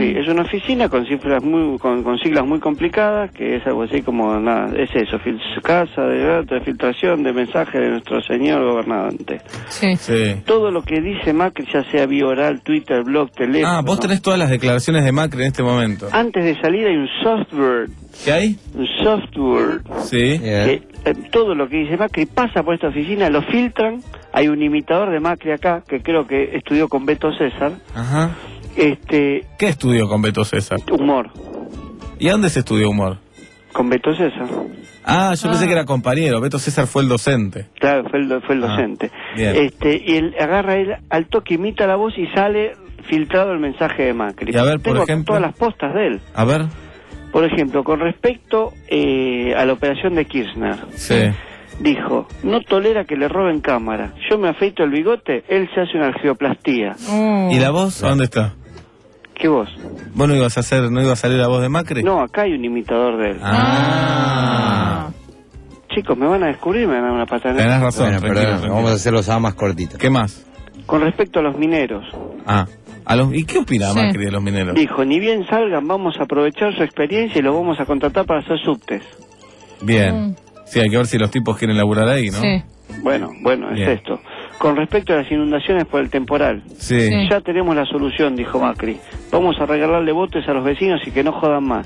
Sí, es una oficina con cifras muy, con, con siglas muy complicadas, que es algo así como, nada, es eso, fil casa de datos de filtración de mensajes de nuestro señor gobernante. Sí. Sí. Todo lo que dice Macri, ya sea vía oral, Twitter, blog, teléfono. Ah, vos tenés todas las declaraciones de Macri en este momento. Antes de salir hay un software. ¿Qué hay? Un software. Sí. Que, eh, todo lo que dice Macri pasa por esta oficina, lo filtran. Hay un imitador de Macri acá, que creo que estudió con Beto César. Ajá. Este, ¿Qué estudió con Beto César? Humor. ¿Y a dónde se estudió humor? Con Beto César. Ah, yo ah. pensé que era compañero. Beto César fue el docente. Claro, fue el, fue el docente. Ah, bien. Este, y él agarra él al toque, imita la voz y sale filtrado el mensaje de Macri. Y a ver, por Tengo ejemplo, todas las postas de él. A ver. Por ejemplo, con respecto eh, a la operación de Kirchner. Sí. Dijo, no tolera que le roben cámara. Yo me afeito el bigote, él se hace una angioplastía. Mm. ¿Y la voz? ¿A dónde está? ¿Qué voz? ¿Vos no ibas a hacer, no iba a salir la voz de Macri? No, acá hay un imitador de él. Ah. Chicos, me van a descubrir, me van a dar una patada. Tenés razón, Bueno, tranquilo, perdón, tranquilo. vamos a hacer los A más cortitos. ¿Qué más? Con respecto a los mineros. Ah. A los, ¿Y qué opina Sí. Macri de los mineros? Dijo, ni bien salgan, vamos a aprovechar su experiencia y los vamos a contratar para hacer subtes. Bien. Mm. Sí, hay que ver si los tipos quieren laburar ahí, ¿no? Sí. Bueno, bueno, Bien. es esto. Con respecto a las inundaciones por el temporal. Sí. Sí. Ya tenemos la solución, dijo Macri. Vamos a regalarle botes a los vecinos y que no jodan más.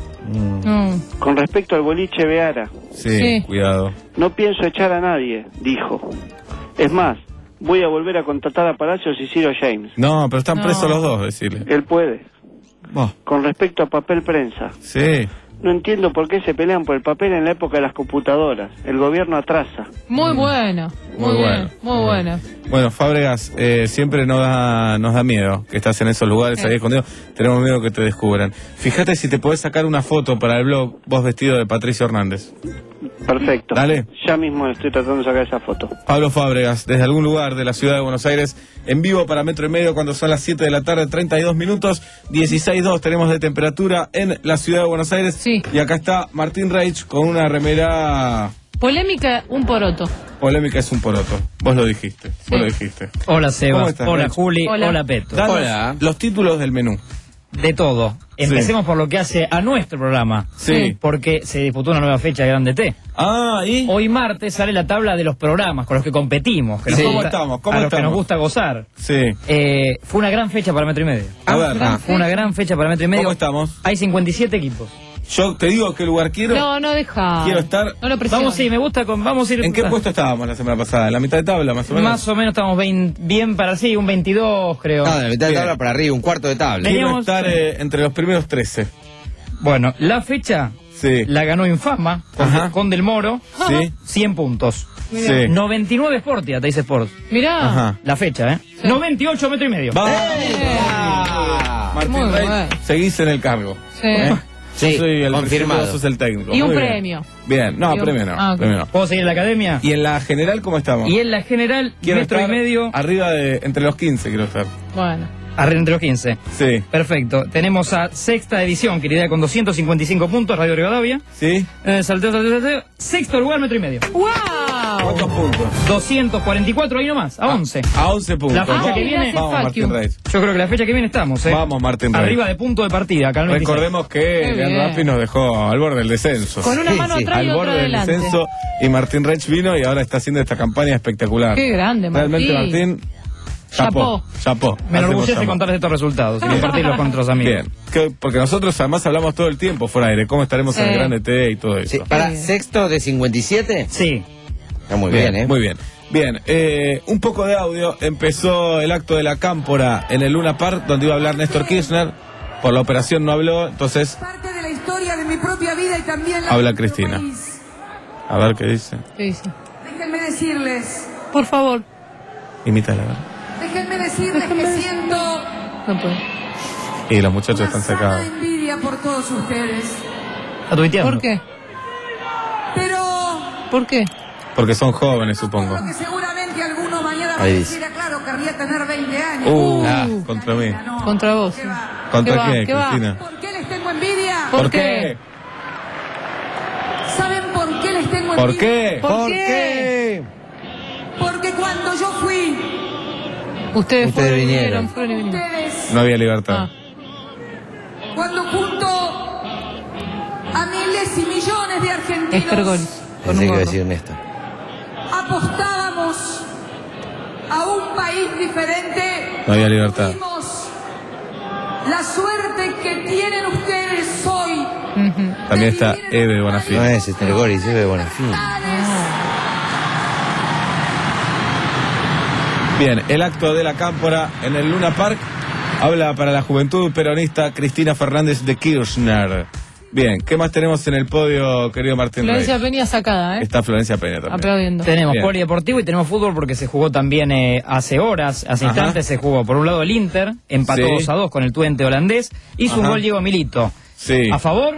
Mm. Mm. Con respecto al boliche Beara. Sí, Sí. cuidado. No pienso echar a nadie, dijo. Es más, voy a volver a contratar a Palacios y Ciro James. No, pero están No. presos los dos, decirle. Él puede. Vos. Con respecto a papel prensa. Sí. No entiendo por qué se pelean por el papel en la época de las computadoras. El gobierno atrasa. Muy bueno. Muy, Muy bien. bueno. Muy bueno. Bueno, Fábregas, eh, siempre nos da, nos da miedo que estás en esos lugares Sí. ahí escondidos. Tenemos miedo que te descubran. Fíjate si te podés sacar una foto para el blog, vos vestido de Patricio Hernández. Perfecto. Dale. Ya mismo estoy tratando de sacar esa foto. Pablo Fábregas, desde algún lugar de la ciudad de Buenos Aires, en vivo para Metro y Medio cuando son las siete de la tarde, treinta y dos minutos, dieciséis dos tenemos de temperatura en la ciudad de Buenos Aires. Sí. Y acá está Martín Reich con una remera Polémica, un poroto. polémica, es un poroto. Vos lo dijiste, Sí. vos lo dijiste. Hola ¿Cómo Sebas, estás, hola Reich? Juli, Hola. hola, Peto. Danos Hola. los títulos del menú. De todo. Empecemos por lo que hace a nuestro programa. Sí. Porque se disputó una nueva fecha de Grande T. Ah, ¿y? Hoy martes sale la tabla de los programas con los que competimos. Que nos Sí. ¿Cómo gusta- estamos? ¿Cómo a los que estamos? nos gusta gozar. Sí. Eh, fue una gran fecha para Metro y Medio. A ver, gran ah, Fue una gran fecha para Metro y Medio. ¿cómo estamos? Hay cincuenta y siete equipos. Yo te digo qué lugar quiero. No, no deja. Quiero estar- No lo presiones. Vamos, sí, me gusta. Con, vamos a ir. ¿En qué puesto estábamos la semana pasada? ¿En la mitad de tabla, más o menos? Más o menos estamos vein- bien para sí, un veintidós creo. No, de la mitad de Bien. tabla para arriba, un cuarto de tabla. Quiero Teníamos- estar eh, entre los primeros trece. Bueno, la fecha Sí. la ganó Infama con, Ajá. con Del Moro. Sí. cien puntos. Sí. noventa y nueve Sportia, te dice Sport. Mirá. Ajá. La fecha, ¿eh? Sí. noventa y ocho metro y medio. ¡Vamos! Ah. Martín Muy Rey, bueno. seguís en el cargo. Sí. ¿Eh? Sí, Yo soy el confirmado. presidente, vos sos el técnico. Y un Muy bien. premio. Bien, no, Y un- premio no, Ah, ok. premio no. ¿Puedo seguir en la academia? ¿Y en la general cómo estamos? Y en la general, Quiero metro y estar medio, arriba de, entre los quince quiero estar. Bueno. arriba entre los quince. Sí. Perfecto. Tenemos a sexta edición, que iría con doscientos cincuenta y cinco puntos, Radio Rivadavia. ¿Sí? Eh, salteo, salteo, salteo. Sexto lugar, metro y medio. ¡Wow! ¿Cuántos puntos? doscientos cuarenta y cuatro, ahí nomás, a once. A once puntos. La fecha Vamos, que viene- vamos Martín Rey. Yo creo que la fecha que viene estamos, ¿eh? Vamos, Martín Rey. Arriba de punto de partida, acá en el veintiséis. Recordemos que Qué Leandro bien. Appi nos dejó al borde del descenso. Con una mano atrás y al otra borde del adelante. descenso, y Martín Rech vino y ahora está haciendo esta campaña espectacular. Qué grande, Martín. Realmente, Martín, chapó, chapó. Me enorgullece Hacemos contarles estos resultados y compartirlos con otros amigos. Bien, que- porque nosotros además hablamos todo el tiempo fuera de aire, cómo estaremos en Sí. el Grande T y todo eso. Sí, ¿para sexto de cincuenta y siete? Sí. Está muy bien, ¿eh? Muy bien. Bien, eh, un poco de audio. Empezó el acto de la Cámpora en el Luna Park, donde iba a hablar Néstor Kirchner. Por la operación no habló, entonces Parte de la historia de mi propia vida y también la habla de nuestro Cristina. país. A ver qué dice. ¿Qué dice? Déjenme decirles, Por favor. Imítala, a ver. déjenme decirles que siento No puedo. Y los muchachos están sana sacados. envidia por todos ustedes. Está tuiteando. ¿Por qué? Pero ¿Por qué? Porque son jóvenes, supongo. que seguramente alguno mañana Ahí me dice. decirá, claro, querría tener veinte años. Uh, ah, contra mí. Contra vos. ¿Contra va? qué, ¿Qué va? Cristina? ¿Por qué les tengo envidia? ¿Por qué? ¿Saben por qué les tengo envidia? ¿Por qué? ¿Por, qué? Porque cuando yo fui, Ustedes, Ustedes fueron, vinieron. fueron y vinieron. ustedes No había libertad. Ah. cuando junto a miles y millones de argentinos Pensé que iba a decir Néstor. apostábamos a un país diferente, No había libertad. vimos la suerte que tienen ustedes hoy. También está Eve Bonafini. No es Estergoris, es Eve Bonafini. Bien, el acto de la Cámpora en el Luna Park habla para la juventud peronista Cristina Fernández de Kirchner. Bien, ¿qué más tenemos en el podio, querido Martín Florencia Rey? Peña sacada, ¿eh? Está Florencia Peña también. Aplaudiendo. Tenemos Bien. polideportivo y tenemos fútbol porque se jugó también eh, hace horas, hace Ajá. instantes se jugó. Por un lado el Inter, empató Sí. dos a dos con el Twente holandés, hizo un Ajá. gol Diego Milito. Sí. ¿A favor?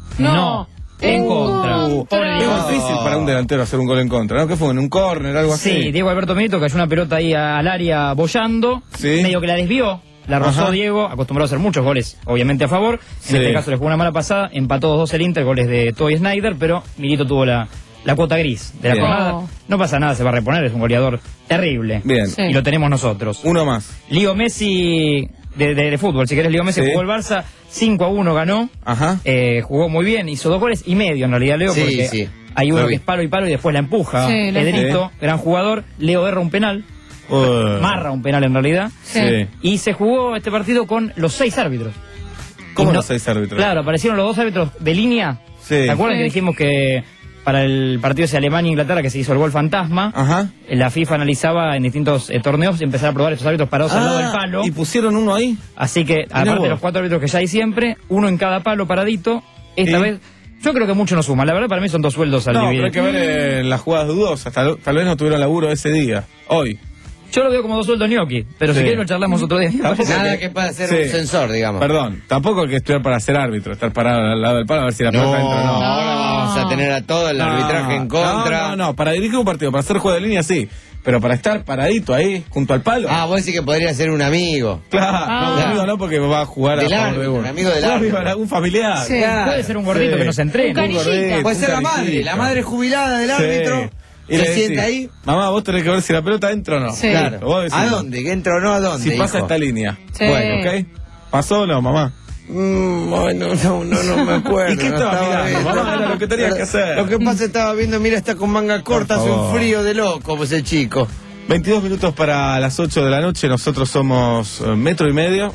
No. En En contra. contra. Pobre Es Diego. difícil para un delantero hacer un gol en contra, ¿no? ¿Qué fue? ¿En un córner, algo así? Sí, Diego Alberto Milito cayó una pelota ahí al área bollando, Sí. medio que la desvió, la rozó Ajá. Diego, acostumbrado a hacer muchos goles, obviamente a favor. En Sí. este caso le jugó una mala pasada, empató dos dos el Inter, goles de Toby Snyder, pero Milito tuvo la, la cuota gris de la Bien. jornada. No. No pasa nada, se va a reponer, es un goleador terrible. Bien. Sí. Y lo tenemos nosotros. Uno más. Leo Messi, de, de, de fútbol, si querés, Leo Messi Sí. jugó el Barça, cinco a uno ganó, Ajá. eh, jugó muy bien, hizo dos goles y medio en realidad, Leo, Sí, porque sí. hay uno Lo que vi. es palo y palo y después la empuja. Sí, la Pedrito, gran jugador, Leo erra un penal, Uh, marra un penal en realidad, Sí. y se jugó este partido con los seis árbitros. ¿Cómo Y no- los seis árbitros? Claro, aparecieron los dos árbitros de línea. Sí. ¿Se acuerdan Sí. que dijimos que para el partido ese Alemania-Inglaterra que se hizo el gol fantasma, Ajá. la FIFA analizaba en distintos eh, torneos empezar a probar estos árbitros parados al lado del palo? ¿Y pusieron uno ahí? Así que, aparte vos. de los cuatro árbitros que ya hay siempre, uno en cada palo paradito, esta Sí. vez, yo creo que mucho no suma. La verdad, para mí son dos sueldos al No, dividir. pero hay que ver eh, las jugadas dudosas. Tal, tal vez no tuvieron laburo ese día. Hoy. Yo lo veo como dos sueldos ñoqui, pero Sí. si quieres lo charlamos otro día. Tampoco Nada que- que pueda ser Sí. un sensor, digamos. Perdón, tampoco hay que estudiar para ser árbitro, estar parado al lado del palo a ver si la No, pelota entra o no. ahora vamos a tener a todo el No, arbitraje en contra. No, no, no, para dirigir un partido, para hacer juego de línea sí, pero para estar paradito ahí, junto al palo. Ah, vos decís que podría ser un amigo. Claro, Ah. no, un amigo no, porque va a jugar Del a favor de árbitro, uno. un amigo del Un árbitro. algún familiar. Sí. Claro. Puede ser un gordito Sí. que nos entrene. Un canillita. gordito, Puede un ser la madre, canillita. la madre jubilada del Sí. árbitro. Y Se le decís, sienta ahí. Mamá, vos tenés que ver si la pelota entra o no. Sí. Claro. Vos decís, ¿A dónde? ¿Que entra o no a dónde? Si pasa hijo? esta línea. Sí. Bueno, ¿ok? ¿Pasó o no, mamá? Mm, bueno, no, no, no me acuerdo. ¿Y qué no estabas estaba mirando, viendo. mamá? Era lo que tenías que hacer. Lo que pasa estaba viendo, mira, está con manga corta, hace un favor. frío de loco, pues el chico. veintidós minutos para las ocho de la noche, nosotros somos eh, metro y medio.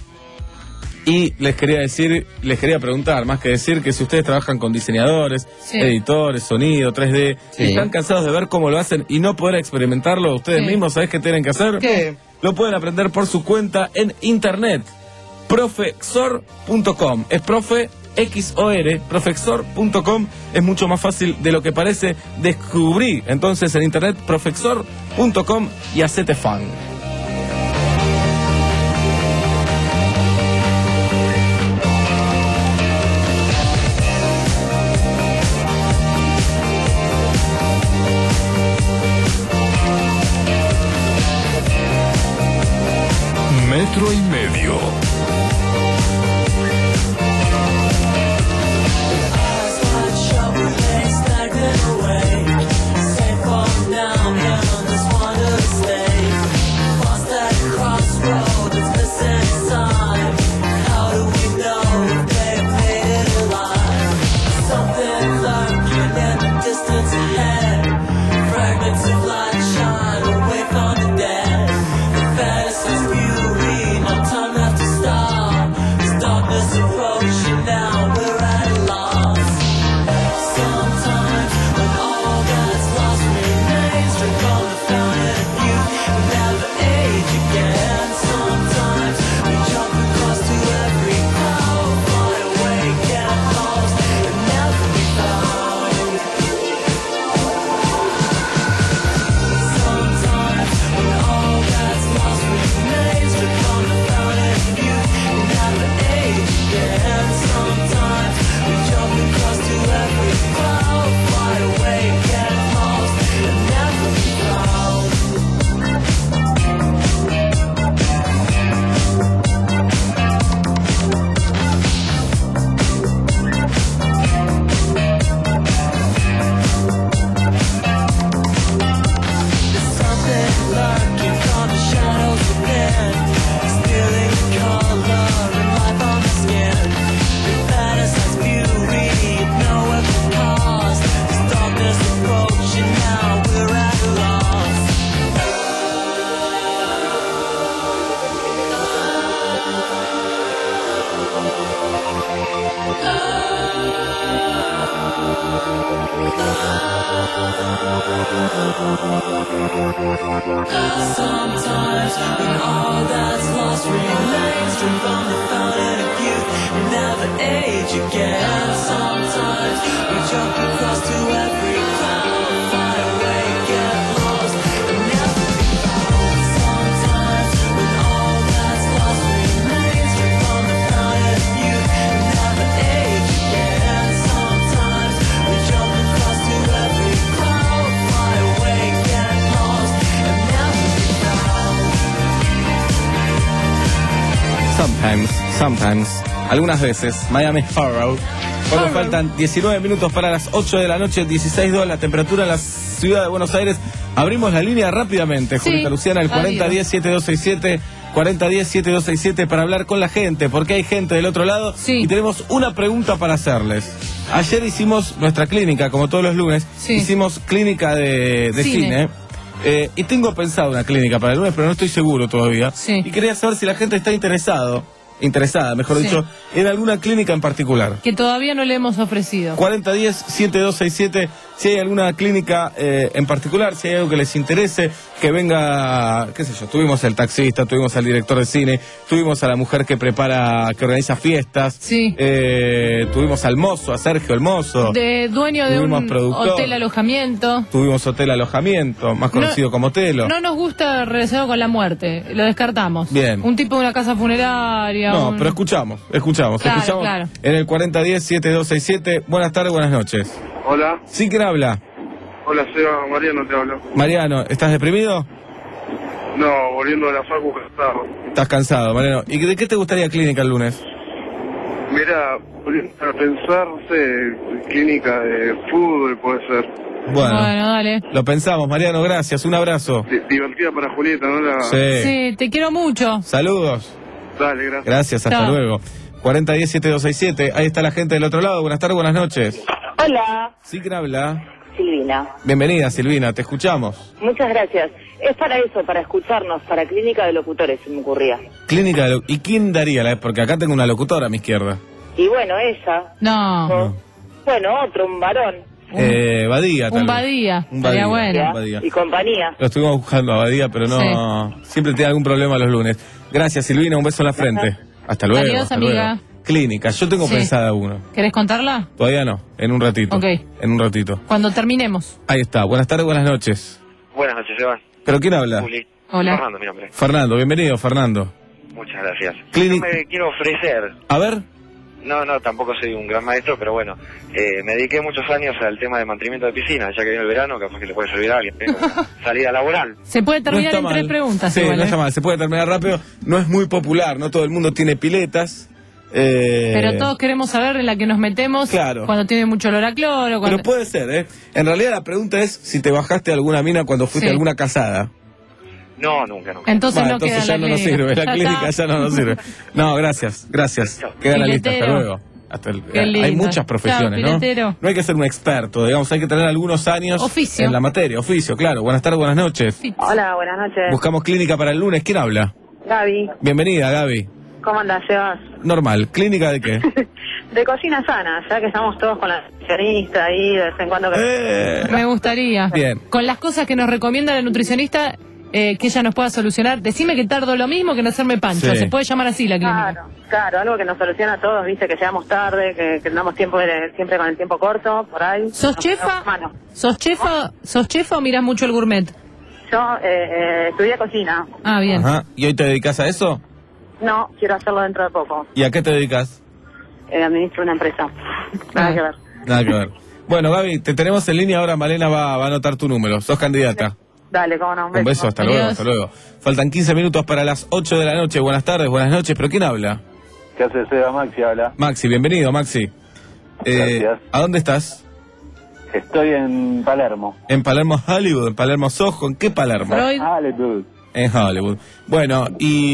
Y les quería decir, les quería preguntar, más que decir, que si ustedes trabajan con diseñadores, Sí. editores, sonido, tres D, Sí. y están cansados de ver cómo lo hacen y no poder experimentarlo ustedes Sí. mismos, ¿sabés qué tienen que hacer? ¿Qué? Lo pueden aprender por su cuenta en internet. profexor punto com. Es profe X O R, profexor punto com. Es mucho más fácil de lo que parece. Descubrí entonces en internet profexor punto com y hacete fan. Metro y medio. Fragments of light shine away from the dead. The fantasies beauty, no time left to stop. Sometimes when all that's lost remains, drink from the fountain of youth and never age again. Sometimes we jump across to every cloud, fly away, get lost and never be found. Sometimes when all that's lost remains, drink from the fountain of youth and never age again. Sometimes we jump across to every cloud, fly away, get lost and never be found. Sometimes, sometimes, algunas veces, Miami Horror. Cuando faltan diecinueve minutos para las ocho de la noche, dieciséis dos la temperatura en la ciudad de Buenos Aires. Abrimos la línea rápidamente, Sí, Julita Luciana, el cuarenta diez siete dos seis siete, cuarenta diez siete dos seis siete para hablar con la gente, porque hay gente del otro lado y tenemos una pregunta para hacerles. Ayer hicimos nuestra clínica, como todos los lunes, hicimos clínica de, de cine. Cine. Eh, y tengo pensado una clínica para el lunes, pero no estoy seguro todavía. Y quería saber si la gente está interesado, interesada, mejor Sí. dicho, en alguna clínica en particular. Que todavía no le hemos ofrecido. cuarenta diez siete dos seis siete, si hay alguna clínica eh, en particular, si hay algo que les interese, que venga, qué sé yo, tuvimos al taxista, tuvimos al director de cine, tuvimos a la mujer que prepara, que organiza fiestas, eh, tuvimos al mozo, a Sergio el mozo, De dueño de Tuvimos un productor. hotel alojamiento. tuvimos hotel alojamiento, más conocido como Telo. No nos gusta relacionado con la muerte, lo descartamos. Bien. Un tipo de una casa funeraria. No, un- pero escuchamos, escuchamos, Claro, escuchamos claro. en el cuarenta diez siete dos seis siete. Buenas tardes, buenas noches. Hola. ¿Sí, quién habla? Hola, Seba, Mariano te hablo. Mariano, ¿estás deprimido? No, volviendo de la facu cansado. Estás cansado, Mariano. ¿Y de qué te gustaría clínica el lunes? Mira, volviendo a pensar, no sé, clínica de fútbol puede ser. Bueno, dale. lo pensamos, Mariano, gracias, un abrazo. Di- divertida para Julieta, ¿no? La... Sí. Sí, te quiero mucho. Saludos. Dale, gracias. Gracias, hasta Chao. luego. cuarenta diez siete dos seis siete, ahí está la gente del otro lado. Buenas tardes, buenas noches. Hola, ¿Sí, quién habla? Silvina. Bienvenida, Silvina, te escuchamos. Muchas gracias. Es para eso, para escucharnos, para Clínica de Locutores, se me ocurría. Clínica de lo- ¿Y quién daría la? Porque acá tengo una locutora a mi izquierda. Y bueno, ella. No. Bueno, otro, un varón. Eh, Badía, tal Un vez. Badía. Un Estaría Badía, bueno. un Badía. Y compañía. Lo estuvimos buscando a Badía, pero no. Siempre tiene algún problema los lunes. Gracias, Silvina, un beso en la frente. Hasta luego. Adiós, hasta amiga. luego. Clínica, yo tengo Sí. pensada uno. ¿Querés contarla? Todavía no, en un ratito. Ok. En un ratito. Cuando terminemos. Ahí está. Buenas tardes, buenas noches. Buenas noches, Iván. ¿Pero quién habla? Juli. Hola. Fernando, mi nombre. Fernando, bienvenido, Fernando. Muchas gracias. Clinic- Yo me quiero ofrecer. A ver. No, no, tampoco soy un gran maestro, pero bueno, eh, me dediqué muchos años al tema de mantenimiento de piscina, ya que viene el verano, capaz que le puede servir a alguien. ¿eh? Como salida laboral. Se puede terminar No en está tres mal. preguntas. Sí, igual, no ¿eh? está mal. Se puede terminar rápido. No es muy popular, no todo el mundo tiene piletas. Eh, Pero todos queremos saber en la que nos metemos Claro. cuando tiene mucho olor a cloro. Cuando... Pero puede ser, ¿eh? En realidad la pregunta es si te bajaste alguna mina cuando fuiste Sí. a alguna casada. No, nunca, nunca. Entonces Va, no entonces queda ya la no nos clínica. sirve, la Ya clínica está. ya no nos sirve. No, gracias, gracias. Queda la lista, hasta Piletero. luego. Hasta el- Qué hay lindo. muchas profesiones, Chao, ¿no? piletero. No hay que ser un experto, digamos, hay que tener algunos años Oficio. en la materia, oficio, claro. Buenas tardes, buenas noches. Hola, buenas noches. Buscamos clínica para el lunes, ¿quién habla? Gaby, Bienvenida, Gaby. ¿cómo andás, Sebas? Normal, ¿clínica de qué? De cocina sana, ya que estamos todos con la nutricionista ahí, de vez en cuando... Eh. Me gustaría. Bien. Con las cosas que nos recomienda la nutricionista, eh, que ella nos pueda solucionar. Decime que tardo lo mismo que en hacerme pancho. Sí. Se puede llamar así la clínica. Claro, claro, algo que nos soluciona a todos, viste, que llegamos tarde, que, que andamos tiempo, siempre con el tiempo corto, por ahí. ¿Sos Nos chefa? ponemos mano. ¿Sos chefa, ¿Sos chefa o mirás mucho el gourmet? Yo eh, eh, estudié cocina. Ah, bien. Ajá. ¿Y hoy te dedicas a eso? No, quiero hacerlo dentro de poco. ¿Y a qué te dedicas? Eh, administro una empresa. Nada que ver. Nada que ver. Bueno, Gaby, te tenemos en línea ahora. Malena va, va a anotar tu número. Sos candidata. Dale, cómo no, un beso. Un beso, hasta luego, hasta luego. Faltan quince minutos para las ocho de la noche. Buenas tardes, buenas noches. ¿Pero quién habla? ¿Qué hace Seba? Maxi habla. Maxi, bienvenido, Maxi. Eh, Gracias. ¿A dónde estás? Estoy en Palermo. En Palermo, Hollywood, en Palermo, Soho. ¿En qué Palermo? Hollywood. En Hollywood. Bueno,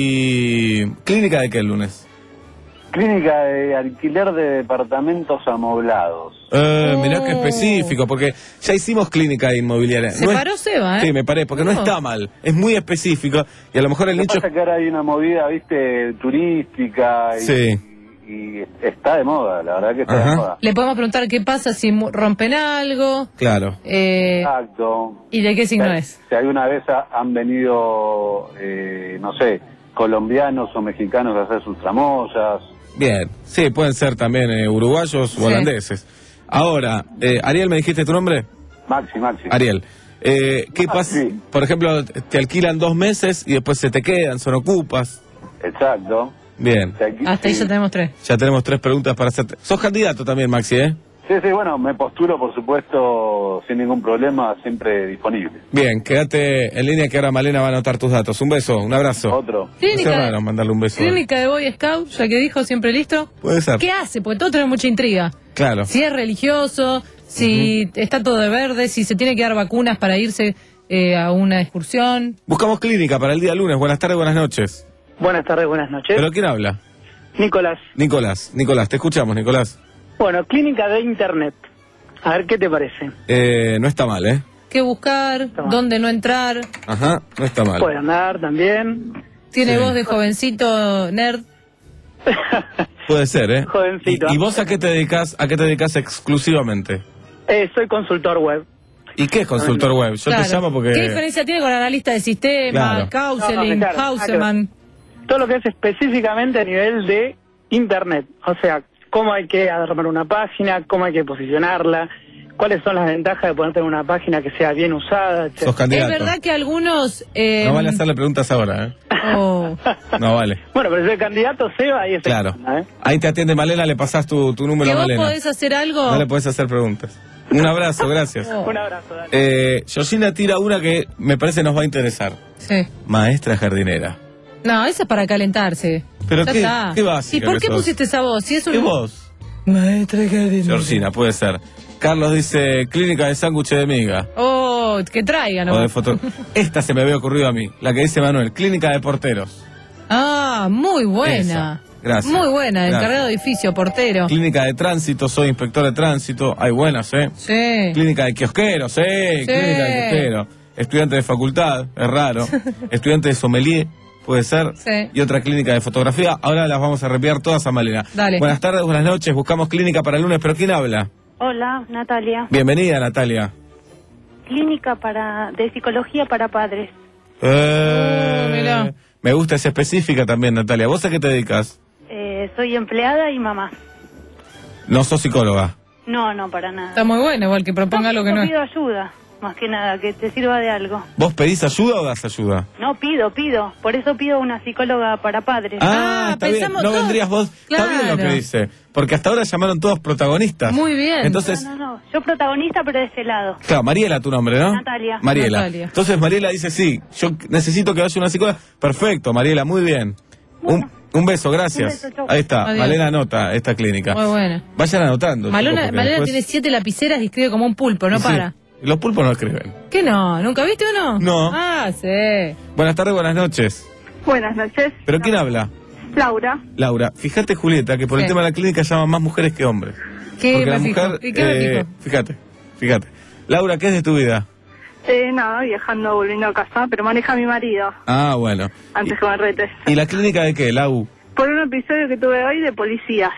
¿y clínica de qué el lunes? Clínica de alquiler de departamentos amoblados. Eh, mirá Oh. qué específico, porque ya hicimos clínica inmobiliaria. Se No es- paró Seba, ¿eh? Sí, me paré, porque no No. está mal. Es muy específico y a lo mejor el Lo que nicho... pasa es que ahora hay una movida, viste, turística y Sí. y está de moda, la verdad que está Ajá. de moda. Le podemos preguntar qué pasa si mu- rompen algo. Claro. Eh, Exacto. ¿Y de qué signo si, es? Si alguna vez ha- han venido, eh, no sé, colombianos o mexicanos a hacer sus tramoyas. Bien, sí, pueden ser también eh, uruguayos o Sí. holandeses. Ahora, eh, Ariel, ¿me dijiste tu nombre? Maxi, Maxi. Ariel. Eh, ¿Qué pasa? Por ejemplo, te alquilan dos meses y después se te quedan, son ocupas. Exacto. Bien. Hasta ahí ya tenemos tres. Ya tenemos tres preguntas para hacerte. Sos candidato también, Maxi, ¿eh? Sí, sí, bueno, me posturo, por supuesto, sin ningún problema, siempre disponible. Bien, quédate en línea que ahora Malena va a anotar tus datos. Un beso, un abrazo. Otro. Clínica Es de- raro mandarle un beso. Clínica de Boy Scout, ya que dijo, siempre listo. Puede ser. ¿Qué hace? Porque todos tenemos mucha intriga. Claro. Si es religioso, si está todo de verde, si se tiene que dar vacunas para irse eh, a una excursión. Buscamos clínica para el día lunes. Buenas tardes, buenas noches. Buenas tardes, buenas noches. ¿Pero quién habla? Nicolás. Nicolás. Nicolás, te escuchamos, Nicolás. Bueno, clínica de internet. A ver, ¿qué te parece? Eh, no está mal, ¿eh? ¿Qué buscar? ¿Dónde no entrar? Ajá, no está mal. Puede andar también. Tiene Sí. voz de jovencito nerd. Puede ser, ¿eh? Jovencito. ¿Y, y vos a qué te dedicas, a qué te dedicas exclusivamente? Eh, soy consultor web. ¿Y qué es consultor web? Yo Claro. te llamo porque... ¿Qué diferencia tiene con analista de sistema, Claro. counseling, No, no, claro, Hauseman? Todo lo que es específicamente a nivel de internet. O sea, cómo hay que armar una página, cómo hay que posicionarla, cuáles son las ventajas de poner una página que sea bien usada, etcétera. Sos candidato. Es verdad que algunos... eh, No vale hacerle preguntas ahora, ¿eh? oh, No vale. Bueno, pero si el candidato se va, ahí es Claro. ¿eh? Ahí te atiende Malena, le pasás tu, tu número ¿Que a vos Malena. podés hacer algo? No le podés hacer preguntas. Un abrazo, gracias. Un abrazo, dale. Eh, Georgina tira una que me parece nos va a interesar. Sí. Maestra jardinera. No, eso es para calentarse. Pero Ya qué- está. qué básica ¿Y por que qué sos? pusiste esa voz? Si es un... ¿Qué voz? Maestra jardinera. Georgina, puede ser. Carlos dice, clínica de sándwich de miga. Oh, que traigan. O ¿no? de foto. Esta se me había ocurrido a mí, la que dice Manuel, clínica de porteros. Ah, muy buena. Esa. Gracias. Muy buena, Gracias. encargado de edificio, portero. Clínica de tránsito, soy inspector de tránsito. Hay buenas, ¿eh? Sí. Clínica de kiosqueros, ¿eh? Sí. Clínica de kiosquero. Estudiante de facultad, es raro. Estudiante de sommelier, puede ser. Sí. Y otra clínica de fotografía. Ahora las vamos a reenviar todas a Malena. Dale. Buenas tardes, buenas noches. Buscamos clínica para el lunes, pero ¿quién habla? Hola, Natalia. Bienvenida, Natalia. Clínica para de psicología para padres. Eh, Oh, mirá. Me gusta, es específica también, Natalia. ¿Vos a qué te dedicas? Eh, soy empleada y mamá. No sos psicóloga. No, no, para nada. Está muy buena, igual que proponga algo que no Yo es. pido ayuda, más que nada, que te sirva de algo. ¿Vos pedís ayuda o das ayuda? No, pido, pido. Por eso pido una psicóloga para padres. Ah, está bien. No vendrías vos. Está bien lo que dice. Porque hasta ahora llamaron todos protagonistas. Muy bien. Entonces, No, no, no. Yo protagonista, pero de ese lado. claro, Mariela tu nombre, ¿no? Natalia. Mariela. Natalia. Entonces Mariela dice, sí, yo necesito que vaya una psicóloga. Perfecto, Mariela, muy bien. Un, un beso, gracias. Un beso, chau. Ahí está, Adiós. Malena anota esta clínica. Muy buena. Vayan anotando. Malena, chicos, porque Malena después- tiene siete lapiceras y escribe como un pulpo, no Sí, para. los pulpos no escriben. ¿Qué no? ¿Nunca viste uno? No. Ah, sí. Buenas tardes, buenas noches. Buenas noches. ¿Pero quién habla? Laura. Laura, fíjate, Julieta, que por el Sí. tema de la clínica llaman más mujeres que hombres. ¿Qué Porque me la fijo? mujer, ¿Y qué me eh, fijo? fíjate, fíjate. Laura, ¿qué es de tu vida? Eh, nada, viajando, volviendo a casa, pero maneja mi marido, Ah, bueno. antes que me retes. ¿Y la clínica de qué, Lau? Por un episodio que tuve hoy de policías.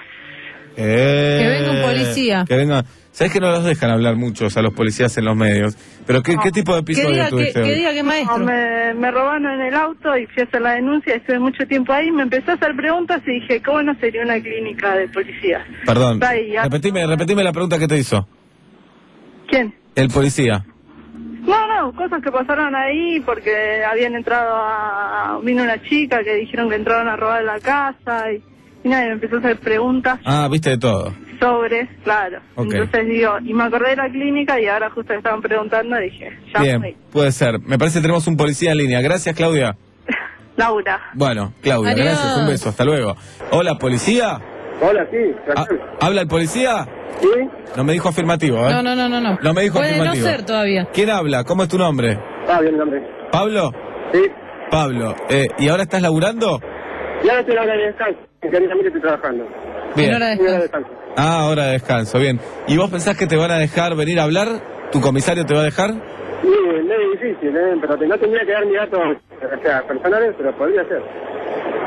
Eh, Que venga un policía. Que venga. ¿Sabes que no los dejan hablar muchos a los policías en los medios? ¿Pero qué, qué tipo de Que episodio diga tuviste hoy? que maestro. me, me robaron en el auto y fui a hacer la denuncia, estuve mucho tiempo ahí, me empezó a hacer preguntas y dije, ¿cómo no sería una clínica de policías? Perdón, Ahí, ya. repetime, repetime la pregunta que te hizo. ¿Quién? El policía. No, no, cosas que pasaron ahí porque habían entrado a... Vino una chica que dijeron que entraron a robar la casa y, y nadie me empezó a hacer preguntas Ah, viste de todo. sobre, claro. Ok. Entonces digo, y me acordé de la clínica y ahora justo me estaban preguntando y dije, ya Bien, fue. puede ser. Me parece que tenemos un policía en línea. Gracias, Claudia. Laura. Bueno, Claudia, Adiós. gracias. Un beso. Hasta luego. Hola, ¿policía? Hola, sí. Ah, ¿Habla el policía? Sí. No me dijo afirmativo, ¿eh? No, no, no, no. No, No me dijo Puede no afirmativo. ser todavía. ¿Quién habla? ¿Cómo es tu nombre? Ah, bien, nombre. ¿Pablo? Sí. Pablo, eh, ¿y ahora estás laburando? Ya no estoy en la hora de descanso, teóricamente estoy trabajando. Bien. En hora de descanso. Ah, hora de descanso, bien. ¿Y vos pensás que te van a dejar venir a hablar? ¿Tu comisario te va a dejar? Sí, es medio difícil, ¿eh? Pero te- no tendría que dar mi dato, o sea, personales, pero podría ser.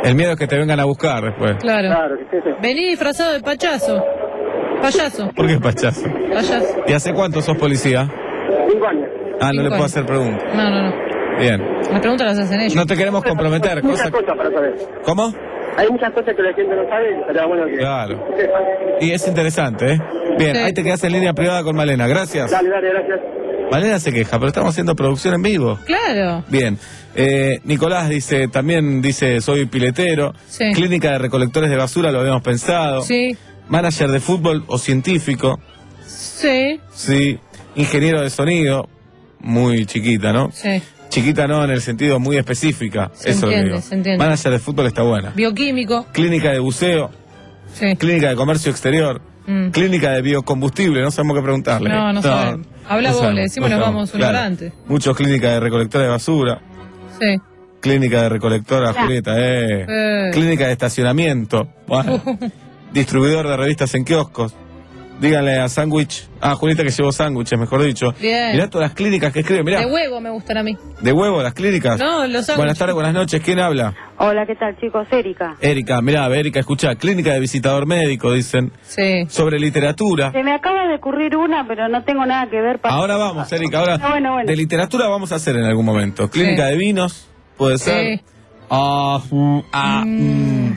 El miedo es que te vengan a buscar después. Claro. Claro, que sí, sí. Vení disfrazado de payaso. Payaso. ¿Por qué payaso? Payaso. ¿Y hace cuánto sos policía? Cinco años. Ah, no Cinco le puedo años. hacer preguntas. No, no, no. Bien. Las preguntas las hacen ellos. No te queremos comprometer. Hay muchas Cosa... cosas para saber. ¿Cómo? Hay muchas cosas que la gente no sabe, pero bueno que... Claro. Y es interesante, ¿eh? Bien, Sí. ahí te quedas en línea privada con Malena. Gracias. Dale, dale, gracias. Malena se queja, pero estamos haciendo producción en vivo. Claro. Bien. Eh, Nicolás dice, también dice, soy piletero. Sí. Clínica de recolectores de basura, lo habíamos pensado. Sí. Manager de fútbol o científico. Sí. Sí. Ingeniero de sonido. Muy chiquita, ¿no? Sí. Chiquita no, en el sentido muy específica. Se Eso entiende, digo. se entiende. Manager de fútbol está buena. Bioquímico. Clínica de buceo. Sí. Clínica de comercio exterior. Mm. Clínica de biocombustible, no sabemos qué preguntarle. No, no sabemos. Habla no vos, sabemos, le decimos no nos sabemos, vamos un hora antes. Muchos clínicas de recolectores de basura. Sí. Clínica de recolectora, Julieta, eh. Eh. Clínica de estacionamiento. Bueno. Distribuidor de revistas en kioscos. Díganle a Sándwich. Ah, Julieta que llevó sándwiches, mejor dicho. Bien. Mirá todas las clínicas que escriben, mirá. De huevo me gustan a mí. De huevo, las clínicas. No, los sándwiches. Buenas tardes, buenas noches. ¿Quién habla? Hola, ¿qué tal, chicos? Erika. Erika, mirá, Erika, escuchá. Clínica de visitador médico, dicen. Sí. Sobre literatura. Se me acaba de ocurrir una, pero no tengo nada que ver para... Ahora vamos, Erika, ahora. No, bueno, bueno. De literatura vamos a hacer en algún momento. Clínica Sí. de vinos, puede ser. Sí. Ah, mm, ah, mm.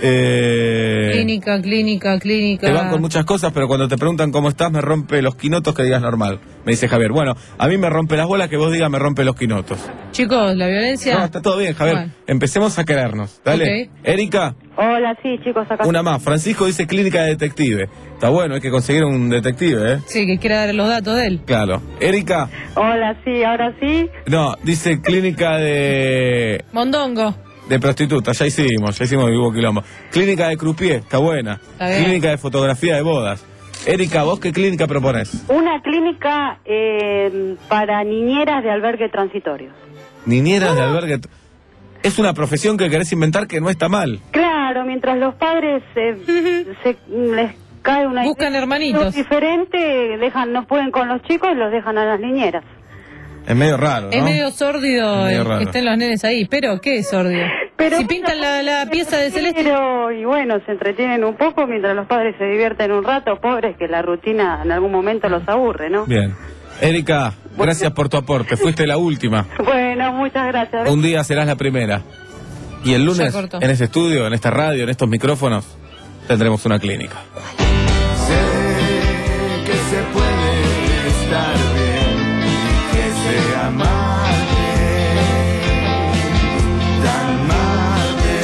Eh, Clínica, clínica, clínica. Te van con muchas cosas, pero cuando te preguntan cómo estás, me rompe los quinotos que digas normal. Me dice Javier. Bueno, a mí me rompe las bolas que vos digas me rompe los quinotos. Chicos, la violencia. No, está todo bien, Javier. Bueno. Empecemos a querernos. Dale. Ok. Erika, Hola, sí, chicos, acá... una más. Francisco dice clínica de detective. Está bueno, hay que conseguir un detective, ¿eh? Sí, que quiera dar los datos de él. Claro. Erika, Hola, sí, ahora sí. no, dice clínica de... Mondongo. De prostituta, ya hicimos, ya hicimos vivo quilombo. Clínica de croupier, está buena. Está bien. Clínica de fotografía de bodas. Erika, ¿vos qué clínica proponés? Una clínica eh, para niñeras de albergue transitorio. Niñeras de albergue. Es una profesión que querés inventar que no está mal. Claro, mientras los padres eh, se les cae una... Buscan hermanitos. diferente, dejan, no pueden con los chicos y los dejan a las niñeras. Es medio raro, ¿no? Es medio sórdido Es medio eh, raro. que estén los nenes ahí. Pero, ¿qué es sórdido? Pero si pintan la, la pieza de celeste. Pero, y bueno, se entretienen un poco mientras los padres se divierten un rato, pobres que la rutina en algún momento los aburre, ¿no? Bien. Erika, gracias por tu aporte. Fuiste la última. Bueno, muchas gracias. Un día serás la primera. Y el lunes, Ya cortó. en este estudio, en esta radio, en estos micrófonos, tendremos una clínica. Sé que se puede estar bien y que se amarte tan marte.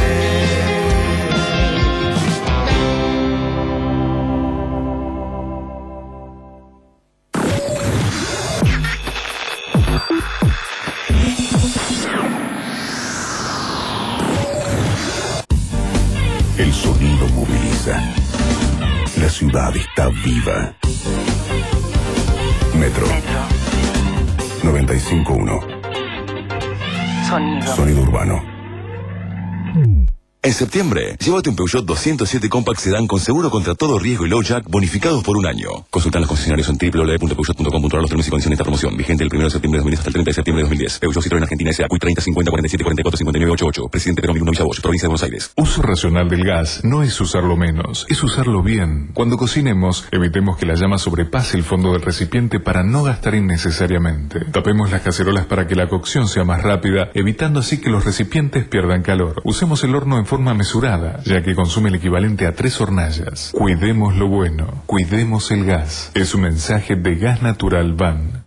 El sonido moviliza. La ciudad está viva. Metro. noventa y cinco punto uno. Sonido. Sonido urbano. En septiembre, llévate un Peugeot doscientos siete Compact Sedan con seguro contra todo riesgo y low jack bonificados por un año. Consulta en los concesionarios en doble u doble u doble u punto peugeot punto com punto a r los términos y condiciones de esta promoción. Vigente del primero de septiembre de dos mil diez hasta el treinta de septiembre de dos mil diez. Peugeot Citroën Argentina S A Q treinta cincuenta cuarenta y siete cuarenta y cuatro cincuenta y nueve ochenta y ocho. Presidente Perón uno Villa Bosch, provincia de Buenos Aires. Uso racional del gas no es usarlo menos, es usarlo bien. Cuando cocinemos, evitemos que la llama sobrepase el fondo del recipiente para no gastar innecesariamente. Tapemos las cacerolas para que la cocción sea más rápida, evitando así que los recipientes pierdan calor. Usemos el horno en forma mesurada, ya que consume el equivalente a tres hornallas. Cuidemos lo bueno, cuidemos el gas. Es un mensaje de Gas Natural Van.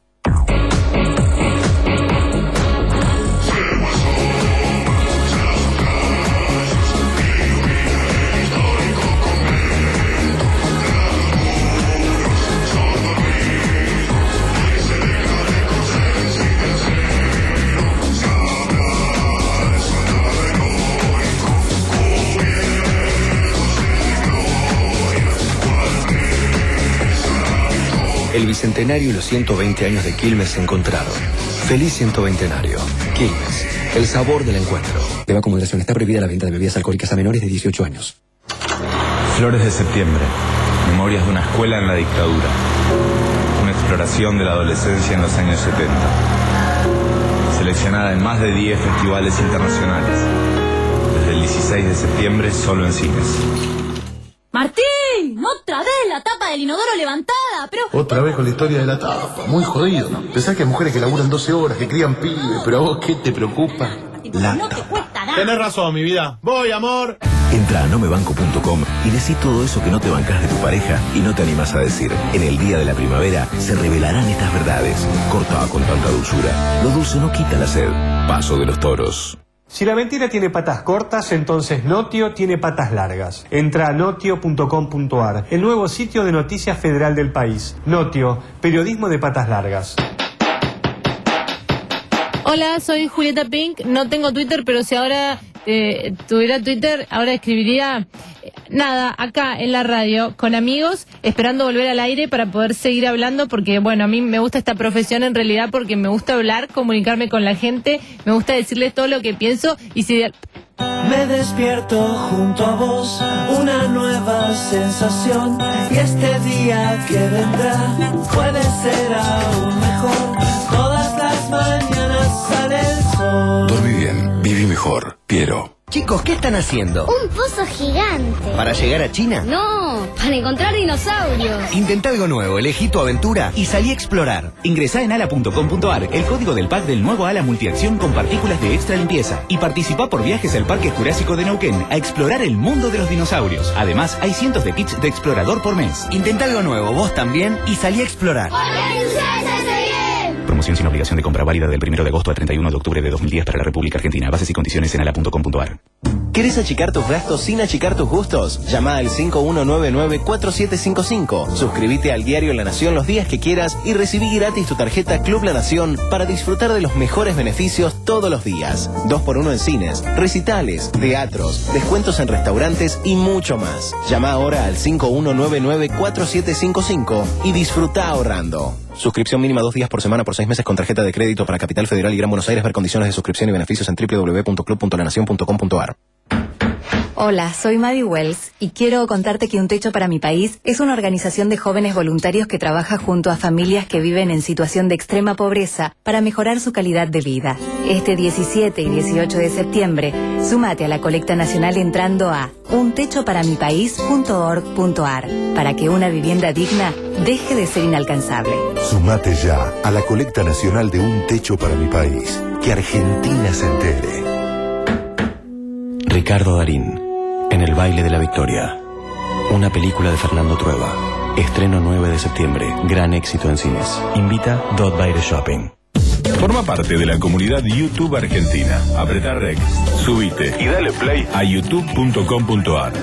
El bicentenario y los ciento veinte años de Quilmes se encontraron. Feliz ciento veintenario. Quilmes, el sabor del encuentro. Beba con moderación. Está prohibida la venta de bebidas alcohólicas a menores de dieciocho años. Flores de septiembre. Memorias de una escuela en la dictadura. Una exploración de la adolescencia en los años setenta. Seleccionada en más de diez festivales internacionales. Desde desde el dieciséis de septiembre solo en cines. ¡Martín! ¡Otra vez la tapa del inodoro levantada! Pero... Otra vez con la historia de la tapa. Muy jodido. Pensás que hay mujeres que laburan doce horas, que crían pibes, pero a vos, ¿qué te preocupa? La no te cuesta nada. Tenés razón, mi vida. Voy, amor. Entra a nomebanco punto com y decí todo eso que no te bancás de tu pareja y no te animás a decir. En el día de la primavera se revelarán estas verdades. Cortá con tanta dulzura. Lo dulce no quita la sed. Paso de los toros. Si la mentira tiene patas cortas, entonces Notio tiene patas largas. Entra a notio punto com punto ar, el nuevo sitio de noticias federal del país. Notio, periodismo de patas largas. Hola, soy Julieta Pink. No tengo Twitter, pero si ahora eh, tuviera Twitter, ahora escribiría eh, nada, acá en la radio, con amigos, esperando volver al aire para poder seguir hablando, porque bueno, a mí me gusta esta profesión en realidad porque me gusta hablar, comunicarme con la gente, me gusta decirles todo lo que pienso y si... Me despierto junto a vos, una nueva sensación, y este día que vendrá puede ser aún mejor. Todas las mañanas sale el sol. Dormí bien, viví mejor, Piero. Chicos, ¿qué están haciendo? Un pozo gigante. ¿Para llegar a China? No, para encontrar dinosaurios. Intenta algo nuevo, elegí tu aventura y salí a explorar. Ingresá en ala punto com punto ar, el código del pack del nuevo ala multiacción con partículas de extra limpieza, y participá por viajes al Parque Jurásico de Neuquén a explorar el mundo de los dinosaurios. Además, hay cientos de kits de explorador por mes. Intenta algo nuevo, vos también, y salí a explorar. Promoción sin obligación de compra, válida del primero de agosto al treinta y uno de octubre de dos mil diez para la República Argentina. Bases y condiciones en ala punto com punto ar. ¿Querés achicar tus gastos sin achicar tus gustos? Llama al cinco uno nueve nueve cuatro siete cinco cinco. Suscríbete al diario La Nación los días que quieras y recibí gratis tu tarjeta Club La Nación para disfrutar de los mejores beneficios todos los días. Dos por uno en cines, recitales, teatros, descuentos en restaurantes y mucho más. Llama ahora al cinco uno nueve nueve cuatro siete cinco cinco y disfruta ahorrando. Suscripción mínima dos días por semana por seis meses con tarjeta de crédito para Capital Federal y Gran Buenos Aires. Ver condiciones de suscripción y beneficios en doble u doble u doble u punto club punto la nación punto com punto ar. Hola, soy Maddie Wells y quiero contarte que Un Techo para mi País es una organización de jóvenes voluntarios que trabaja junto a familias que viven en situación de extrema pobreza para mejorar su calidad de vida. Este diecisiete y dieciocho de septiembre, súmate a la colecta nacional entrando a un techo para mi país punto org punto ar para que una vivienda digna deje de ser inalcanzable. Sumate ya a la colecta nacional de Un Techo para mi País. Que Argentina se entere. Ricardo Darín, en el baile de la victoria. Una película de Fernando Trueba. Estreno nueve de septiembre. Gran éxito en cines. Invita Dot Baile Shopping. Forma parte de la comunidad YouTube Argentina. Apretá Rec, subite y dale play a youtube punto com punto ar.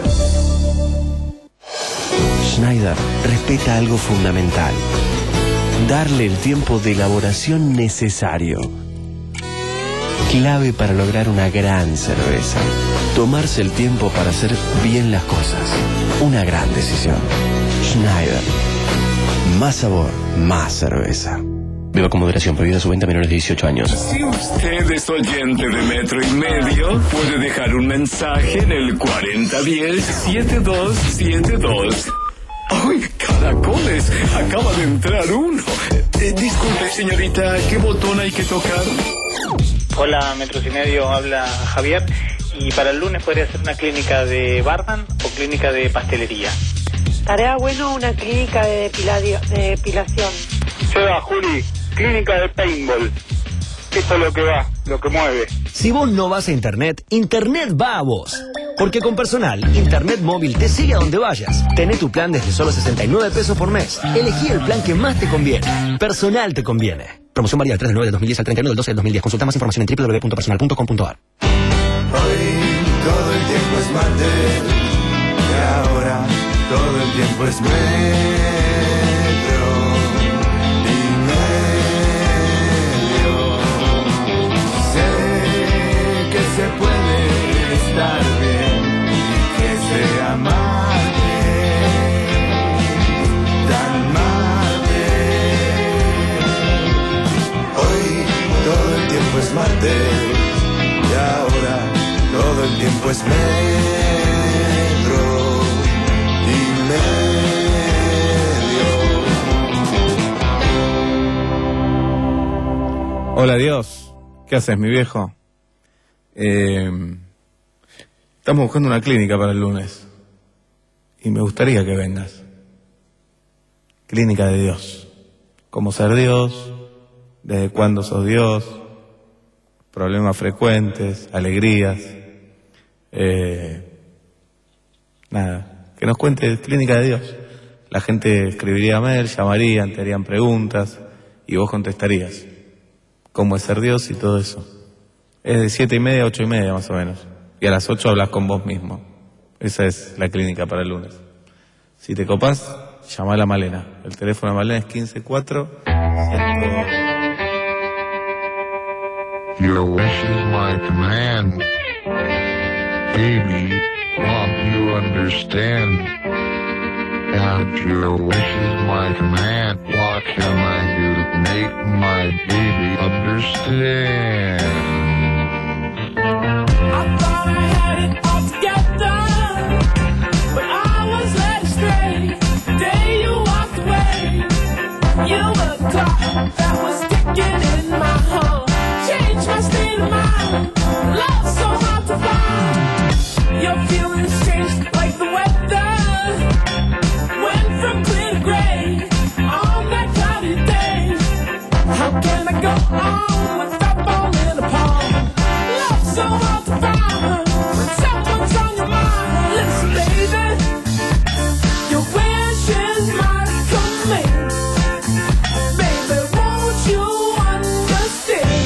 Schneider respeta algo fundamental. Darle el tiempo de elaboración necesario. Clave para lograr una gran cerveza. Tomarse el tiempo para hacer bien las cosas. Una gran decisión. Schneider. Más sabor, más cerveza. Beba con moderación, prohibida su venta a menores de dieciocho años. Si usted es oyente de Metro y Medio, puede dejar un mensaje en el cuarenta diez setenta y dos setenta y dos. ¡Ay, caracoles! Acaba de entrar uno. Eh, disculpe, señorita, ¿qué botón hay que tocar? Hola, Metros y Medio, habla Javier. Y para el lunes podría ser una clínica de barman o clínica de pastelería. Estaría bueno una clínica de, depiladio- de depilación. Se va, Juli. Clínica de paintball. Esto es lo que va, lo que mueve. Si vos no vas a Internet, Internet va a vos. Porque con Personal, Internet móvil te sigue a donde vayas. Tené tu plan desde solo sesenta y nueve pesos por mes. Elegí el plan que más te conviene. Personal te conviene. Promoción válida del tres del nueve del dos mil diez al treinta y uno del doce del dos mil diez. Consulta más información en doble u doble u doble u punto personal punto com punto ar. Hoy todo el tiempo es martes y ahora todo el tiempo es metro y medio. Sé que se puede estar bien y que sea martes, tan martes. Hoy todo el tiempo es martes y ahora todo el tiempo es metro y medio. Hola Dios, ¿qué haces, mi viejo? Eh, Estamos buscando una clínica para el lunes. Y me gustaría que vengas. Clínica de Dios. Cómo ser Dios, desde cuándo sos Dios, problemas frecuentes, alegrías. Eh, nada, que nos cuente Clínica de Dios. La gente escribiría mail, llamarían, te harían preguntas y vos contestarías. Cómo es ser Dios y todo eso. Es de siete y media a ocho y media más o menos. Y a las ocho hablas con vos mismo. Esa es la clínica para el lunes. Si te copás, llama a la Malena. El teléfono de Malena es quince cuatro. Your wish is my command. Baby, won't you understand? And your wish is my command. What can I do to make my baby understand? I thought I had it all together, but I was led astray. The day you walked away, you were the clock that was ticking in my heart. Changed my state of mind. Love so hard to find. Your feelings changed like the weather. Went from clear to gray on that cloudy day. How can I go on without falling apart? Love so hard to find when someone's on your mind. Listen, baby, your wish is my command. Baby, won't you understand?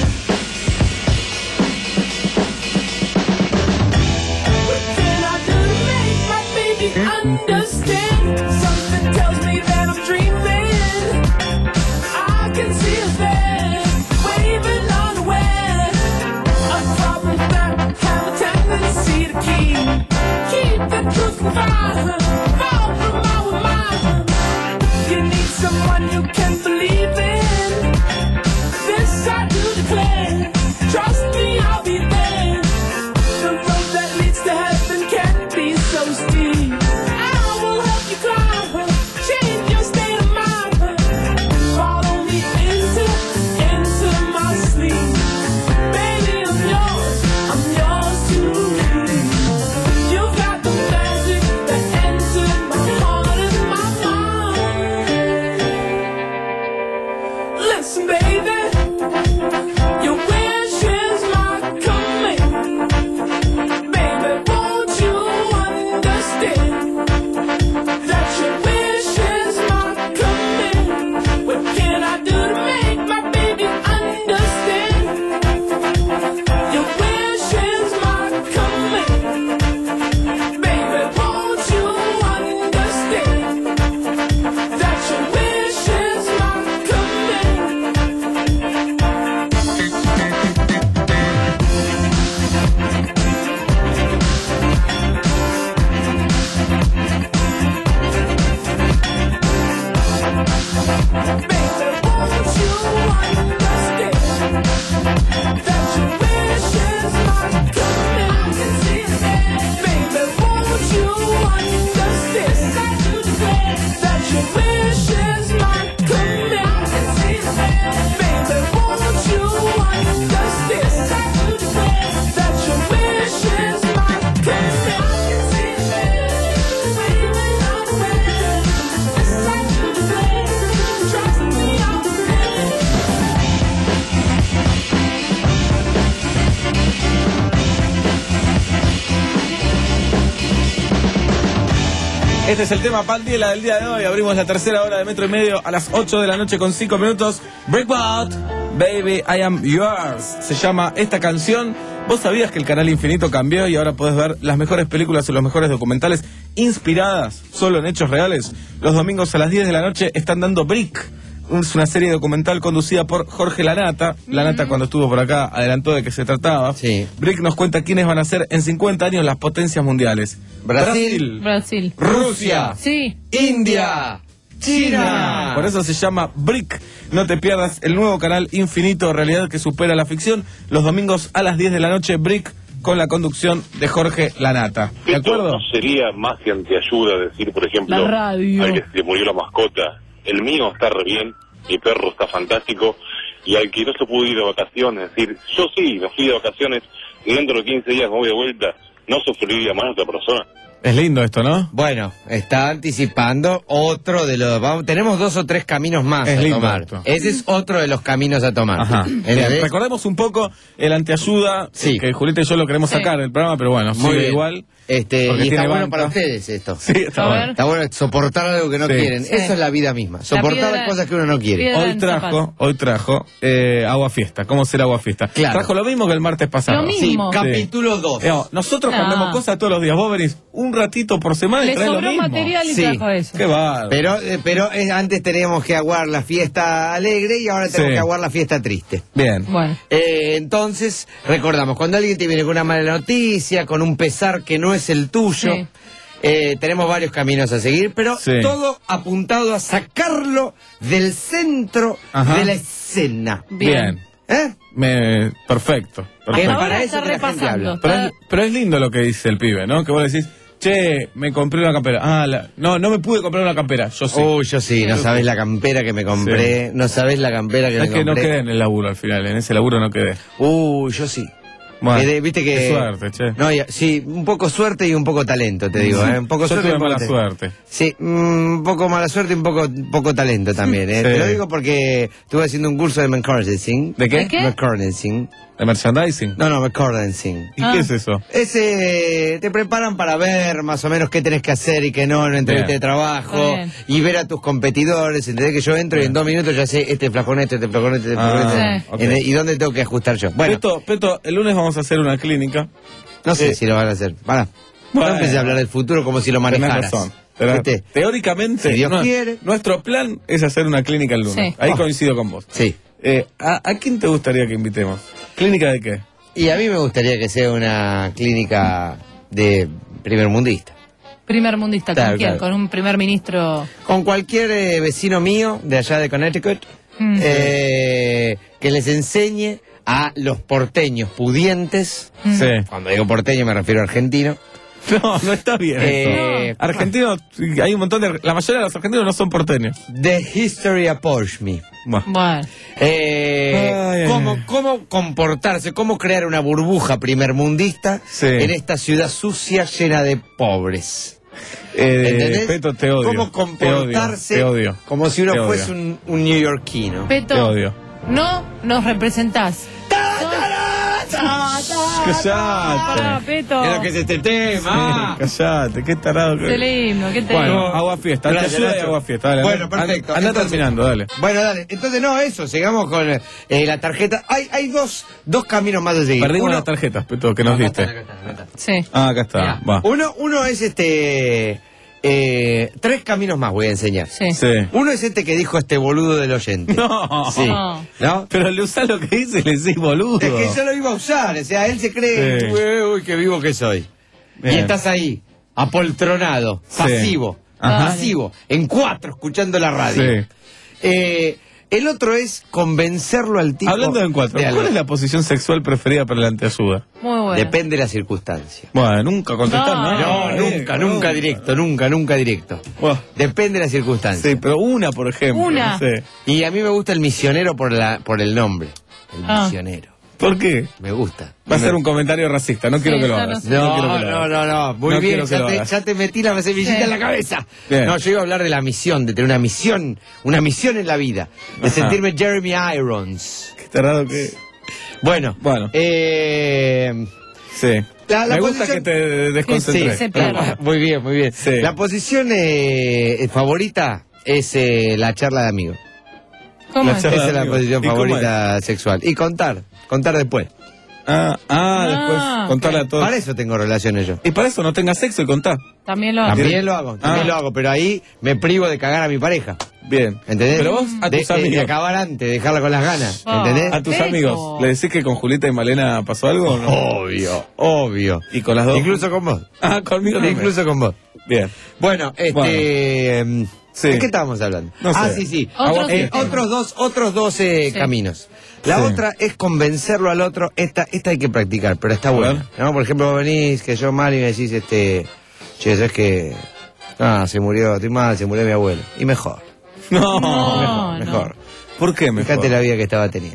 What can I do to make my baby understand? Something tells me that I'm dreaming. I can see us there, waving unaware. A problem that have a tendency to keep Keep the truth confined, far from our mind. You need someone you can believe in. This I do declare. Trust me, I'll be there. The road that leads to heaven can be so steep. I will help you climb, change your state of mind. Follow me into, into my sleep. Baby, I'm yours, I'm yours too. You've got the magic that entered my heart and my mind. Listen, baby, your wish is my command. Baby, won't you understand that your wish is my command? What can I do to make my baby understand? Your wish is my command. Baby, won't you understand that your wish is my Este es el tema Pandiela del día de hoy. Abrimos la tercera hora de Metro y Medio a las ocho de la noche con cinco minutos. Breakbot, Baby, I Am Yours. Se llama esta canción. ¿Vos sabías que el canal Infinito cambió y ahora podés ver las mejores películas y los mejores documentales inspiradas solo en hechos reales? Los domingos a las diez de la noche están dando Brick. Es una serie documental conducida por Jorge Lanata. Lanata, mm. cuando estuvo por acá, adelantó de qué se trataba. Sí. Brick nos cuenta quiénes van a ser en cincuenta años las potencias mundiales. Brasil. Brasil. Rusia. Sí. India. China. Por eso se llama Brick. No te pierdas el nuevo canal Infinito, realidad que supera la ficción. Los domingos a las diez de la noche, Brick, con la conducción de Jorge Lanata. ¿De acuerdo? ¿No sería más que anteayuda decir, por ejemplo, la radio, al que se murió la mascota, el mío está re bien, mi perro está fantástico, y al que no se pudo ir de vacaciones, decir, yo sí, me fui de vacaciones y dentro de quince días me voy de vuelta, no sufriría más a otra persona. Es lindo esto, ¿no? Bueno, está anticipando otro de los... Vamos, tenemos dos o tres caminos más Es a lindo tomar. esto. Ese es otro de los caminos a tomar. Ajá. ¿Entendés? Bien, recordemos un poco el antiayuda, Sí. que Julieta y yo lo queremos Sí. sacar del programa, pero bueno, Muy sigue bien. igual. Este, porque y está tiene bueno banca. para ustedes esto. Sí, está A bueno. ver. Está bueno soportar algo que no Sí. quieren. Sí. Eso es la vida misma. Soportar piedra- las cosas que uno no quiere. piedra- Hoy en trajo, zapato. hoy trajo eh, Agua Fiesta. ¿Cómo será Agua Fiesta? Claro. Trajo lo mismo que el martes pasado. Lo mismo. Sí, capítulo dos. Eh, oh, nosotros No. cambiamos cosas todos los días. Vos venís un ratito por semana y Le traes lo sobró mismo. material y Sí. trajo eso. Qué bárbaro. Pero, eh, pero eh, antes teníamos que aguar la fiesta alegre y ahora tenemos Sí. que aguar la fiesta triste. Bien. Bueno. Eh, entonces, recordamos, cuando alguien te viene con una mala noticia, con un pesar que no es el tuyo, Sí. eh, tenemos varios caminos a seguir, pero Sí. todo apuntado a sacarlo del centro Ajá. de la escena. Bien. ¿Eh? Me, perfecto. Que perfecto. Ahora para está eso que la gente repasando. habla. Pero es, pero es lindo lo que dice el pibe, ¿no? Que vos decís, che, me compré una campera. Ah, la- no, no me pude comprar una campera. Yo sí. Uy, yo sí, no sabés la campera que me compré, no sabés la campera que es me que no compré. quedé en el laburo al final. En ese laburo no quedé. Uy, yo sí. Bueno, Quedé, viste que... qué suerte, che. No, ya- sí, un poco suerte y un poco talento, te digo, ¿eh? Un poco Yo suerte y tuve un poco mala talento. suerte. Sí, mm, un poco mala suerte y un poco, poco talento también, ¿eh? Sí. Te lo digo porque estuve haciendo un curso de merchandising. ¿De qué? ¿De qué? Merchandising. ¿De merchandising? No, no, merchandising. ¿Y Ah. qué es eso? Ese, te preparan para ver más o menos qué tenés que hacer y qué no en una entrevista Bien. de trabajo Está bien. y ver a tus competidores, entendés que yo entro y en dos minutos ya sé este flacón este, este flacón este, este Ah, flacón este, ok. ¿entendés? y dónde tengo que ajustar yo. Bueno, Peto, Peto, el lunes vamos a hacer una clínica. no sé eh, si lo van a hacer. Para. Bueno. No empecé a hablar del futuro como si lo Tenés manejaras. razón. Tenés- ¿Viste? Teóricamente, Si Dios no- quiere. nuestro plan es hacer una clínica el lunes. Sí. Ahí Oh. coincido con vos. Sí. Eh, ¿a, a quién te gustaría que invitemos? ¿Clínica de qué? Y a mí me gustaría que sea una clínica de primer mundista. Primer mundista, ¿con Claro, quién? claro. Con un primer ministro. Con cualquier eh, vecino mío de allá de Connecticut, Mm. eh, que les enseñe a los porteños pudientes. Mm. Sí. Cuando digo porteño me refiero a argentino. No, no está bien Eh, eso. Argentinos, hay un montón de... La mayoría de los argentinos no son porteños. The History Approach Me. Bueno. Bueno. Eh, Ay, ay, cómo, ay. cómo comportarse, cómo crear una burbuja primermundista Sí. en esta ciudad sucia llena de pobres. Eh, ¿Entendés? Peto, te odio. Cómo Te comportarse odio, te odio. como si uno Te odio. fuese un, un neoyorquino. Te Peto, odio. no nos representás. Callate. Pará, Peto. Es lo que es este tema. Sí, callate, qué tarado que... Es el himno, ¿qué te Bueno, digo? agua fiesta, Gracias, te ayuda y Nacho. agua fiesta. Dale, Bueno, anda- perfecto. Anda Entonces- terminando, dale. Bueno, dale. Entonces, no, eso. Sigamos con eh, la tarjeta. Hay, hay dos, dos caminos más de seguir. Perdimos Uno- las tarjetas, Peto, que nos Acá diste. están, acá están, acá están. Sí. Ah, acá está, Mirá, va. Uno, uno es este. eh, tres caminos más voy a enseñar. Sí. Sí. Uno es este que dijo este boludo del oyente. No. Sí. No. ¿No? Pero le usás lo que dice y le decís boludo. Es que yo lo iba a usar. O sea, él se cree. Sí. Uy, qué vivo que soy. Bien. Y estás ahí, apoltronado, Sí. pasivo, Ajá. pasivo, en cuatro, escuchando la radio. Sí. Eh, el otro es convencerlo al tipo. Hablando en cuatro, de algo. ¿cuál es la posición sexual preferida para la anteayuda? Muy bueno. Depende de la circunstancia. Bueno, nunca contestar No. nada. No, Eh, nunca, nunca directo, nunca, nunca directo. Bueno, Depende de la circunstancia. sí, pero una, por ejemplo. Una. No sé. Y a mí me gusta el misionero por, la, por el nombre. El Ah. misionero. ¿Por qué? Me gusta. Va a ser un comentario racista, no quiero Sí, que lo ya hagas. lo sé. No, quiero que lo no, hagas. no, no, muy No bien, quiero que ya lo te, hagas. ya te metí la semillita Sí. en la cabeza. Bien. No, yo iba a hablar de la misión, de tener una misión, una misión en la vida, de Ajá. sentirme Jeremy Irons. Qué tarado que... Bueno, Bueno. eh, Sí. La- la Me gusta posición- que te desconcentres. Sí, se pierde. muy bien, muy bien. Sí. La posición eh, favorita es eh, la charla de amigos. ¿Cómo La es? charla- Esa es la amigos. posición ¿Y cómo favorita sexual. Y contar, contar después. Ah, ah, Ah, después contarle ok. a todos. Para eso tengo relaciones yo. Y para eso no tengas sexo y contá. También lo hago. También lo hago, también Ah. lo hago, pero ahí me privo de cagar a mi pareja. Bien. ¿Entendés? Pero vos a de, tus de- de amigos. acabar antes, dejarla con las ganas. Ah. ¿Entendés? A tus Peto. amigos, ¿le decís que con Julieta y Malena pasó algo o no? Obvio, obvio. ¿Y con las dos? Incluso con vos. Ah, conmigo también. Incluso con vos. Bien. Bueno, este. em, Sí. ¿De qué estábamos hablando? No sé. Ah, sí, sí. Otros Eh, temas. otros dos, otros dos eh, Sí. caminos. La Sí. otra es convencerlo al otro. Esta, esta hay que practicar, pero está A buena. ver. ¿No? Por ejemplo, vos venís, que yo mal y me decís, este. Che, ¿sabes que Ah, se murió, estoy mal, se murió mi abuelo. Y mejor. No, No, mejor, no. mejor. ¿Por qué mejor? Fíjate la vida que estaba teniendo.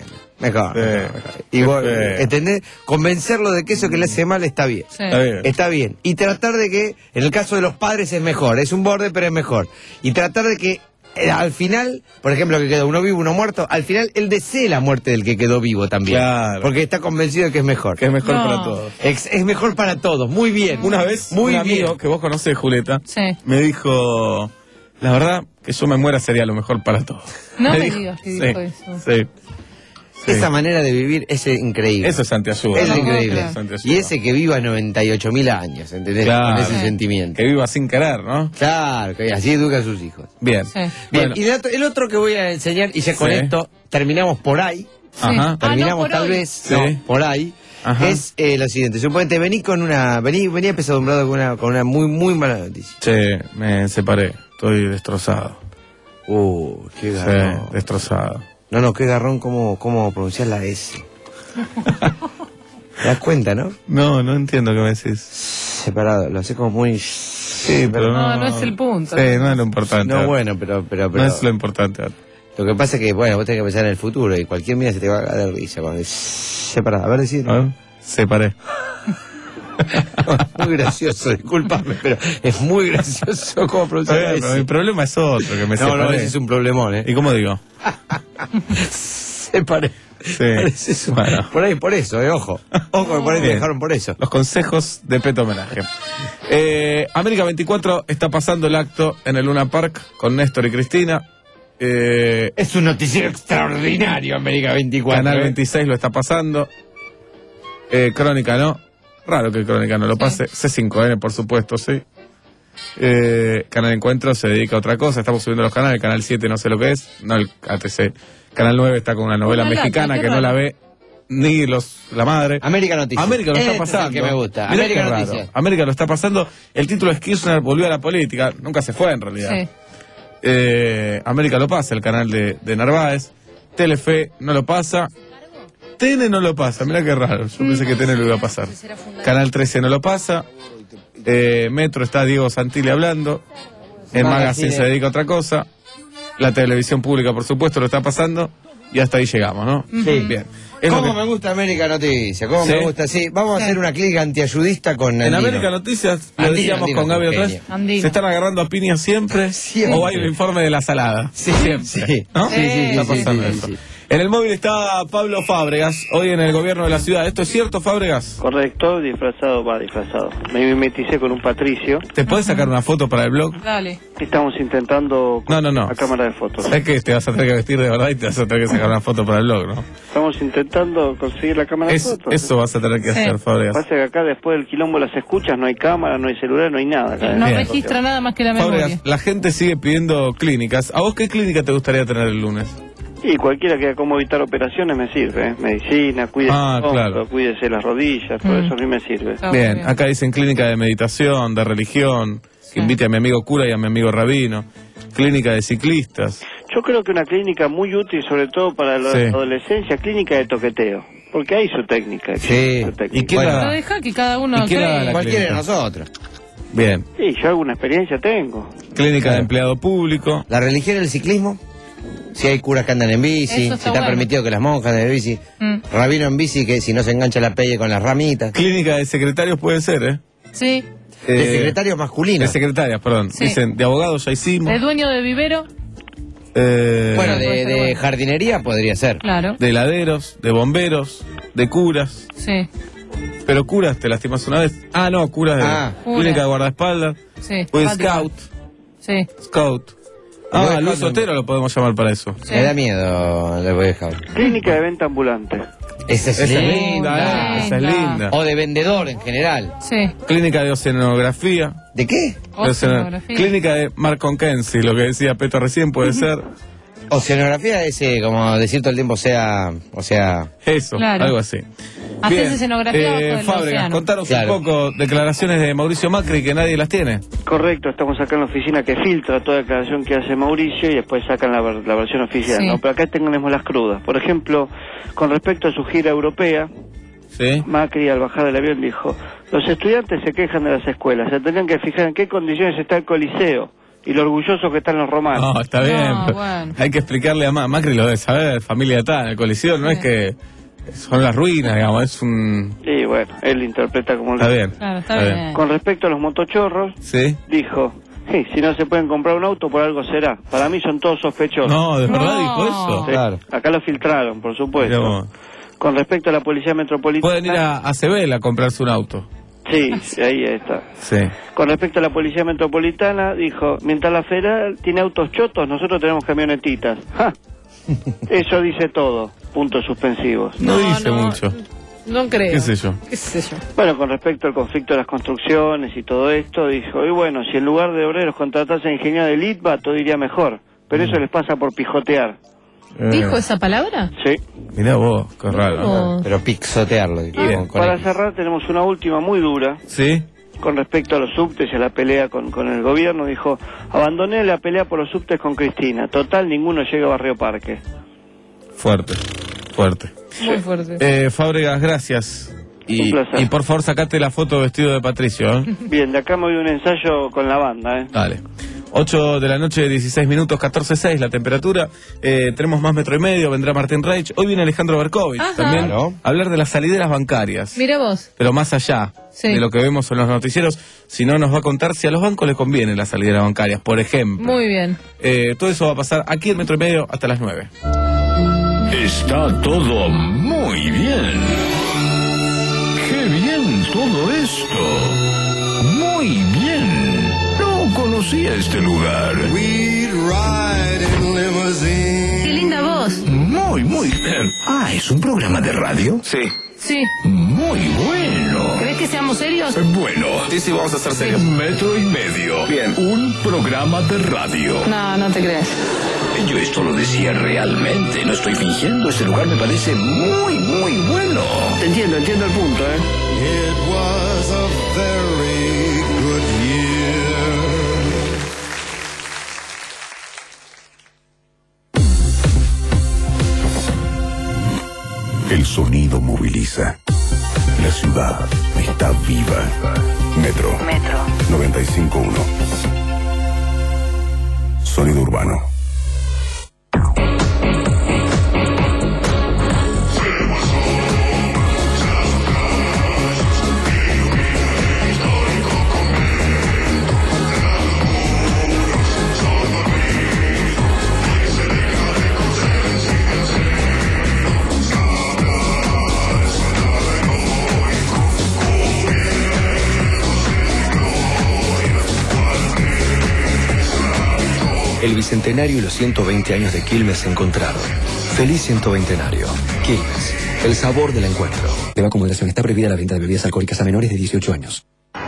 Mejor. Sí. mejor, mejor. Y vos, Sí. ¿entendés? Convencerlo de que eso que le hace mal está bien. Sí. Está bien. Está bien. Y tratar de que, en el caso de los padres es mejor, es un borde pero es mejor. Y tratar de que eh, al final, por ejemplo, que quedó uno vivo, uno muerto, al final él desee la muerte del que quedó vivo también. Claro. Porque está convencido de que es mejor. Que es mejor No. para todos. Es, es mejor para todos, muy bien. Una vez, muy un bien. amigo que vos conocés, Julieta, Sí. me dijo, la verdad, que yo me muera sería lo mejor para todos. No me dijo- digas que sí, dijo eso. Sí. Sí. Esa manera de vivir es increíble. Eso es antiayuda. Es ¿no? increíble. Eso es antiayuda. Y ese que viva noventa y ocho mil años, ¿entendés? Claro. Con ese Sí. sentimiento. Que viva sin querer, ¿no? Claro, que así educa a sus hijos. Bien. Sí. Bien, Bueno. y el otro, el otro que voy a enseñar, y ya con Sí. esto terminamos por ahí, Ajá. terminamos Ah, no, por tal hoy. vez, Sí. no, por ahí, Ajá. es eh, lo siguiente. Suponete, vení con una, vení, vení apesadumbrado con una, con una muy, muy mala noticia. Che, me separé. Estoy destrozado. Uh, qué Sí, garrón. destrozado. No, no, qué garrón cómo, cómo pronunciar la S. ¿Te das cuenta, no? No, no entiendo qué me decís. Separado, lo hace como muy... Sí, pero no. No, no es el punto. Sí, no es lo importante. No, bueno, pero, pero, pero... No es lo importante. Lo que pasa es que, bueno, vos tenés que pensar en el futuro y cualquier mina se te va a dar risa cuando dices, separado. A ver, decir. A ver, separé. Muy gracioso, discúlpame, pero es muy gracioso cómo pronunciar Está bien, pero mi eso. problema es otro, que me No, separé. no, ese es un problemón, ¿eh? ¿Y cómo digo? Separé. Sí. Parece eso. Bueno. Por ahí, por eso, eh, ojo. Ojo, que por ahí te Bien. dejaron por eso. Los consejos de Peto Homenaje. Eh, América veinticuatro está pasando el acto en el Luna Park con Néstor y Cristina. Eh, Es un noticiero extraordinario, América veinticuatro. Canal ¿eh? veintiséis lo está pasando. Eh, Crónica no. Raro que Crónica no lo pase. C cinco N, por supuesto, sí. Eh, Canal Encuentro se dedica a otra cosa. Estamos subiendo los canales. Canal siete no sé lo que es. No el A T C. Canal nueve está con una novela Una lata, mexicana qué que no raro. la ve ni los la madre. América Noticias. América lo está Este es el pasando. que me gusta. Mirá América qué raro. Noticias. América lo está pasando. El título es Kirchner volvió a la política. Nunca se fue en realidad. Sí. Eh, América lo pasa, el canal de, de Narváez. Telefe no lo pasa. T N no lo pasa, mirá qué raro. Yo pensé que T N lo iba a pasar. Canal trece no lo pasa. Eh, Metro está Diego Santilli hablando. El Magazine. Magazine se dedica a otra cosa. La televisión pública, por supuesto, lo está pasando. Y hasta ahí llegamos, ¿no? Sí. Bien. Es lo ¿Cómo que- me gusta América Noticias? ¿Cómo Sí. me gusta? Sí, vamos a hacer una clínica antiayudista con En Andino. América Noticias, lo Andino, decíamos Andino con es un Gaby otra vez, genio. Andino. se están agarrando a piñas siempre, Siempre. o hay un informe de la salada. Sí, siempre. sí. ¿No? Sí, sí, sí, Está sí, pasando sí, eso. sí. En el móvil está Pablo Fábregas, hoy en el gobierno de la ciudad. ¿Esto es cierto, Fábregas? Correcto, disfrazado, va disfrazado. Me mimeticé con un Patricio. ¿Te puedes sacar una foto para el blog? Dale. Estamos intentando No, no, no. la cámara de fotos. ¿Sabes que te vas a tener que vestir de verdad y te vas a tener que sacar una foto para el blog, no? Estamos intentando conseguir la cámara Es- de fotos. eso vas a tener que Sí. hacer, Fábregas. Pasa que acá después del quilombo de las escuchas no hay cámara, no hay celular, no hay nada. acá. No Bien. registra nada más que la memoria. Fábregas, la gente sigue pidiendo clínicas. ¿A vos qué clínica te gustaría tener el lunes? Y cualquiera que haga cómo evitar operaciones me sirve. ¿eh? Medicina, cuídese Ah, el hombro, claro. cuídese las rodillas, todo Mm. eso a mí me sirve. Está muy Bien, acá dicen clínica de meditación, de religión, que invite a mi amigo cura y a mi amigo rabino, clínica de ciclistas. Yo creo que una clínica muy útil, sobre todo para la Sí. adolescencia, clínica de toqueteo. Porque hay su técnica. Sí. su técnica. ¿Y quién Pero la da? deja que cada uno ¿Y quién la da cree. la Cualquiera de clínica? nosotros. Bien, Sí, yo alguna experiencia tengo. clínica de empleado público. La religión y el ciclismo. Si hay curas que andan en bici, Eso si está está bueno. permitido que las monjas anden en bici. Mm. Rabino en bici, que si no se engancha la pelle con las ramitas. Clínica de secretarios puede ser, ¿eh? Sí. De Eh, secretario masculino. De secretarias, perdón. Sí. Dicen, de abogados ya hicimos. ¿De dueño de vivero? Eh, Bueno, puede de, ser de bueno. jardinería podría ser. Claro. de heladeros, de bomberos, de curas. Sí. Pero curas, ¿te lastimas una vez? Ah, no, curas de Ah. clínica Cura. de guardaespaldas. Sí. O de Patria. scout. Sí. Scout. Boy Ah, Luis Scout. Otero lo podemos llamar para eso. Sí. Me da miedo el Boy Scout. Clínica de venta ambulante. Esa es Esa es linda. linda, ¿eh? Esa es linda. O de vendedor en general. Sí. Clínica de oceanografía. ¿De qué? De oceano- Oceanografía. Clínica de Marcon Kenzie, lo que decía Peto recién puede ser. Oceanografía es eh, como decir todo el tiempo, o sea, o sea, Eso, Claro. algo así. Haces Bien, escenografía abajo del Fábregas, océano. contanos Claro. un poco declaraciones de Mauricio Macri que nadie las tiene. Correcto, estamos acá en la oficina que filtra toda declaración que hace Mauricio y después sacan la, ver- la versión oficial, Sí. ¿no? Pero acá tenemos las crudas. Por ejemplo, con respecto a su gira europea, ¿Sí? Macri al bajar del avión dijo, los estudiantes se quejan de las escuelas, se tendrían que fijar en qué condiciones está el Coliseo y lo orgulloso que están los romanos. No, está bien. No, pero bueno. hay que explicarle a Ma- Macri lo de saber, familia está en el Coliseo, no es que son las ruinas, digamos, es un... Y bueno, él interpreta como... Está lo- bien. Claro, está Está bien. Con respecto a los motochorros, ¿Sí? dijo, sí, si no se pueden comprar un auto, por algo será. Para mí son todos sospechosos. No, ¿de verdad No. dijo eso? Sí, Claro. Acá lo filtraron, por supuesto. Mirá vos. Con respecto a la policía metropolitana... Pueden ir a, a Cebel a comprarse un auto. Sí, ahí está. Sí. Con respecto a la policía metropolitana, dijo, mientras la federal tiene autos chotos, nosotros tenemos camionetitas. ¡Ja! Eso dice todo. Puntos suspensivos. No, No, dice no. mucho. No creo. ¿Qué sé yo? ¿Qué sé yo? Bueno, con respecto al conflicto de las construcciones y todo esto, dijo, y bueno, si en lugar de obreros contratase ingenieros de Litva, todo iría mejor. Pero eso les pasa por pijotear. Eh, ¿Dijo esa palabra? Sí. Mirá vos, qué raro. No. Pero pixotearlo. digo, Y con- con para X. cerrar, tenemos una última muy dura. ¿Sí? Con respecto a los subtes y a la pelea con, con el gobierno, dijo, abandoné la pelea por los subtes con Cristina. Total, ninguno llega a Barrio Parque. Fuerte, fuerte. Muy fuerte. Eh, Fábregas, gracias. Y, Un placer. y por favor, sacate la foto vestido de Patricio, ¿eh? Bien, de acá me voy a un ensayo con la banda, ¿eh? Dale. ocho de la noche, dieciséis minutos, catorce seis la temperatura. Eh, tenemos más metro y medio, vendrá Martín Reich. Hoy viene Alejandro Berkovich Ajá. también Claro. a hablar de las salideras bancarias. Mira vos. Pero más allá Sí. de lo que vemos en los noticieros, si no nos va a contar si a los bancos les conviene las salideras bancarias, por ejemplo. Muy bien. Eh, todo eso va a pasar aquí en metro y medio hasta las nueve. Está todo muy bien. ¡Qué bien todo esto! Muy bien. No conocía este lugar. Qué linda voz. Muy, muy bien. Ah, ¿es un programa de radio? Sí. Sí. Muy bueno. ¿Crees que seamos serios? Bueno. Sí, sí, vamos a ser serios. Metro y medio. Bien. Un programa de radio. No, no te crees. Yo esto lo decía realmente, no estoy fingiendo. Este lugar me parece muy, muy bueno. Te entiendo, entiendo el punto, ¿eh? El sonido moviliza. La ciudad está viva. Metro. Metro. noventa y cinco punto uno. Sonido urbano. El bicentenario y los ciento veinte años de Quilmes se encontraron. Feliz ciento veintenario. Quilmes, el sabor del encuentro. Deba acumulación. Está prohibida la venta de bebidas alcohólicas a menores de dieciocho años.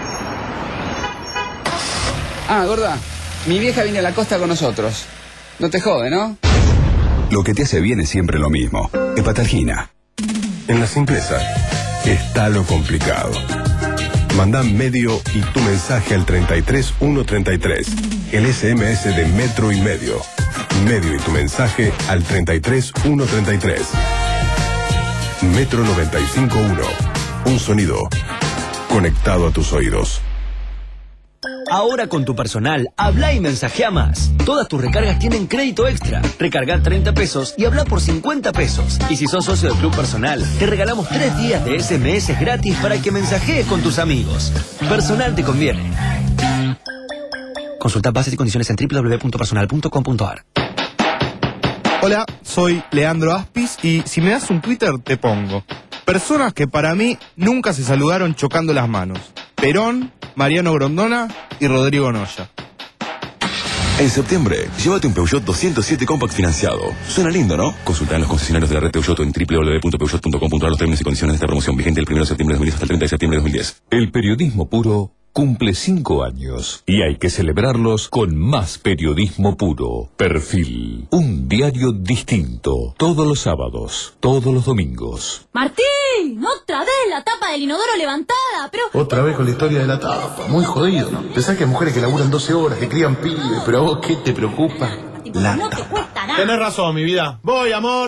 Ah, gorda, mi vieja viene a la costa con nosotros. No te jode, ¿no? Lo que te hace bien es siempre lo mismo. Hepatalgina. En la simpleza está lo complicado. Mandá medio y tu mensaje al treinta y tres ciento treinta y tres. El S M S de Metro y Medio. Medio y tu mensaje al treinta y tres ciento treinta y tres. Metro noventa y cinco punto uno. Un sonido conectado a tus oídos. Ahora con tu personal, habla y mensajea más. Todas tus recargas tienen crédito extra. Recarga treinta pesos y habla por cincuenta pesos. Y si sos socio del Club Personal, te regalamos tres días de S M S gratis para que mensajees con tus amigos. Personal te conviene. Consulta bases y condiciones en doble u doble u doble u punto personal punto com punto a r. Hola, soy Leandro Aspis y si me das un Twitter te pongo. Personas que para mí nunca se saludaron chocando las manos. Perón, Mariano Grondona y Rodrigo Noya. En septiembre, llévate un Peugeot doscientos siete Compact financiado. Suena lindo, ¿no? Consulta en los concesionarios de la red Peugeot en doble u doble u doble u punto peugeot punto com punto a r los términos y condiciones de esta promoción vigente del primero de septiembre de dos mil diez hasta el treinta de septiembre de dos mil diez. El periodismo puro cumple cinco años y hay que celebrarlos con más periodismo puro. Perfil, un diario distinto, todos los sábados, todos los domingos. Martín, otra vez la tapa del inodoro levantada, pero... Otra vez con la historia de la tapa, muy jodido, ¿no? Pensás que hay mujeres que laburan doce horas, que crían pibes, pero a vos, ¿qué te preocupa? La No te cuesta nada. Tenés razón, mi vida. Voy, amor.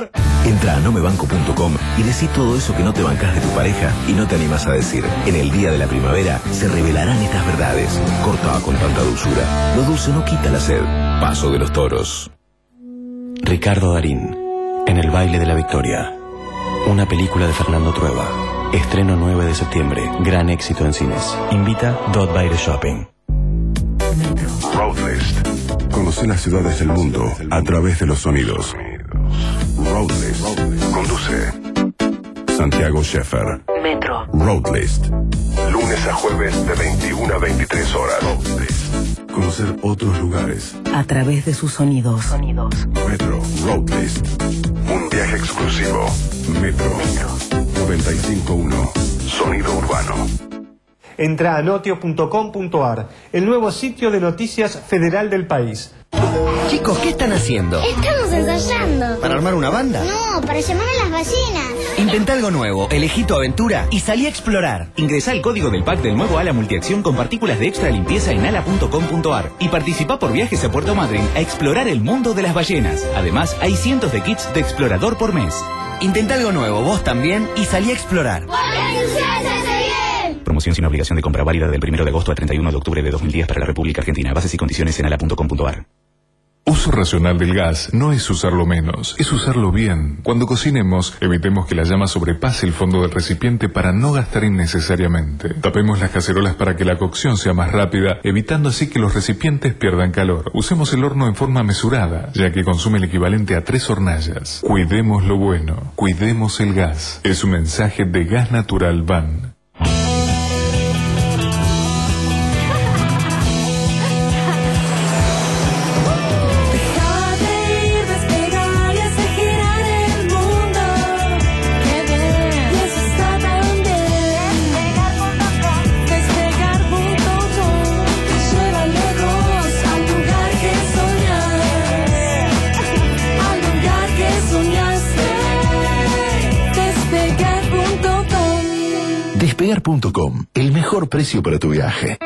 Entra a nomebanco punto com y decí todo eso que no te bancás de tu pareja y no te animás a decir. En el día de la primavera se revelarán estas verdades. Cortá con tanta dulzura. Lo dulce no quita la sed. Paso de los toros. Ricardo Darín, en el baile de la victoria. Una película de Fernando Trueba. Estreno nueve de septiembre. Gran éxito en cines. Invita Dot Baile Shopping. Roadlist. Conoce las ciudades del mundo a través de los sonidos. Roadlist. Conduce Santiago Sheffer. Metro. Roadlist. Lunes a jueves de veintiuna a veintitrés horas. Roadlist. Conocer otros lugares A través de sus sonidos. Metro. Roadlist. Un viaje exclusivo. Metro. noventa y cinco punto uno. Sonido urbano. Entra a notio punto com punto ar, el nuevo sitio de noticias federal del país. Chicos, ¿qué están haciendo? Estamos ensayando. ¿Para armar una banda? No, para llamar a las ballenas. Intenta algo nuevo, elegí tu aventura y salí a explorar. Ingresá el código del pack del nuevo Ala Multiacción con partículas de extra limpieza en ala punto com punto ar y participa por viajes a Puerto Madryn a explorar el mundo de las ballenas. Además, hay cientos de kits de explorador por mes. Intenta algo nuevo, vos también, y salí a explorar. Promoción sin obligación de compra, válida del primero de agosto al treinta y uno de octubre de dos mil diez para la República Argentina. Bases y condiciones en ala punto com punto ar. Uso racional del gas no es usarlo menos, es usarlo bien. Cuando cocinemos, evitemos que la llama sobrepase el fondo del recipiente para no gastar innecesariamente. Tapemos las cacerolas para que la cocción sea más rápida, evitando así que los recipientes pierdan calor. Usemos el horno en forma mesurada, ya que consume el equivalente a tres hornallas. Cuidemos lo bueno, cuidemos el gas. Es un mensaje de Gas Natural Van. Despegar punto com, el mejor precio para tu viaje.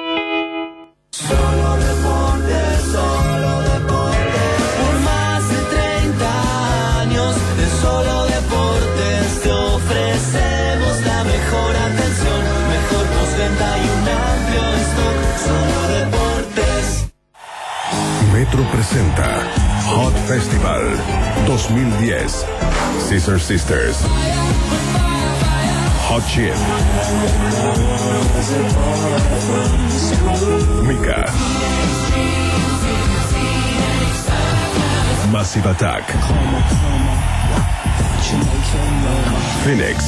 Solo deportes, solo deportes. Por más de treinta años de Solo Deportes te ofrecemos la mejor atención, mejor postventa y un amplio stock. Solo Deportes. Metro presenta Hot Festival dos mil diez. Scissor Sisters. Hot Chip. Mika. Massive Attack. Phoenix.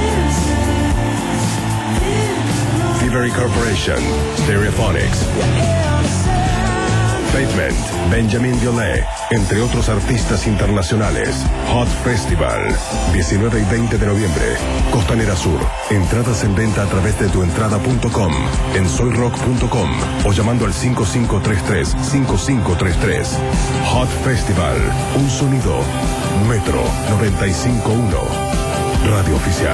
Thievery Corporation. Stereophonics. Pavement, Benjamin Biolay, entre otros artistas internacionales. Hot Festival, diecinueve y veinte de noviembre, Costanera Sur. Entradas en venta a través de tuentrada punto com, en soyrock punto com o llamando al cinco cinco tres tres, cinco cinco tres tres. Hot Festival, un sonido. Metro noventa y cinco punto uno, Radio Oficial.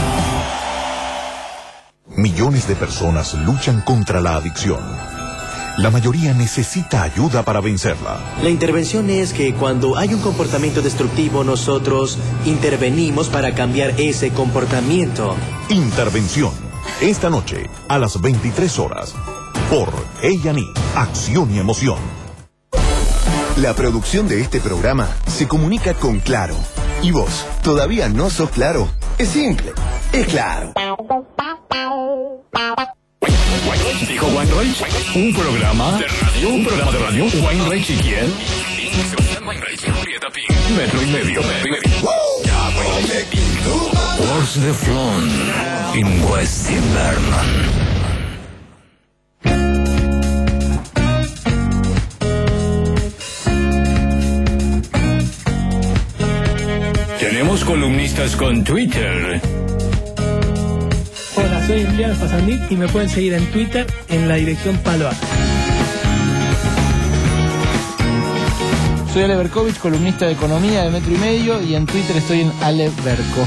Millones de personas luchan contra la adicción. La mayoría necesita ayuda para vencerla. La intervención es que cuando hay un comportamiento destructivo, nosotros intervenimos para cambiar ese comportamiento. Intervención. Esta noche, a las veintitrés horas, por A and E, Acción y Emoción. La producción de este programa se comunica con Claro. ¿Y vos, todavía no sos Claro? Es simple, es Claro. Dijo Weinreich, un programa de radio, un programa de radio, Weinreich y quién? Metro y medio. Wars the Flown in West Invernon. Tenemos columnistas con Twitter. Hola, soy Emiliano Spasandit y me pueden seguir en Twitter en la dirección Paloa. Soy Ale Berkovich, columnista de economía de Metro y Medio, y en Twitter estoy en Ale Berco.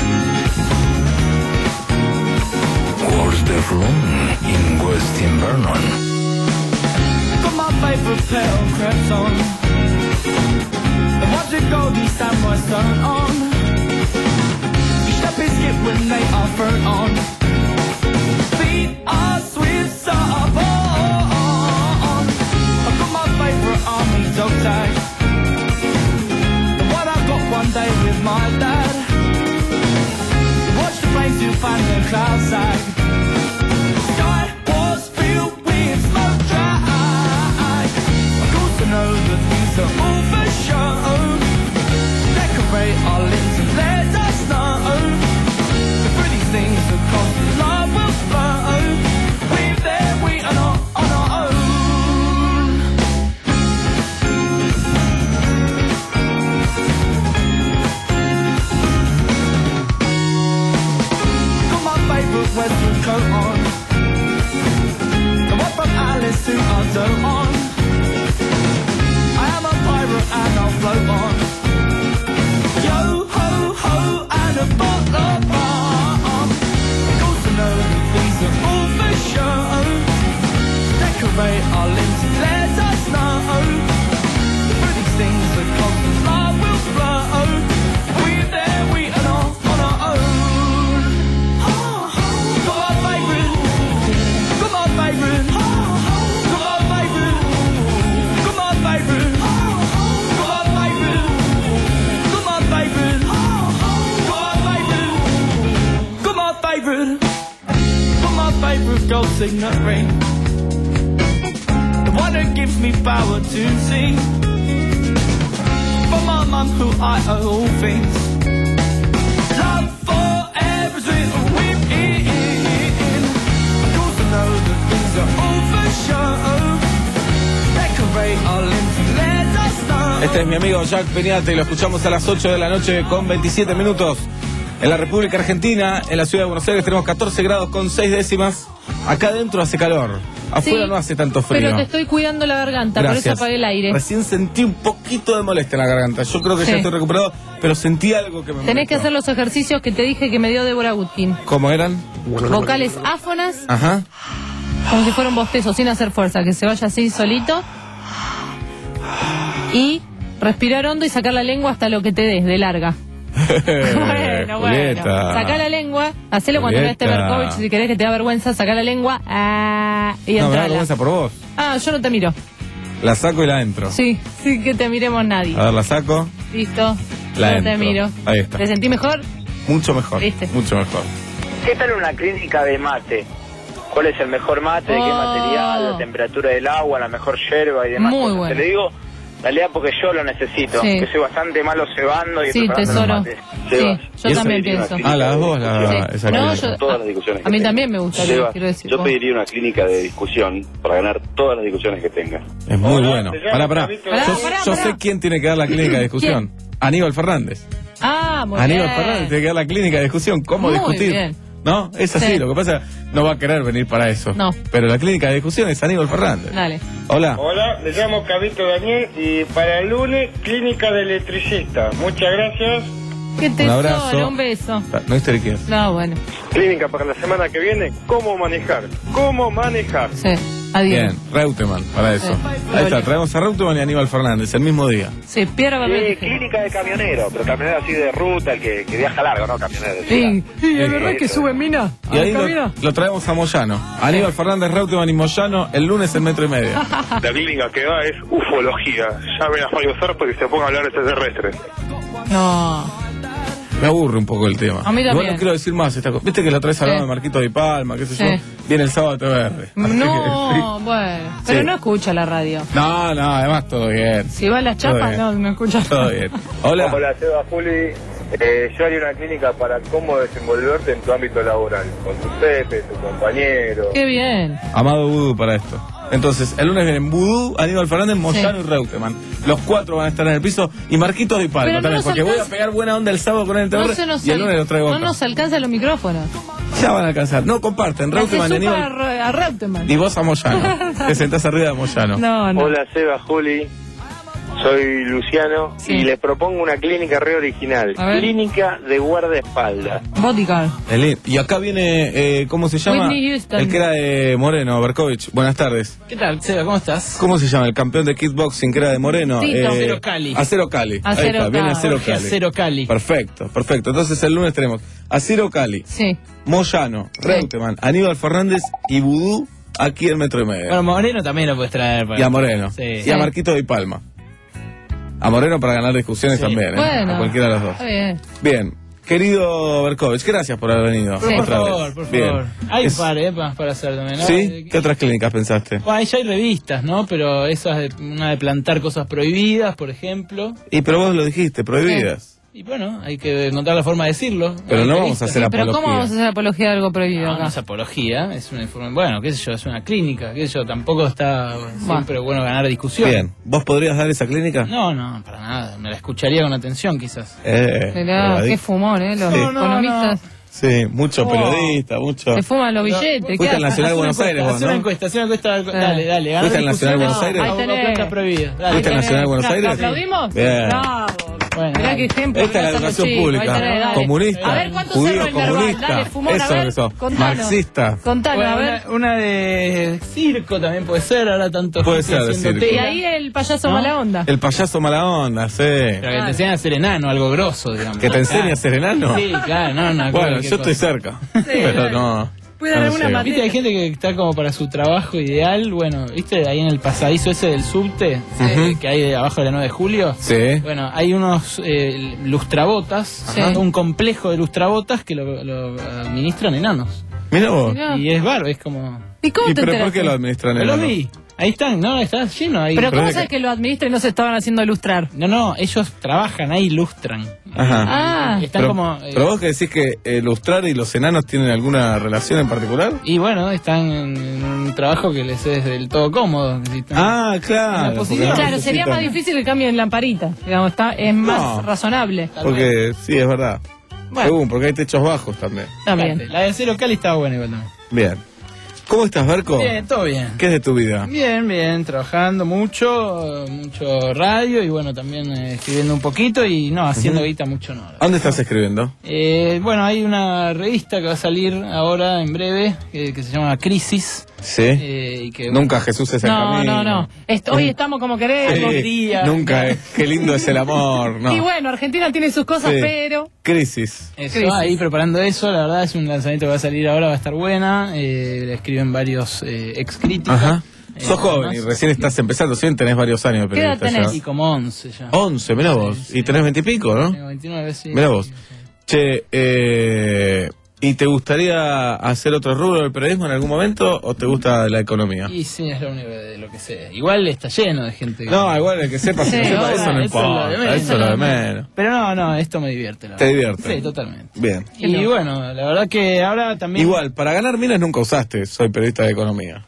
Wars the Flown in West Invernon. Got my paper pen crept on. Watch the golden samurai turn on. Each step is skip when they are thrown on. Feet are swift, so up on. I've got my favourite army dog tag, the one I got one day with my dad. Watch the planes to find the clouds sag. Sky was filled with smoke drag. Of course I know that these are all for show. Decorate our limbs and let us know. The pretty things that cost love will flow. We're there, we are not on our own. Got my favourite western coat on, the one from Alice who I don't on. I am a pirate and I'll float on. Yo ho ho and a bottle of rum. Of course I know that these are all for show. Decorate our limbs and let us know. The pretty things that cost love will flow. We're there, we are not on our own. Got my favourite, got my favourite, got my favourite, got my favourite, got my favourite, got my favourite, got my favourite, got my favourite, got my favourite gold signet ring, the one that gives me power to sing. For my mum who I owe all things. Love forever is written within. Of course I know that things are all for show. Decorate our limbs and let us know. Este es mi amigo Jack Peñate y lo escuchamos a las ocho de la noche con veintisiete minutos. En la República Argentina, en la ciudad de Buenos Aires, tenemos catorce grados con seis décimas. Acá adentro hace calor. Afuera Sí, no hace tanto frío. Pero te estoy cuidando la garganta, Gracias. por eso apagué el aire. Recién sentí un poquito de molestia en la garganta. Yo creo que Sí. ya estoy recuperado, pero sentí algo que me Tenés que molestó. hacer los ejercicios que te dije que me dio Débora Gutkin. ¿Cómo eran? Vocales áfonas, Ajá. como si fuera un bostezo, sin hacer fuerza, que se vaya así solito. Y respirar hondo y sacar la lengua hasta lo que te des, de larga. Bueno, bueno. Julieta. Sacá la lengua, hacelo cuando veas este Julieta. Berkovich, si querés que te da vergüenza, sacá la lengua ah, y No, me da entrala. vergüenza por vos. Ah, yo no te miro. La saco y la entro. Sí, sí que te miremos nadie. A ver, la saco. Listo. La no te entro. miro. Ahí está. ¿Te sentí mejor? Mucho mejor. ¿Viste? Mucho mejor. ¿Qué tal una clínica de mate? ¿Cuál es el mejor mate? ¿De qué Oh. material? ¿La temperatura del agua? ¿La mejor yerba y demás? Muy cosas? bueno. Te lo digo, en realidad porque yo lo necesito. Sí. Que soy bastante malo cebando y Sí, preparando tesoro. los mates. Sí, Sebas, yo ¿y también eso? pienso. Ah, las dos, la, Sí. esa No, clínica. yo- Todas las discusiones A que mí tengas. también me gustaría, Seba, quiero decir. yo vos. pediría una clínica de discusión para ganar todas las discusiones que tengas. Es muy bueno. Pará, pará. Pará, Yo, pará, yo pará. sé quién tiene que dar la clínica de discusión. Aníbal Fernández. Ah, muy Aníbal bien. Fernández tiene que dar la clínica de discusión. ¿Cómo Muy discutir? bien. ¿No? Es así. Sí. Lo que pasa, no va a querer venir para eso. No. Pero la clínica de discusión es Aníbal Fernández. Dale. Hola. Hola, me llamo Cabito Daniel y para el lunes, clínica de electricista. Muchas gracias. Qué Un tesoro, abrazo. un beso. No histeriquees. No, bueno. Clínica para la semana que viene, ¿cómo manejar? ¿Cómo manejar? Sí, adiós. Bien, Reutemann, para eso. Sí. Ahí está, traemos a Reutemann y a Aníbal Fernández el mismo día. Sí, Pierre Sí, Berbetti. clínica de camionero, pero camionero así de ruta, el que, que viaja largo, ¿no? Camionero de Sí, sí, ciudad. es verdad que sube mina. Y ahí Acá, lo, mira. lo traemos a Moyano. Aníbal Fernández, Reutemann y Moyano el lunes en Metro y Medio. La clínica que va es ufología. Llamen a Fabio Zarpo y se ponga a hablar de extraterrestres. No. Me aburre un poco el tema. A mí también. Igual no quiero decir más esta cosa. Viste que la otra vez hablaba Sí. de Marquito de Palma, qué sé Sí. yo. Viene el sábado a T V R. No, bueno. Pero Sí. no escucha la radio. No, no, además todo bien. Si va a las Todo chapas, bien. no, no escucha. Todo bien. Hola. Hola, Seba Juli. Eh, yo haría una clínica para cómo desenvolverte en tu ámbito laboral. Con tu jefe, tu compañero. Qué bien. Amado Vudú para esto. Entonces, el lunes vienen Vudú, Aníbal Fernández, Moyano y Reutemann. Los cuatro van a estar en el piso y Marquitos de Palma Pero no también, nos porque voy a alcanza- pegar buena onda el sábado con el T V No R se nos y el al- lunes lo traigo No acá. nos alcanzan los micrófonos. Ya van a alcanzar. No comparten, Le haces Reutemann y supa Aníbal. a, Re- a Reutemann. Y vos a Moyano. Te sentás arriba de Moyano. No, no. Hola, Seba Juli. Soy Luciano Sí. y les propongo una clínica re original. A ver. Clínica de guardaespaldas. Bodyguard. El- Y acá viene, eh, ¿cómo se llama? Whitney Houston. El que era de Moreno, Berkovich. Buenas tardes. ¿Qué tal, Seba? ¿Cómo estás? ¿Cómo se llama? El campeón de kickboxing que era de Moreno. Tito. Acero Cali. Acero Cali. Ahí Acero está, viene Cali. Acero Jorge Cali. Acero Cali. Perfecto, perfecto. Entonces el lunes tenemos Acero Cali, Sí. Moyano, Reutemann, Aníbal Fernández y Vudú aquí en Metro y Medio. Bueno, Moreno también lo puedes traer. para- Y a Moreno. Sí. Y a Marquito de Palma. A Moreno para ganar discusiones Sí. también, ¿eh? Bueno. A cualquiera de los dos. Está bien. Bien. Querido Berkovich, gracias por haber venido. Por, por otra vez. favor, por Bien. favor. Hay Es- un par, ¿eh? Para, para hacer también, ¿no? ¿Sí? ¿Qué otras clínicas pensaste? Bueno, ahí ya hay revistas, ¿no? Pero esas, de, una de plantar cosas prohibidas, por ejemplo. Y pero vos lo dijiste, prohibidas. Y bueno, hay que encontrar la forma de decirlo. Pero Hay no vamos a revistas. hacer Sí, pero ¿cómo vamos a hacer apología de algo prohibido No, acá? no es apología, es una información. Bueno, qué sé yo, es una clínica, qué sé yo, tampoco está siempre bueno ganar discusión. Bien. ¿Vos podrías dar esa clínica? No, no, para nada. Me la escucharía con atención, quizás. Eh, Mirá, Evadí- qué fumón, ¿eh? Los Sí. economistas Sí, mucho Oh. periodista, mucho. se fuman los billetes. ¿qué Fuiste al hacen? Nacional Haz una Buenos encuesta, Aires, vos, haz una ¿no? encuesta, haz una encuesta. Dale, dale. ganar ¿Fuiste al Nacional discusión, Buenos no, Aires? hago Ahí tenés. planta prohibida. Dale. ¿Fuiste al Nacional Buenos ¿Apla- Aires? ¿Aplaudimos? Bien. Bravo. Bueno, Mirá dale. qué ejemplo. Esta es la que dan los educación chicos. Ahí pública. tenés, dale. Comunista. A ver, ¿cuánto judío, cerró el verbal? comunista. Dale, fumón, a Eso, ver, eso. contanos. Marxista. Contanos, Bueno, a ver. una, una de circo también puede ser, ahora tanto Puede gente ser de haciendo circo. Y tela. ahí el payaso ¿No? mala onda. El payaso mala onda, sí. Pero que te enseñan a ser enano, algo grosso, digamos. ¿Que te enseñe a ser enano? Sí, claro, no, no. Bueno, cualquier yo estoy cosa. cerca. Pero no. Puede no haber me una llega. materia. Viste, hay gente que está como para su trabajo ideal, bueno, viste, ahí en el pasadizo ese del subte, eh, que hay de abajo de la nueve de julio. Sí. Bueno, hay unos eh, lustrabotas, Sí. un complejo de lustrabotas que lo, lo administran enanos. Mira vos. Mirá. Y es bárbaro, es como... ¿Y cómo ¿Y te pero por enteraste? qué lo administran Yo lo enano? vi, ahí están, no, está lleno ahí. Pero Pero ¿cómo es sabes que- que lo administran y no se estaban haciendo ilustrar? No, no, ellos trabajan ahí, ilustran. Ajá. Ah. Están Pero, como... eh, pero vos que decís que el lustrar y los enanos tienen alguna relación en particular. y bueno, están en un trabajo que les es del todo cómodo. necesitan- Ah, claro. Una posibilidad. porque no Claro, sería más necesitan- difícil que cambien lamparita. Digamos, está, es más No. razonable. Porque sí, es verdad. Bueno. Según, porque hay techos bajos también. También. La de Cero Cali estaba buena igual también. Bien. ¿Cómo estás, Berco? Bien, todo bien. ¿Qué es de tu vida? Bien, bien, trabajando mucho, mucho radio y bueno, también eh, escribiendo un poquito y no, haciendo Ujú. guita mucho no. la ¿A ¿Dónde estás escribiendo? Eh, bueno, hay una revista que va a salir ahora en breve que, que se llama Crisis. Sí. eh, y que, Nunca Jesús es el No, camino. no, no. Est- hoy estamos como queremos. Sí, nunca es. Qué lindo es el amor. No. Y bueno, Argentina tiene sus cosas, Sí. pero... Crisis. Eso, Crisis. ahí preparando eso, la verdad es un lanzamiento que va a salir ahora, va a estar buena. Eh, la escriben varios eh, ex críticos. Ajá. Eh, Sos joven y además, recién estás empezando, sí, tenés varios años. ¿Qué edad periodista ya. Y como once ya. once, mirá vos. Y tenés veintipico, ¿no? Tengo veintinueve, sí. Mirá vos. Che, eh, ¿y te gustaría hacer otro rubro del periodismo en algún momento o te gusta la economía? Y sí, es lo único de lo que sé. Igual está lleno de gente. que- No, igual el que sepa, si Sí, no sepa, obvio, eso no eso es lo de importa. menos, Eso es lo de menos. Pero no, no, esto me divierte. La ¿Te verdad. divierte? Sí, totalmente. Bien. Y bueno, la verdad que ahora también... Igual, para ganar minas nunca usaste, soy periodista de economía.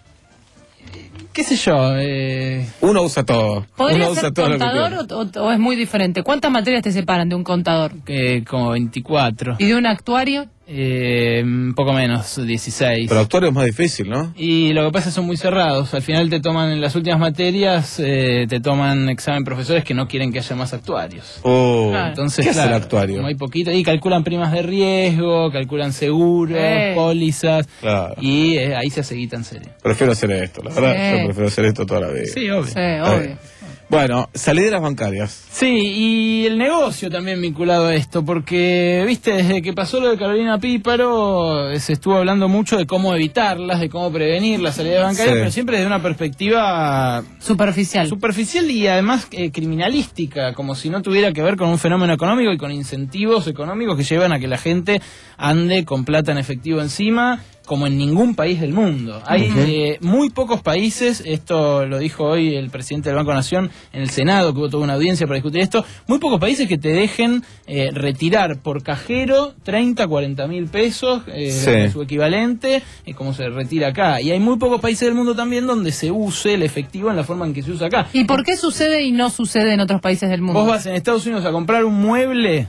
¿Qué sé yo? Eh... Uno usa todo. ¿Podría Uno ser usa todo lo que contador quiere. o, o- o es muy diferente? ¿Cuántas materias te separan de un contador? Eh, como veinticuatro. ¿Y de un actuario? Eh, un poco menos, dieciséis. Pero actuario es más difícil, ¿no? Y lo que pasa es que son muy cerrados. Al final te toman, en las últimas materias, eh, te toman examen profesores que no quieren que haya más actuarios. Oh, Claro. Entonces, ¿qué hace claro, el actuario? Muy poquito. Y calculan primas de riesgo, calculan seguros, Eh. pólizas. Claro. Y eh, ahí se hace guita en serio. Prefiero hacer esto, la verdad. Sí. Yo prefiero hacer esto toda la vida. Sí, obvio. Sí, obvio. Bueno, salideras bancarias. Sí, y el negocio también vinculado a esto, porque, viste, desde que pasó lo de Carolina Píparo, eh, se estuvo hablando mucho de cómo evitarlas, de cómo prevenir las salidas bancarias, Sí. pero siempre desde una perspectiva Superficial. superficial y además eh, criminalística, como si no tuviera que ver con un fenómeno económico y con incentivos económicos que llevan a que la gente ande con plata en efectivo encima, como en ningún país del mundo. Hay Ujú. eh, muy pocos países, esto lo dijo hoy el presidente del Banco Nación en el Senado, que hubo toda una audiencia para discutir esto, muy pocos países que te dejen eh, retirar por cajero treinta, cuarenta mil pesos, eh, Sí. su equivalente, eh, como se retira acá. Y hay muy pocos países del mundo también donde se use el efectivo en la forma en que se usa acá. ¿Y por qué sucede y no sucede en otros países del mundo? Vos vas en Estados Unidos a comprar un mueble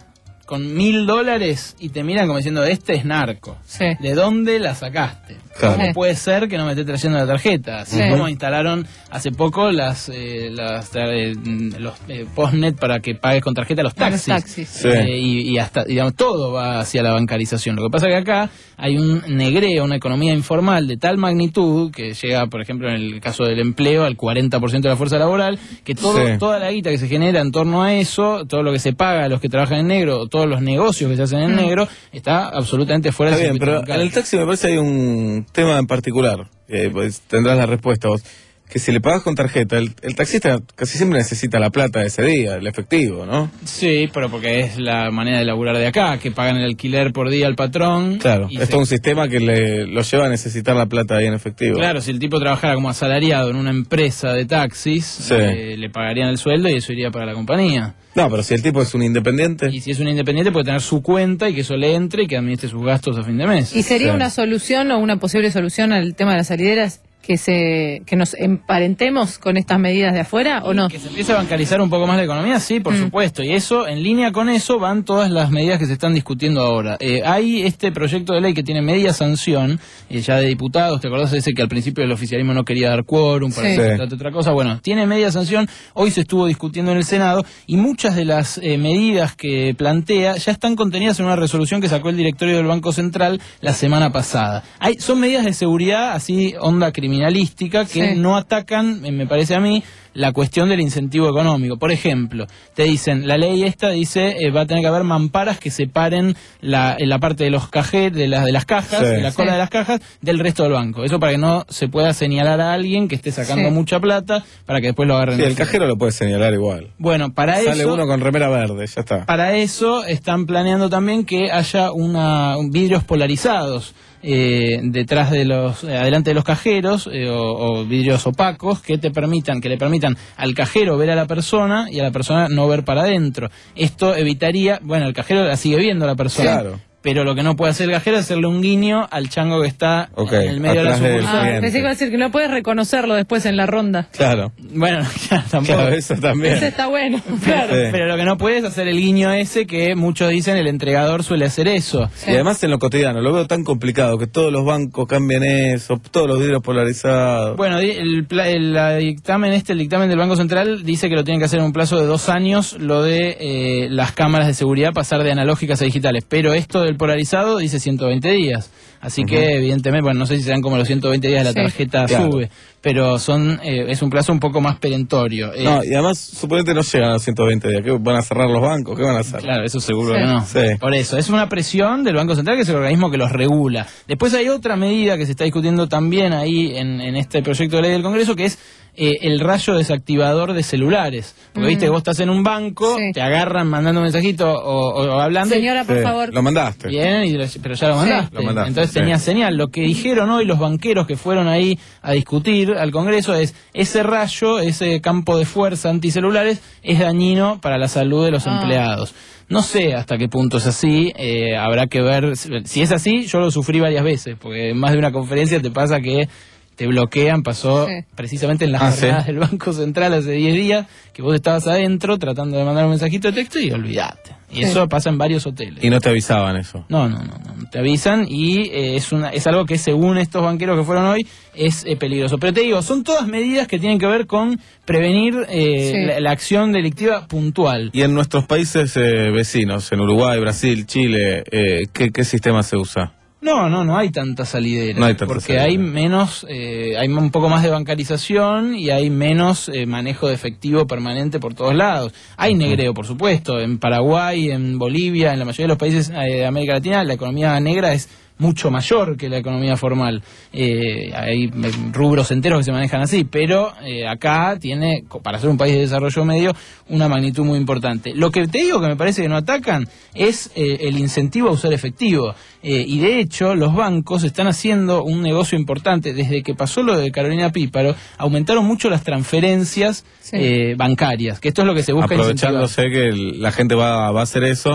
con mil dólares y te miran como diciendo, este es narco. Sí. ¿De dónde la sacaste? Claro. ¿Cómo Sí. puede ser que no me esté trayendo la tarjeta? Así Sí. como instalaron hace poco las, eh, las eh, los eh, postnet para que pagues con tarjeta los Para los taxis. taxis. Sí. Eh, y, y hasta, digamos, todo va hacia la bancarización. Lo que pasa es que acá hay un negreo, una economía informal de tal magnitud que llega, por ejemplo, en el caso del empleo, al cuarenta por ciento de la fuerza laboral, que todo, Sí. toda la guita que se genera en torno a eso, todo lo que se paga a los que trabajan en negro, todos los negocios que se hacen en negro, está absolutamente fuera Está del bien, circuito pero bancario. en el taxi me parece que hay un tema en particular. Eh, pues tendrás la respuesta vos. Que si le pagas con tarjeta, el, el taxista casi siempre necesita la plata de ese día, el efectivo, ¿no? Sí, pero porque es la manera de laburar de acá, que pagan el alquiler por día al patrón. Claro, y es se- todo un sistema que le, lo lleva a necesitar la plata ahí en efectivo. Claro, si el tipo trabajara como asalariado en una empresa de taxis, Sí. eh, le pagarían el sueldo y eso iría para la compañía. No, pero si el tipo es un independiente. Y si es un independiente puede tener su cuenta y que eso le entre y que administre sus gastos a fin de mes. ¿Y sería Sí. una solución o una posible solución al tema de las salideras que se que nos emparentemos con estas medidas de afuera o no? Que se empiece a bancarizar un poco más la economía, sí, por Mm. supuesto. Y eso, en línea con eso, van todas las medidas que se están discutiendo ahora. Eh, hay este proyecto de ley que tiene media sanción, eh, ya de diputados, ¿te acordás? Ese que al principio el oficialismo no quería dar quórum para Sí. que se Sí. trate otra cosa. Bueno, tiene media sanción, hoy se estuvo discutiendo en el Senado y muchas de las eh, medidas que plantea ya están contenidas en una resolución que sacó el directorio del Banco Central la semana pasada. Hay, son medidas de seguridad, así onda criminalística, que Sí. no atacan, eh, me parece a mí, la cuestión del incentivo económico. Por ejemplo, te dicen, la ley esta dice, eh, va a tener que haber mamparas que separen la, en la parte de los cajeros, de las de las cajas, Sí. de la cola Sí. de las cajas, del resto del banco. Eso para que no se pueda señalar a alguien que esté sacando Sí. mucha plata para que después lo agarren. Sí, de el fuera. cajero lo puede señalar igual. Bueno, para Sale eso... uno con remera verde, ya está. Para eso están planeando también que haya una un vidrios polarizados eh, detrás de los, eh, adelante de los cajeros eh, o, o vidrios opacos que te permitan, que le permitan al cajero ver a la persona y a la persona no ver para adentro. Esto evitaría, bueno, el cajero la sigue viendo a la persona. Claro. Pero lo que no puede hacer el cajero es hacerle un guiño al chango que está Ok, en el medio de la atrás del sucursal. Ah, cliente. pensé que iba a decir que no puedes reconocerlo después en la ronda. Claro. Bueno, ya, tampoco. Claro, eso también. Ese está bueno, claro. Sí. Pero lo que no puedes es hacer el guiño ese que muchos dicen el entregador suele hacer eso. Y además en lo cotidiano, lo veo tan complicado que todos los bancos cambien eso, todos los vidrios polarizados. Bueno, di- el, pla- el, la dictamen este, el dictamen del Banco Central dice que lo tienen que hacer en un plazo de dos años, lo de eh, las cámaras de seguridad pasar de analógicas a digitales, pero esto del polarizado dice ciento veinte días, así Ujú. que evidentemente, bueno, no sé si serán como los ciento veinte días de la Sí. tarjeta Claro. sube, pero son eh, es un plazo un poco más perentorio. Eh, No, y además suponete no llegan a los ciento veinte días. ¿Qué van a cerrar los bancos? ¿Qué van a hacer? Claro, eso seguro Sí. que no. Sí. Por eso, es una presión del Banco Central, que es el organismo que los regula. Después hay otra medida que se está discutiendo también ahí en, en este proyecto de ley del Congreso, que es eh, el rayo desactivador de celulares. Porque, Mm. viste, vos estás en un banco, Sí. te agarran mandando un mensajito o, o- o hablando. y- Señora, por Sí, favor. Lo mandaste. Bien, y lo- pero ya lo Sí. mandaste. Lo mandaste, Entonces sí. tenía señal. Lo que dijeron hoy los banqueros que fueron ahí a discutir al Congreso es ese rayo, ese campo de fuerza anticelulares es dañino para la salud de los Ah. empleados. No sé hasta qué punto es así, eh, habrá que ver. Si si es así, yo lo sufrí varias veces, porque en más de una conferencia te pasa que te bloquean, pasó Sí. precisamente en las Ah, jornadas ¿sí? del Banco Central hace diez días, que vos estabas adentro tratando de mandar un mensajito de texto y olvidate. Y Sí. eso pasa en varios hoteles. Y no te avisaban eso. No, no, no, no, te avisan y eh, es una es algo que según estos banqueros que fueron hoy es eh, peligroso. Pero te digo, son todas medidas que tienen que ver con prevenir eh, Sí. la, la acción delictiva puntual. Y en nuestros países eh, vecinos, en Uruguay, Brasil, Chile, eh, ¿qué, ¿qué sistema se usa? No, no, no hay tanta salidera. No hay tanta porque salidera. hay menos, eh, hay un poco más de bancarización y hay menos eh, manejo de efectivo permanente por todos lados. Hay negreo, por supuesto. En Paraguay, en Bolivia, en la mayoría de los países eh, de América Latina, la economía negra es mucho mayor que la economía formal. Eh, hay eh, rubros enteros que se manejan así, pero eh, acá tiene, co- para ser un país de desarrollo medio, una magnitud muy importante. Lo que te digo que me parece que no atacan es eh, el incentivo a usar efectivo. Eh, y de hecho, los bancos están haciendo un negocio importante. Desde que pasó lo de Carolina Píparo, aumentaron mucho las transferencias Sí. eh, bancarias, que esto es lo que se busca incentivar. Aprovechándose que el- la gente va, va a hacer eso.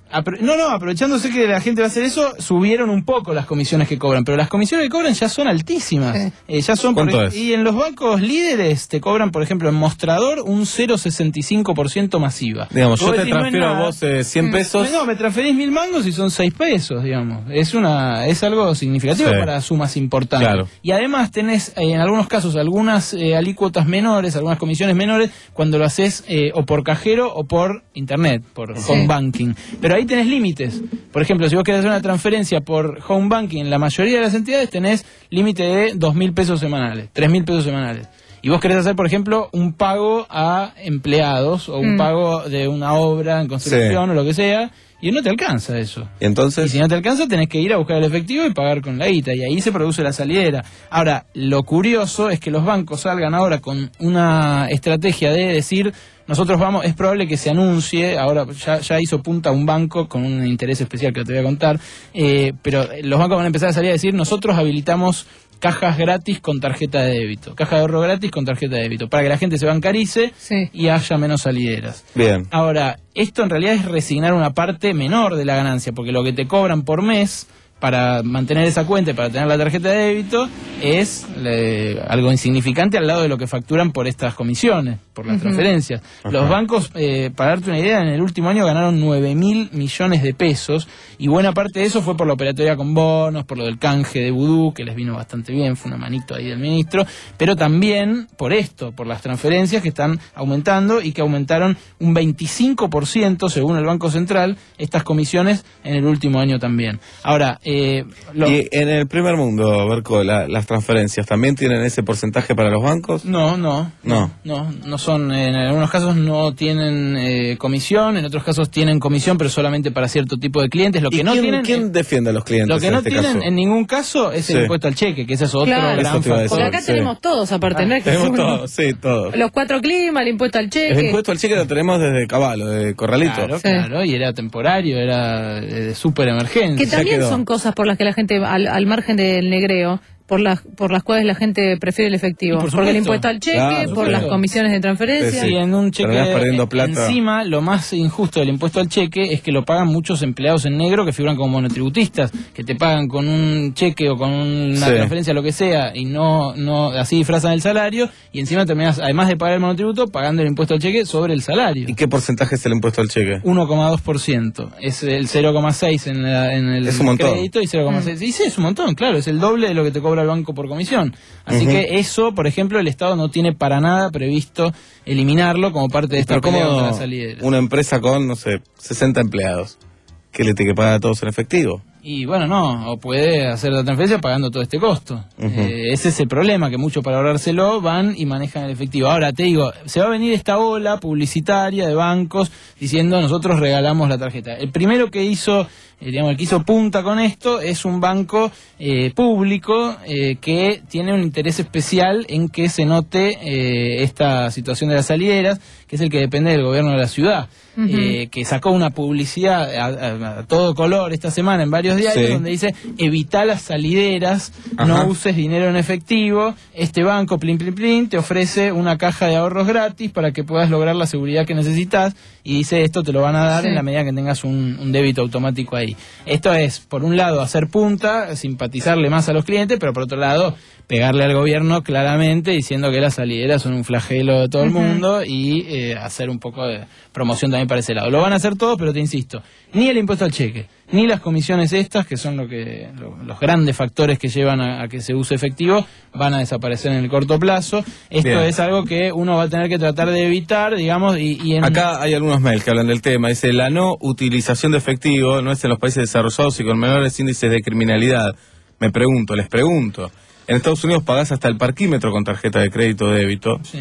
Apro no, no, aprovechándose que la gente va a hacer eso, subieron un poco las comisiones que cobran, pero las comisiones que cobran ya son altísimas. Sí. Eh, ya son ¿Cuánto por, es? Y en los bancos líderes te cobran, por ejemplo, en Mostrador un cero coma sesenta y cinco por ciento masiva. Digamos, Vos yo te decís, transfiero no es a vos eh, cien pesos. No, me transferís mil mangos y son seis pesos, digamos. Es una es algo significativo, sí, para sumas importantes. Claro. Y además tenés, eh, en algunos casos, algunas eh, alícuotas menores, algunas comisiones menores, cuando lo haces eh, o por cajero o por internet, por Sí. home banking. Pero ahí tenés límites. Por ejemplo, si vos querés hacer una transferencia por home banking, en la mayoría de las entidades tenés límite de dos mil pesos semanales, tres mil pesos semanales. Y vos querés hacer, por ejemplo, un pago a empleados o un Mm. pago de una obra en construcción, Sí, o lo que sea, y no te alcanza eso. ¿Y entonces? Y si no te alcanza, tenés que ir a buscar el efectivo y pagar con la guita, y ahí se produce la salidera. Ahora, lo curioso es que los bancos salgan ahora con una estrategia de decir, nosotros vamos, es probable que se anuncie, ahora ya, ya hizo punta un banco con un interés especial que te voy a contar, eh, pero los bancos van a empezar a salir a decir, nosotros habilitamos cajas gratis con tarjeta de débito, caja de ahorro gratis con tarjeta de débito, para que la gente se bancarice, sí, y haya menos salideras. Bien. Ahora, esto en realidad es resignar una parte menor de la ganancia, porque lo que te cobran por mes para mantener esa cuenta y para tener la tarjeta de débito es eh, algo insignificante al lado de lo que facturan por estas comisiones, por las Ujú. transferencias. Ajá. Los bancos, eh, para darte una idea, en el último año ganaron nueve mil millones de pesos, y buena parte de eso fue por la operatoria con bonos, por lo del canje de vudú, que les vino bastante bien, fue una manito ahí del ministro, pero también por esto, por las transferencias que están aumentando y que aumentaron un veinticinco por ciento, según el Banco Central, estas comisiones en el último año también. Ahora, eh, lo- Y en el primer mundo, Berco, la- las transferencias, ¿también tienen ese porcentaje para los bancos? No, no, No. no, no son, en algunos casos no tienen eh, comisión, en otros casos tienen comisión, pero solamente para cierto tipo de clientes. Lo ¿Y que no quién, tienen, quién defiende a los clientes lo que en no este tienen caso? en ningún caso es el Sí. impuesto al cheque, que ese es otro Claro. gran Eso te iba a decir. factor. Porque acá Sí. tenemos todos, aparte, ¿no? Que Tenemos uno- todo, sí, todo. Los cuatro climas, el impuesto al cheque. El impuesto al cheque lo tenemos desde Caballo, de Corralito. Claro, Sí. claro, y era temporario, era eh, de súper emergencia. Que también son cosas por las que la gente, al, al margen del negreo, por las por las cuales la gente prefiere el efectivo. Y por Porque el supuesto. impuesto al cheque, Claro, por claro. las comisiones de transferencia. Sí, en un cheque Terminás perdiendo plata. encima, lo más injusto del impuesto al cheque es que lo pagan muchos empleados en negro que figuran como monotributistas, que te pagan con un cheque o con una Sí. transferencia, lo que sea, y no no así disfrazan el salario, y encima terminás, además de pagar el monotributo, pagando el impuesto al cheque sobre el salario. ¿Y qué porcentaje es el impuesto al cheque? uno coma dos por ciento. Es el cero coma seis en, la- en el Es un montón. crédito y cero coma seis. Y sí, es un montón, claro, es el doble de lo que te cobra el banco por comisión. Así Ujú. que eso, por ejemplo, el Estado no tiene para nada previsto eliminarlo como parte de esta Pero pelea contra como la salidera. una empresa con, no sé, sesenta empleados, que le tiene que pagar a todos en efectivo. Y bueno, no, o puede hacer la transferencia pagando todo este costo. Ujú. Eh, ese es el problema, que muchos para ahorrárselo van y manejan el efectivo. Ahora te digo, se va a venir esta ola publicitaria de bancos diciendo nosotros regalamos la tarjeta. El primero que hizo, eh, digamos, el que hizo punta con esto es un banco eh, público eh, que tiene un interés especial en que se note eh, esta situación de las salideras, que es el que depende del gobierno de la ciudad. Ujú. eh, que sacó una publicidad a, a- a todo color esta semana en varios diarios Sí. donde dice evita las salideras, Ajá. no uses dinero en efectivo, este banco plin plin plin te ofrece una caja de ahorros gratis para que puedas lograr la seguridad que necesitas, y dice esto te lo van a dar Sí. en la medida que tengas un, un débito automático ahí. Esto es, por un lado, hacer punta, simpatizarle más a los clientes, pero por otro lado, pegarle al gobierno claramente diciendo que las salideras son un flagelo de todo el Ujú. mundo, y eh, hacer un poco de promoción también para ese lado. Lo van a hacer todos, pero te insisto, ni el impuesto al cheque, ni las comisiones estas, que son lo que lo- los grandes factores que llevan a, a que se use efectivo, van a desaparecer en el corto plazo. Esto Bien. es algo que uno va a tener que tratar de evitar, digamos, y, y en... Acá hay algunos mails que hablan del tema. Dice, la no utilización de efectivo no es en los países desarrollados y con menores índices de criminalidad. Me pregunto, les pregunto. En Estados Unidos pagás hasta el parquímetro con tarjeta de crédito o débito. Sí.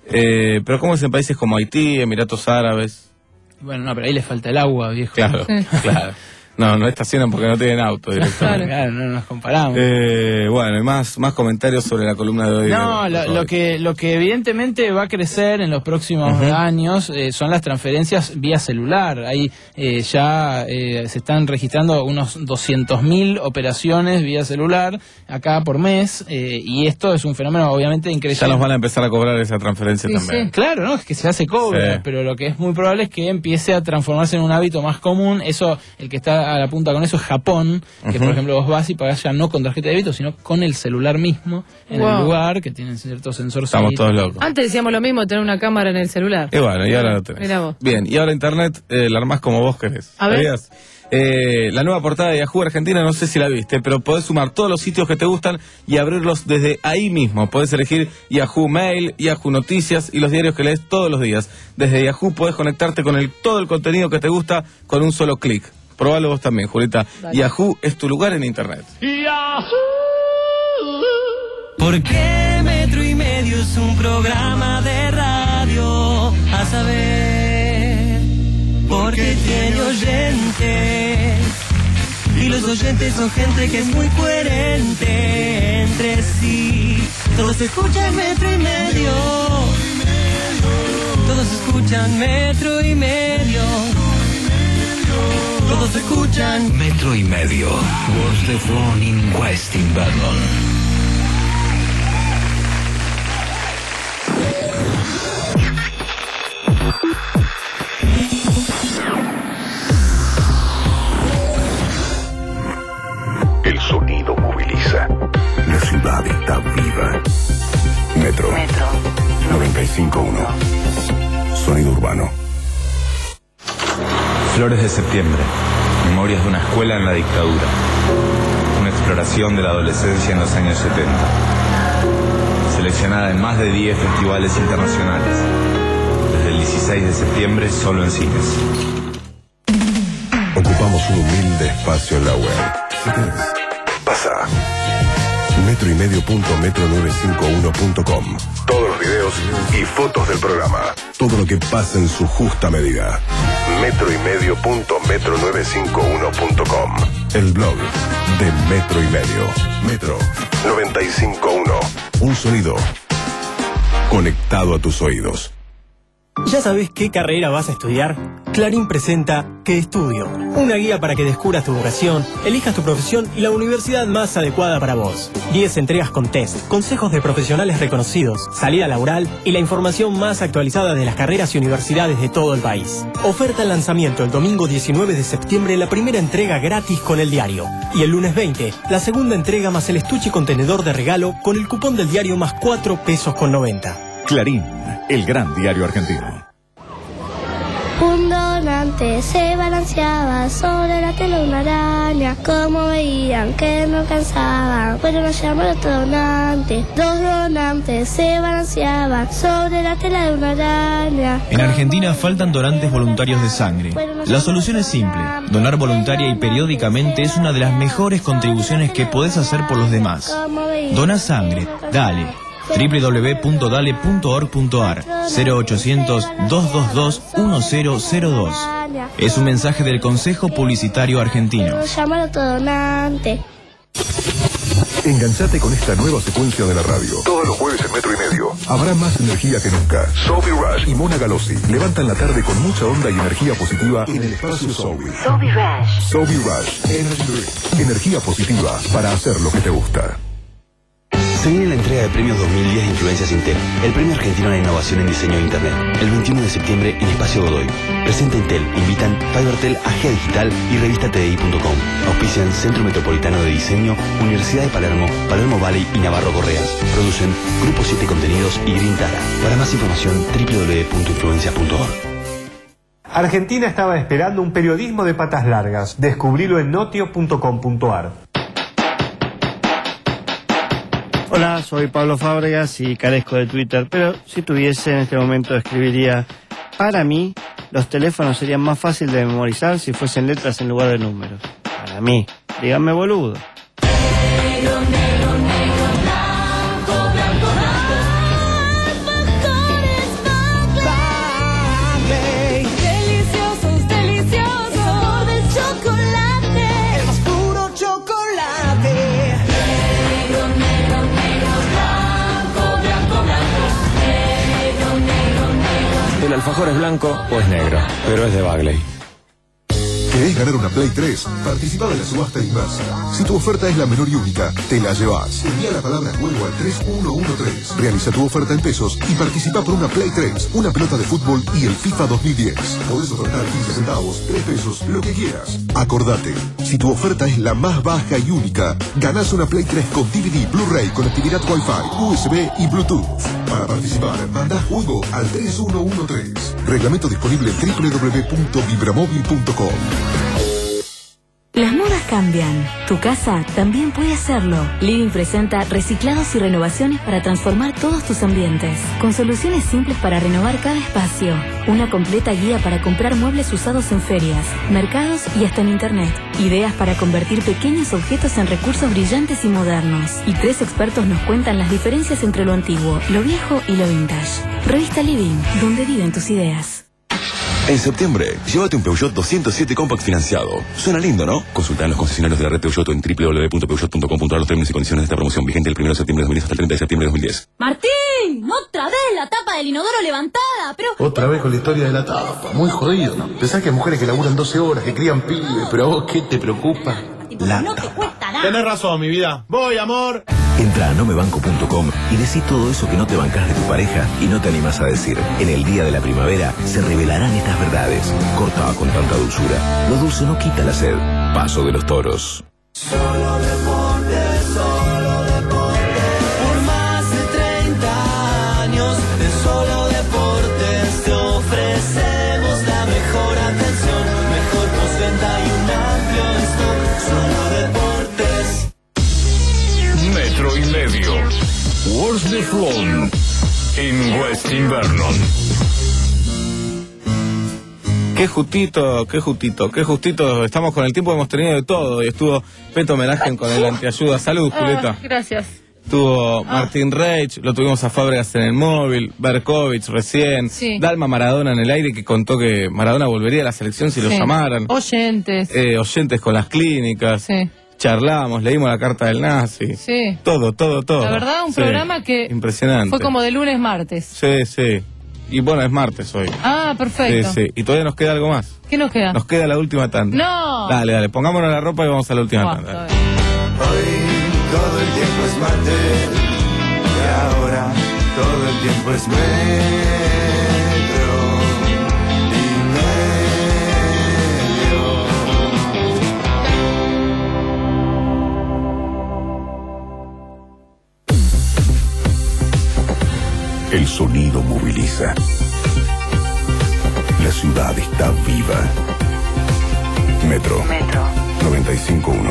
Eh, pero ¿cómo es en países como Haití, Emiratos Árabes? Bueno, no, pero ahí le falta el agua, viejo. Claro, Sí. claro. No, no estacionan porque no tienen auto directamente. Claro, no nos comparamos. Eh, bueno, y más, más comentarios sobre la columna de hoy. No, de, lo, de lo que lo que evidentemente va a crecer en los próximos Uh-huh. años eh, son las transferencias vía celular. Ahí eh, ya eh, se están registrando unos doscientas mil operaciones vía celular acá por mes eh, y esto es un fenómeno obviamente increíble. Ya nos van a empezar a cobrar esa transferencia Sí, también. sí. Claro, ¿no? Es que se hace cobra, Sí. pero lo que es muy probable es que empiece a transformarse en un hábito más común. Eso, el que está a la punta con eso es Japón, que Ujú. por ejemplo vos vas y pagás ya no con tarjeta de débito, sino con el celular mismo en Wow. el lugar, que tienen ciertos sensores. Estamos todos locos. Antes decíamos lo mismo, tener una cámara en el celular. Y bueno, y ahora lo tenés. Mira vos. Bien, y ahora internet eh, la armás como vos querés. A ver. ¿Sabías? Eh, la nueva portada de Yahoo Argentina, no sé si la viste, pero podés sumar todos los sitios que te gustan y abrirlos desde ahí mismo. Podés elegir Yahoo Mail, Yahoo Noticias y los diarios que lees todos los días. Desde Yahoo podés conectarte con el, todo el contenido que te gusta con un solo clic. Probalo vos también, Julieta. Dale. Yahoo es tu lugar en internet. ¿Por qué Metro y Medio es un programa de radio? A saber, porque tiene oyentes. Y los oyentes son gente que es muy coherente entre sí. Todos escuchan Metro y Medio. Todos escuchan Metro y Medio. Todos escuchan Metro y Medio was the phone in West in Battle. El sonido moviliza. La ciudad está viva. Metro. Metro. noventa y cinco punto uno. Sonido urbano. Flores de septiembre. Memorias de una escuela en la dictadura. Una exploración de la adolescencia en los años setenta. Seleccionada en más de diez festivales internacionales. Desde el dieciséis de septiembre solo en cines. Ocupamos un humilde espacio en la web. Si querés, pasa. metro y medio punto metro novecientos cincuenta y uno punto com. Todos los videos y fotos del programa. Todo lo que pasa en su justa medida. metro y medio punto metro novecientos cincuenta y uno punto com. El blog de Metro y Medio. Metro noventa y cinco punto uno. Un sonido conectado a tus oídos. ¿Ya sabes qué carrera vas a estudiar? Clarín presenta ¿Qué estudio? Una guía para que descubras tu vocación, elijas tu profesión y la universidad más adecuada para vos. diez entregas con test, consejos de profesionales reconocidos, salida laboral y la información más actualizada de las carreras y universidades de todo el país. Oferta en lanzamiento el domingo diecinueve de septiembre, la primera entrega gratis con el diario. Y el lunes veinte, la segunda entrega más el estuche contenedor de regalo con el cupón del diario más cuatro pesos con noventa. Clarín, el gran diario argentino. Un donante se balanceaba sobre la tela de una araña. Como veían que no alcanzaban, fueron a llamar a otro donante. Dos donantes se balanceaban sobre la tela de una araña. En Argentina faltan donantes voluntarios de sangre. La solución es simple. Donar voluntaria y periódicamente es una de las mejores contribuciones que podés hacer por los demás. Dona sangre, dale. doble u doble u doble u punto dale punto org punto ar cero ochocientos, dos dos dos, uno cero cero dos. Es un mensaje del Consejo Publicitario Argentino. Llamar a otro donante. Enganchate con esta nueva secuencia de la radio. Todos los jueves en Metro y Medio. Habrá más energía que nunca. Sophie Rush y Mona Galossi levantan la tarde con mucha onda y energía positiva en el espacio Sophie. Sophie Rush. Sophie Rush Energy Drink. Energía positiva para hacer lo que te gusta. Se viene la entrega de premios dos mil diez de Influencias Intel, el premio argentino a la innovación en diseño de Internet, el veintiuno de septiembre en Espacio Godoy. Presenta Intel, invitan Fivertel, A G A Digital y revista T D I punto com. Auspician Centro Metropolitano de Diseño, Universidad de Palermo, Palermo Valley y Navarro Correas. Producen Grupo siete Contenidos y Green Tara. Para más información, doble u doble u doble u punto influencia punto org. Argentina estaba esperando un periodismo de patas largas. Descubrilo en notio punto com punto ar. Hola, soy Pablo Fábregas y carezco de Twitter, pero si tuviese en este momento escribiría: para mí, los teléfonos serían más fácil de memorizar si fuesen letras en lugar de números. Para mí, díganme boludo. Negro, negro, negro, blanco, blanco, blanco. Deliciosos, deliciosos, sabor de chocolate. alfajor es blanco o es negro, pero es de Bagley. ¿Querés ganar una Play tres? Participa de la subasta inversa. Si tu oferta es la menor y única, te la llevas. Envía la palabra juego al tres uno uno tres. Realiza tu oferta en pesos y participa por una Play tres, una pelota de fútbol y el FIFA dos mil diez. Podés ofertar quince centavos, tres pesos, lo que quieras. Acordate, si tu oferta es la más baja y única, ganás una Play tres con D V D, Blu-ray, conectividad Wi-Fi, U S B y Bluetooth. Para participar, mandá juego al tres uno uno tres. Reglamento disponible en doble u doble u doble u punto vibramóvil punto com. Las modas cambian. Tu casa también puede hacerlo. Living presenta reciclados y renovaciones para transformar todos tus ambientes. Con soluciones simples para renovar cada espacio. Una completa guía para comprar muebles usados en ferias, mercados y hasta en internet. Ideas para convertir pequeños objetos en recursos brillantes y modernos. Y tres expertos nos cuentan las diferencias entre lo antiguo, lo viejo y lo vintage. Revista Living, donde viven tus ideas. En septiembre, llévate un Peugeot doscientos siete Compact financiado. Suena lindo, ¿no? Consulta en los concesionarios de la red Peugeot en doble u doble u doble u punto peugeot punto com punto a r los términos y condiciones de esta promoción vigente del primero de septiembre de dos mil diez hasta el treinta de septiembre de dos mil diez. ¡Martín! ¡Otra vez la tapa del inodoro levantada! Pero... Otra vez con la historia de la tapa. Muy jodido, ¿no? Pensás que hay mujeres que laburan doce horas, que crían pibes, pero a vos, ¿qué te preocupa? La no te cuesta nada. Tenés razón, mi vida. Voy, amor. Entra a nomebanco punto com y decí todo eso que no te bancás de tu pareja y no te animás a decir. En el día de la primavera se revelarán estas verdades. Corta con tanta dulzura. Lo dulce no quita la sed. Paso de los toros. Solo deportes, solo deportes. Por más de treinta años de solo deportes te ofrecemos la mejor atención, mejor postventa y un amplio stock. Solo deportes. Metro y medio. Worsley Flown en West Invernon. Qué justito, qué justito, qué justito. Estamos con el tiempo, hemos tenido de todo. Y estuvo Peto Homenaje con el antiayuda. Salud, Julieta. Ah, gracias. Estuvo Martín Reich, lo tuvimos a Fábregas en el móvil, Berkovich recién, Sí. Dalma Maradona en el aire, que contó que Maradona volvería a la selección si lo Sí. llamaran. Oyentes. Eh, oyentes con las clínicas. Sí. Charlamos, leímos la carta del nazi. Sí. Todo, todo, todo. La verdad, un Sí. programa que Impresionante. fue como de lunes a martes. Sí, sí. Y bueno, es martes hoy. Ah, perfecto. Sí, sí. Y todavía nos queda algo más. ¿Qué nos queda? Nos queda la última tanda. ¡No! Dale, dale, pongámonos la ropa y vamos a la última Buah, tanda. dale. Hoy todo el tiempo es martes y ahora todo el tiempo es metro y El sonido moviliza. La ciudad está viva. Metro. Metro. noventa y cinco punto uno.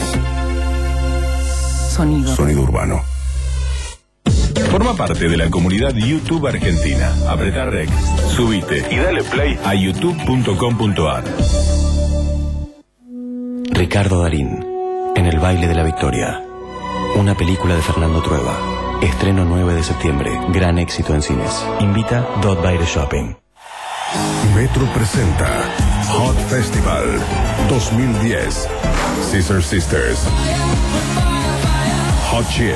Sonido. Sonido urbano. Forma parte de la comunidad YouTube Argentina. Apretá Rec, subite y dale play a youtube punto com punto a r. Ricardo Darín, en el baile de la victoria. Una película de Fernando Trueba. Estreno nueve de septiembre. Gran éxito en cines. Invita Dot Baile Shopping. Metro presenta Hot Festival dos mil diez. Scissor Sisters. Hot Chip.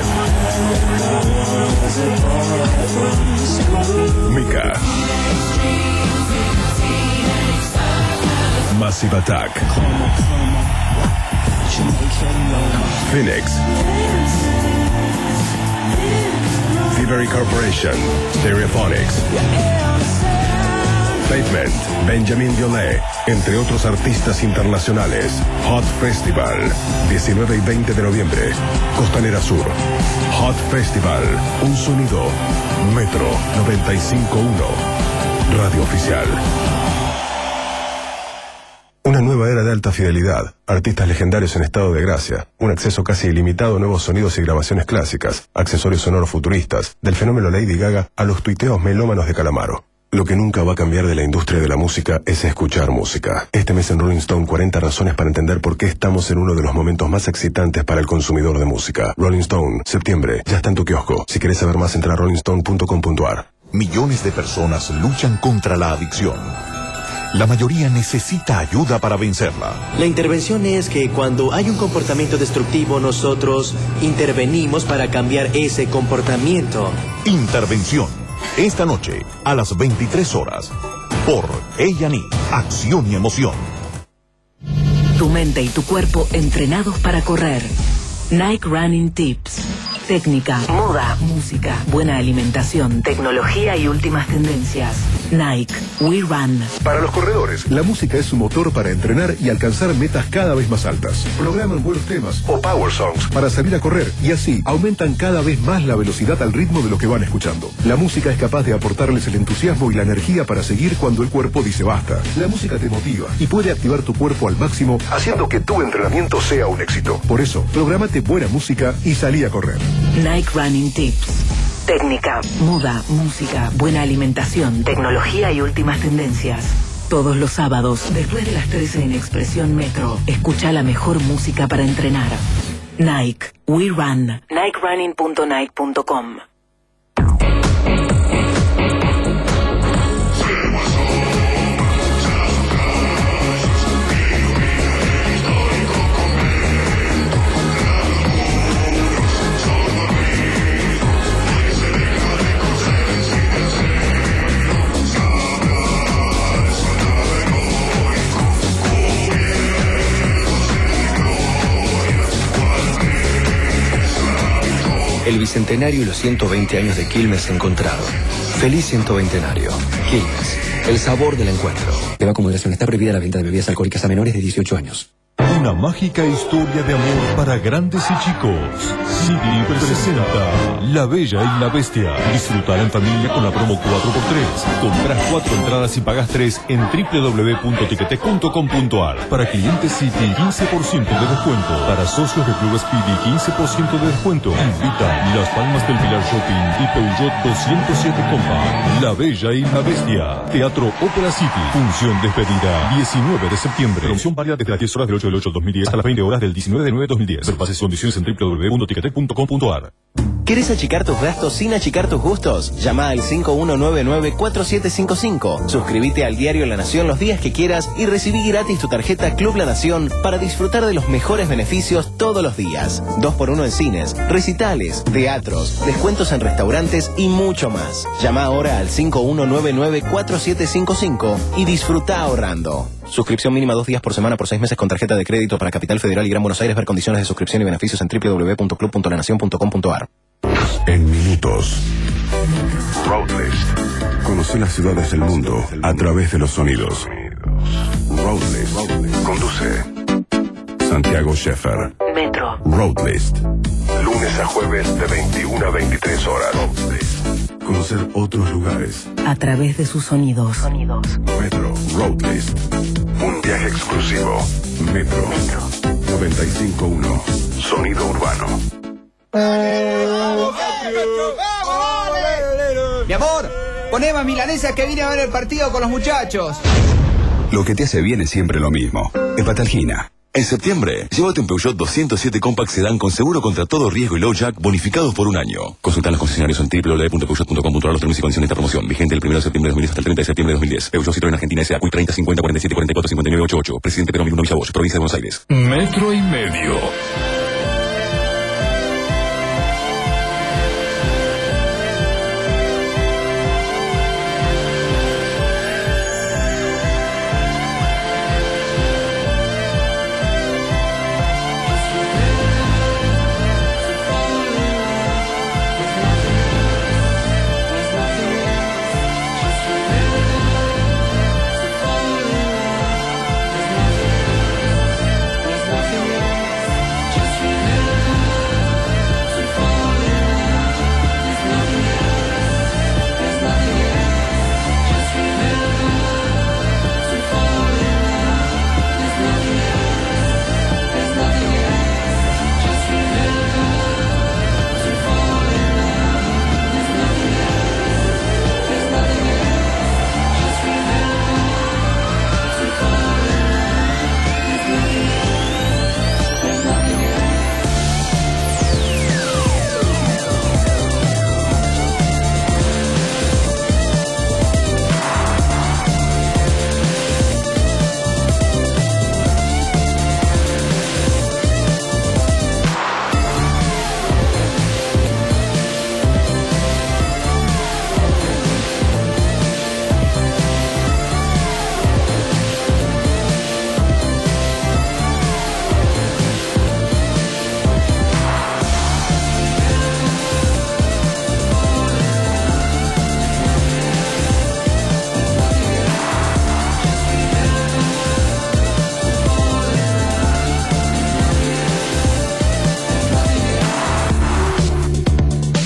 Mika. Massive Attack. Phoenix. Thievery Corporation. Stereophonics. Pavement, Benjamin Biolay, entre otros artistas internacionales. Hot Festival, diecinueve y veinte de noviembre, Costanera Sur. Hot Festival, un sonido. Metro noventa y cinco punto uno, Radio Oficial. Una nueva era de alta fidelidad, artistas legendarios en estado de gracia, un acceso casi ilimitado a nuevos sonidos y grabaciones clásicas, accesorios sonoros futuristas, del fenómeno Lady Gaga a los tuiteos melómanos de Calamaro. Lo que nunca va a cambiar de la industria de la música es escuchar música. Este mes en Rolling Stone, cuarenta razones para entender por qué estamos en uno de los momentos más excitantes para el consumidor de música. Rolling Stone, septiembre, ya está en tu kiosco. Si querés saber más, entra a rolling stone punto com punto a r. Millones de personas luchan contra la adicción. La mayoría necesita ayuda para vencerla. La intervención es que cuando hay un comportamiento destructivo, nosotros intervenimos para cambiar ese comportamiento. Intervención. Esta noche, a las veintitrés horas, por A and E, Acción y Emoción. Tu mente y tu cuerpo entrenados para correr. Nike Running Tips. Técnica, moda, música, buena alimentación, tecnología y últimas tendencias. Nike, We Run. Para los corredores, la música es su motor para entrenar y alcanzar metas cada vez más altas. Programan buenos temas o power songs para salir a correr y así aumentan cada vez más la velocidad al ritmo de lo que van escuchando. La música es capaz de aportarles el entusiasmo y la energía para seguir cuando el cuerpo dice basta. La música te motiva y puede activar tu cuerpo al máximo, haciendo que tu entrenamiento sea un éxito. Por eso, prográmate buena música y salí a correr. Nike Running Tips. Técnica, moda, música, buena alimentación, tecnología y últimas tendencias. Todos los sábados, después de las trece en Expresión Metro, escucha la mejor música para entrenar. Nike, We Run. Nike Running punto nike punto com. El bicentenario y los ciento veinte años de Quilmes se encontraron. Feliz ciento veintenario. Quilmes, el sabor del encuentro. Beba con moderación. Está prohibida la venta de bebidas alcohólicas a menores de dieciocho años. Una mágica historia de amor para grandes y chicos. City presenta La Bella y la Bestia. Disfrutala en familia con la promo cuatro por tres. Comprás cuatro entradas y pagás tres en doble u doble u doble u punto ticketek punto com punto ar. Para clientes City, quince por ciento de descuento. Para socios de Club Speedy, quince por ciento de descuento. Invita Las Palmas del Pilar Shopping y Peugeot doscientos siete Compact. La Bella y la Bestia. Teatro Ópera City. Función despedida. diecinueve de septiembre. Promoción válida desde las diez horas del ocho del ocho del dos mil diez hasta las veinte horas del diecinueve del nueve del dos mil diez. Ver bases y condiciones en doble u doble u doble u punto ticketek punto com punto ar. ¿Querés achicar tus gastos sin achicar tus gustos? Llama al cinco uno nueve nueve cuatro siete cinco cinco. Suscríbete al diario La Nación los días que quieras y recibí gratis tu tarjeta Club La Nación para disfrutar de los mejores beneficios todos los días. dos por uno en cines, recitales, teatros, descuentos en restaurantes y mucho más. Llama ahora al cinco uno nueve nueve cuatro siete cinco cinco y disfruta ahorrando. Suscripción mínima dos días por semana por seis meses con tarjeta de crédito para Capital Federal y Gran Buenos Aires. Ver condiciones de suscripción y beneficios en doble u doble u doble u punto club punto la nación punto com punto ar. En minutos. Roadlist. Conoce las ciudades del mundo a través de los sonidos. Roadlist. Conduce Santiago Sheffer. Metro. Roadlist. Lunes a jueves de veintiuna a veintitrés horas. Roadlist. Conocer otros lugares A través de sus sonidos. Sonidos. Metro Roadlist. Un viaje exclusivo. Metro. Metro. noventa y cinco punto uno. Sonido urbano. Mi amor, poné más milanesa que vine a ver el partido con los muchachos. Lo que te hace bien es siempre lo mismo. Hepatalgina. En septiembre, llévate un Peugeot doscientos siete Compact Sedán con seguro contra todo riesgo y low jack bonificados por un año. Consulta en los concesionarios en doble u doble u doble u punto peugeot punto com punto ar los términos y condiciones de esta promoción. Vigente del primero de septiembre de dos mil diez hasta el treinta de septiembre de dos mil diez. Peugeot Citroën Argentina S A. Q treinta cincuenta cuarenta y siete cuarenta y cuatro cincuenta y nueve ochenta y ocho. Presidente Perón Villa Bosch, provincia de Buenos Aires. Metro y medio.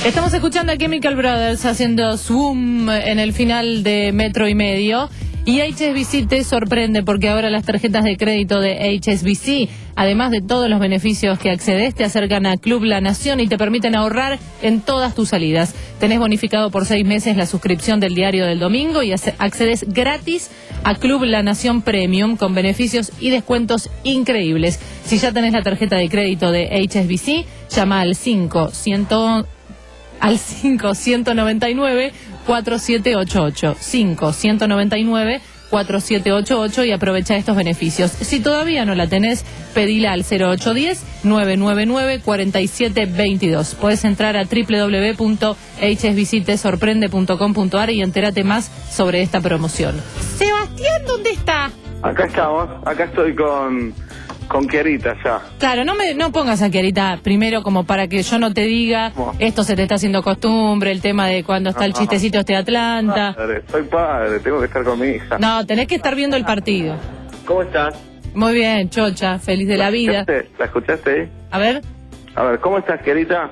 Estamos escuchando a Chemical Brothers haciendo Swoom en el final de Metro y Medio. Y H S B C te sorprende porque ahora las tarjetas de crédito de H S B C, además de todos los beneficios que accedes, te acercan a Club La Nación y te permiten ahorrar en todas tus salidas. Tenés bonificado por seis meses la suscripción del diario del domingo y accedes gratis a Club La Nación Premium con beneficios y descuentos increíbles. Si ya tenés la tarjeta de crédito de H S B C, llama al cinco cien al cinco uno nueve nueve cuatro siete ocho ocho, cinco uno nueve nueve cuatro siete ocho ocho y aprovecha estos beneficios. Si todavía no la tenés, pedila al cero ocho uno cero nueve nueve nueve cuatro siete dos dos. Puedes entrar a doble u doble u doble u punto h s b c te sorprende punto com punto a r y entérate más sobre esta promoción. Sebastián, ¿dónde está? Acá estamos, acá estoy con... Con Kiarita ya. Claro, no me no pongas a Kiarita primero como para que yo no te diga, esto se te está haciendo costumbre, el tema de cuando está el chistecito este de Atlanta. Padre, soy padre, tengo que estar con mi hija. No, tenés que estar viendo el partido. ¿Cómo estás? Muy bien, chocha, feliz de la vida. ¿Escuchaste? ¿La escuchaste? A ver. A ver, ¿cómo estás, Kiarita?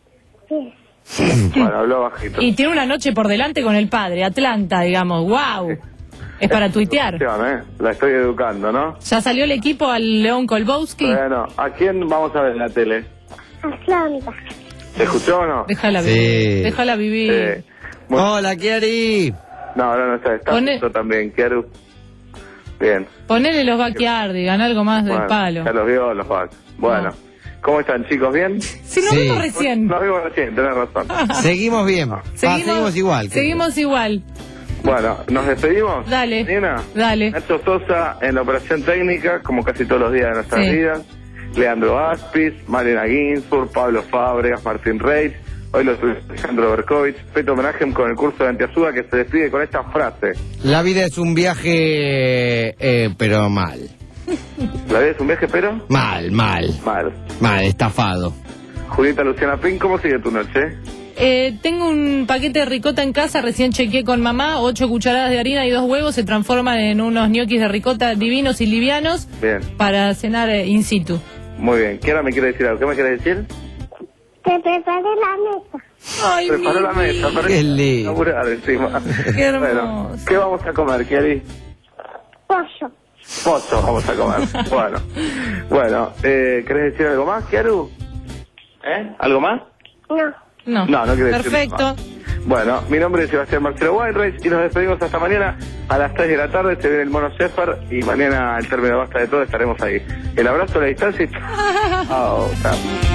Sí. Bueno, habló bajito. Y tiene una noche por delante con el padre, Atlanta, digamos, wow. Es para tuitear. ¿eh? La estoy educando, ¿no? Ya salió el equipo al León Kolbowski. Bueno, ¿a quién vamos a ver en la tele? A Flónica. ¿Te escuchó o no? Déjala Sí. vivir. Déjala vivir. Sí. Bueno. Hola, Kiari. No, no, no está. Está Pone- justo también, Kiaru. Bien. Ponele los backyardigans, algo más del Bueno, palo. Ya los vio los backs. Bueno. ¿Cómo están, chicos? ¿Bien? Si nos vimos recién. Nos vimos recién, tenés razón. Seguimos bien. Ah, seguimos igual. Seguimos igual. Bueno, ¿nos despedimos? Dale. Nina. Dale. Nacho Sosa en la operación técnica, como casi todos los días de nuestras Sí. vidas. Leandro Aspis, Mariana Ginsburg, Pablo Fábregas, Martín Reich. Hoy lo tuve Alejandro Berkovich. Peto homenaje con el curso de Antiazúa que se despide con esta frase. La vida es un viaje, eh, pero mal. ¿La vida es un viaje, pero? Mal, mal. Mal. Mal, estafado. Julieta Luciana Pin, ¿cómo sigue tu noche? Eh, tengo un paquete de ricota en casa, recién chequeé con mamá, ocho cucharadas de harina y dos huevos, se transforman en unos ñoquis de ricota divinos y livianos Bien, para cenar eh, in situ. muy bien. ¿Quién me quiere decir algo? ¿Qué me quiere decir? Te preparé la mesa. Ay, Preparó la mesa, para Qué lindo. laburar encima. Qué hermoso. Bueno, ¿qué vamos a comer, Kiari? Pollo. Pollo vamos a comer. Bueno, bueno, eh, ¿querés decir algo más, Kiaru? ¿Eh? ¿Algo más? No. No, No, no quiere decir perfecto. nada. Bueno, mi nombre es Sebastián Marcelo Weinreich y nos despedimos hasta mañana a las tres de la tarde. Se viene el Mono Shepherd y mañana al término de Basta de Todo estaremos ahí. El abrazo a la distancia y chao. Chao.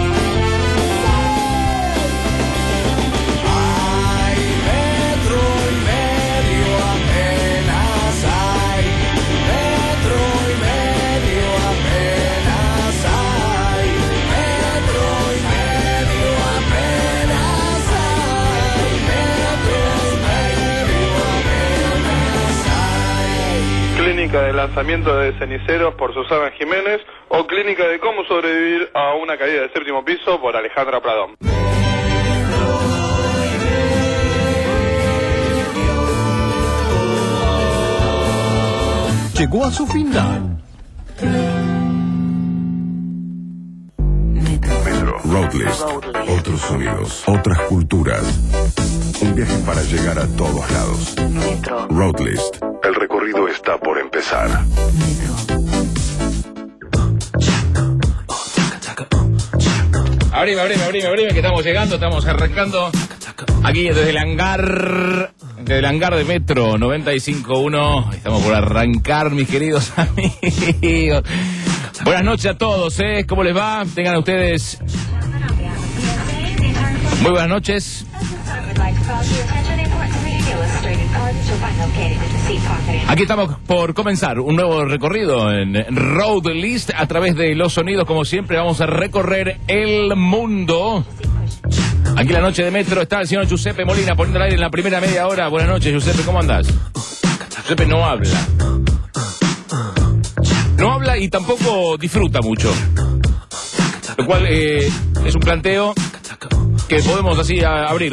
Metro y medio apenas hay. Metro y medio apenas hay. Metro y medio apenas hay. Metro y medio apenas hay. Clínica de lanzamiento de ceniceros por Susana Jiménez o Clínica de cómo sobrevivir a una caída del séptimo piso por Alejandra Pradón. Llegó a su final. Roadlist. Otros sonidos, otras culturas. Un viaje para llegar a todos lados. Roadlist. El recorrido está por empezar. Abrime, abrime, abrime, abrime, que estamos llegando, estamos arrancando aquí desde el hangar, desde el hangar de Metro noventa y cinco punto uno. Estamos por arrancar, mis queridos amigos. Buenas noches a todos, ¿eh? ¿Cómo les va? Tengan ustedes muy buenas noches. Aquí estamos por comenzar un nuevo recorrido en Roadlist a través de los sonidos. Como siempre, vamos a recorrer el mundo. Aquí en la noche de Metro está el señor Giuseppe Molina poniendo el aire en la primera media hora. Buenas noches, Giuseppe, ¿cómo andás? Giuseppe no habla. No habla y tampoco disfruta mucho. Lo cual eh, es un planteo que podemos así a, abrir.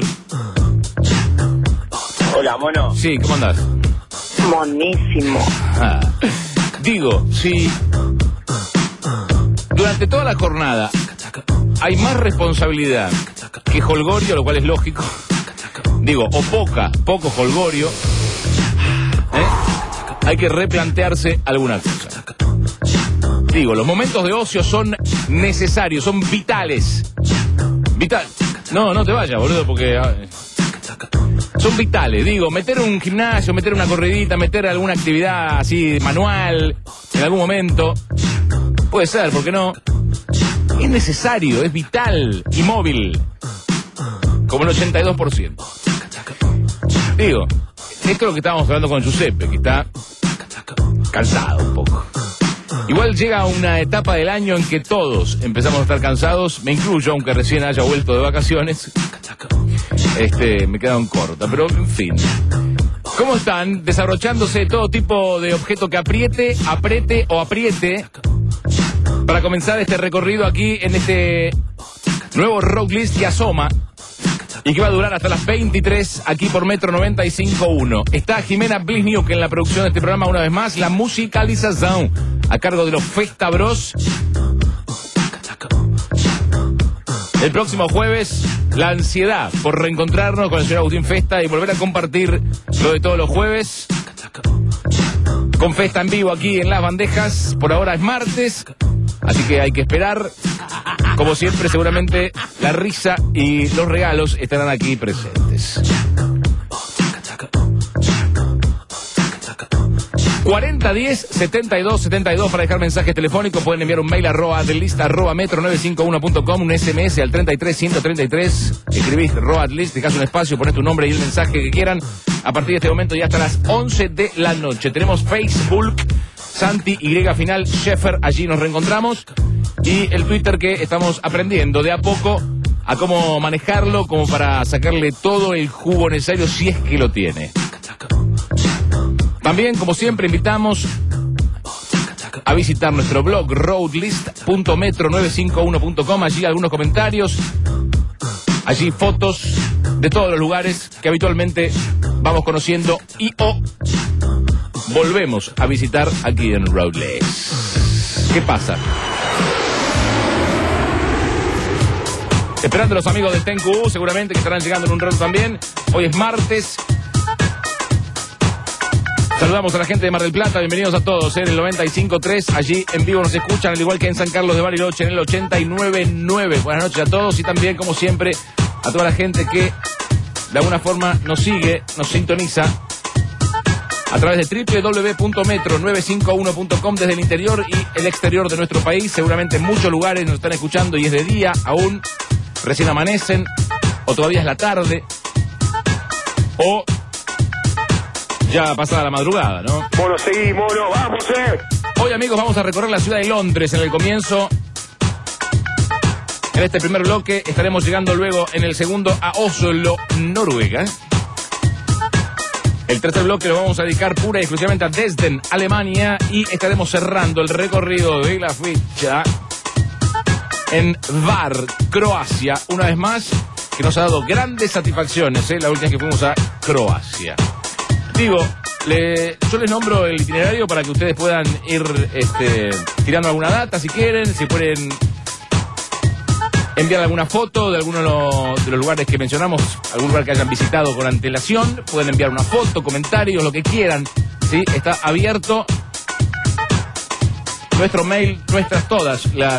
Hola, mono. Sí, ¿cómo andás? Monísimo. Ah, digo, si durante toda la jornada hay más responsabilidad que jolgorio, lo cual es lógico. Digo, o poca, poco jolgorio. ¿Eh? Hay que replantearse alguna cosa. Digo, los momentos de ocio son necesarios, son vitales. Vital. No, no te vayas, boludo, porque... Son vitales, digo, meter un gimnasio, meter una corridita, meter alguna actividad así manual en algún momento. Puede ser, ¿por qué no? Es necesario, es vital y móvil. Como el ochenta y dos por ciento. Digo, esto es lo que estábamos hablando con Giuseppe, que está cansado un poco. Igual llega una etapa del año en que todos empezamos a estar cansados, me incluyo, aunque recién haya vuelto de vacaciones. Este, me quedaron corta, pero en fin. ¿Cómo están? Desabrochándose todo tipo de objeto que apriete, apriete o apriete para comenzar este recorrido aquí en este nuevo Road List que asoma y que va a durar hasta las veintitrés aquí por Metro noventa y cinco punto uno. Está Jimena Blizniuk en la producción de este programa una vez más, la musicalización a cargo de los Festa Bros. El próximo jueves, la ansiedad por reencontrarnos con el señor Agustín Festa y volver a compartir lo de todos los jueves. Con Festa en vivo aquí en Las Bandejas. Por ahora es martes, así que hay que esperar. Como siempre, seguramente la risa y los regalos estarán aquí presentes. cuarenta diez setenta y dos setenta y dos para dejar mensajes telefónicos. Pueden enviar un mail a roadlist arroba metro novecientos cincuenta y uno punto com, un S M S al treinta y tres ciento treinta y tres. Escribís roadlist, dejás un espacio, ponés tu nombre y el mensaje que quieran. A partir de este momento y hasta las once de la noche. Tenemos Facebook, Santi Y final Sheffer, allí nos reencontramos. Y el Twitter que estamos aprendiendo de a poco a cómo manejarlo, como para sacarle todo el jugo necesario si es que lo tiene. También, como siempre, invitamos a visitar nuestro blog roadlist punto metro novecientos cincuenta y uno punto com. Allí algunos comentarios, allí fotos de todos los lugares que habitualmente vamos conociendo y o volvemos a visitar aquí en Roadlist. ¿Qué pasa? Esperando a los amigos de T E N Q U, seguramente que estarán llegando en un rato también. Hoy es martes. Saludamos a la gente de Mar del Plata, bienvenidos a todos en el noventa y cinco punto tres, allí en vivo nos escuchan, al igual que en San Carlos de Bariloche en el ochenta y nueve punto nueve. Buenas noches a todos y también, como siempre, a toda la gente que de alguna forma nos sigue, nos sintoniza a través de doble u doble u doble u punto metro novecientos cincuenta y uno punto com desde el interior y el exterior de nuestro país. Seguramente en muchos lugares nos están escuchando y es de día aún, recién amanecen, o todavía es la tarde, o ya pasada la madrugada, ¿no? Mono, seguí, mono, vamos, eh. Hoy, amigos, vamos a recorrer la ciudad de Londres en el comienzo. En este primer bloque estaremos llegando luego en el segundo a Oslo, Noruega. El tercer bloque lo vamos a dedicar pura y exclusivamente a Dresden, Alemania. Y estaremos cerrando el recorrido de la fecha en Hvar, Croacia. Una vez más, que nos ha dado grandes satisfacciones, ¿eh? La última vez que fuimos a Croacia. Digo, le, yo les nombro el itinerario para que ustedes puedan ir este, tirando alguna data si quieren, si pueden enviar alguna foto de alguno de los, de los lugares que mencionamos, algún lugar que hayan visitado con antelación, pueden enviar una foto, comentarios, lo que quieran, ¿sí? Está abierto nuestro mail, nuestras todas las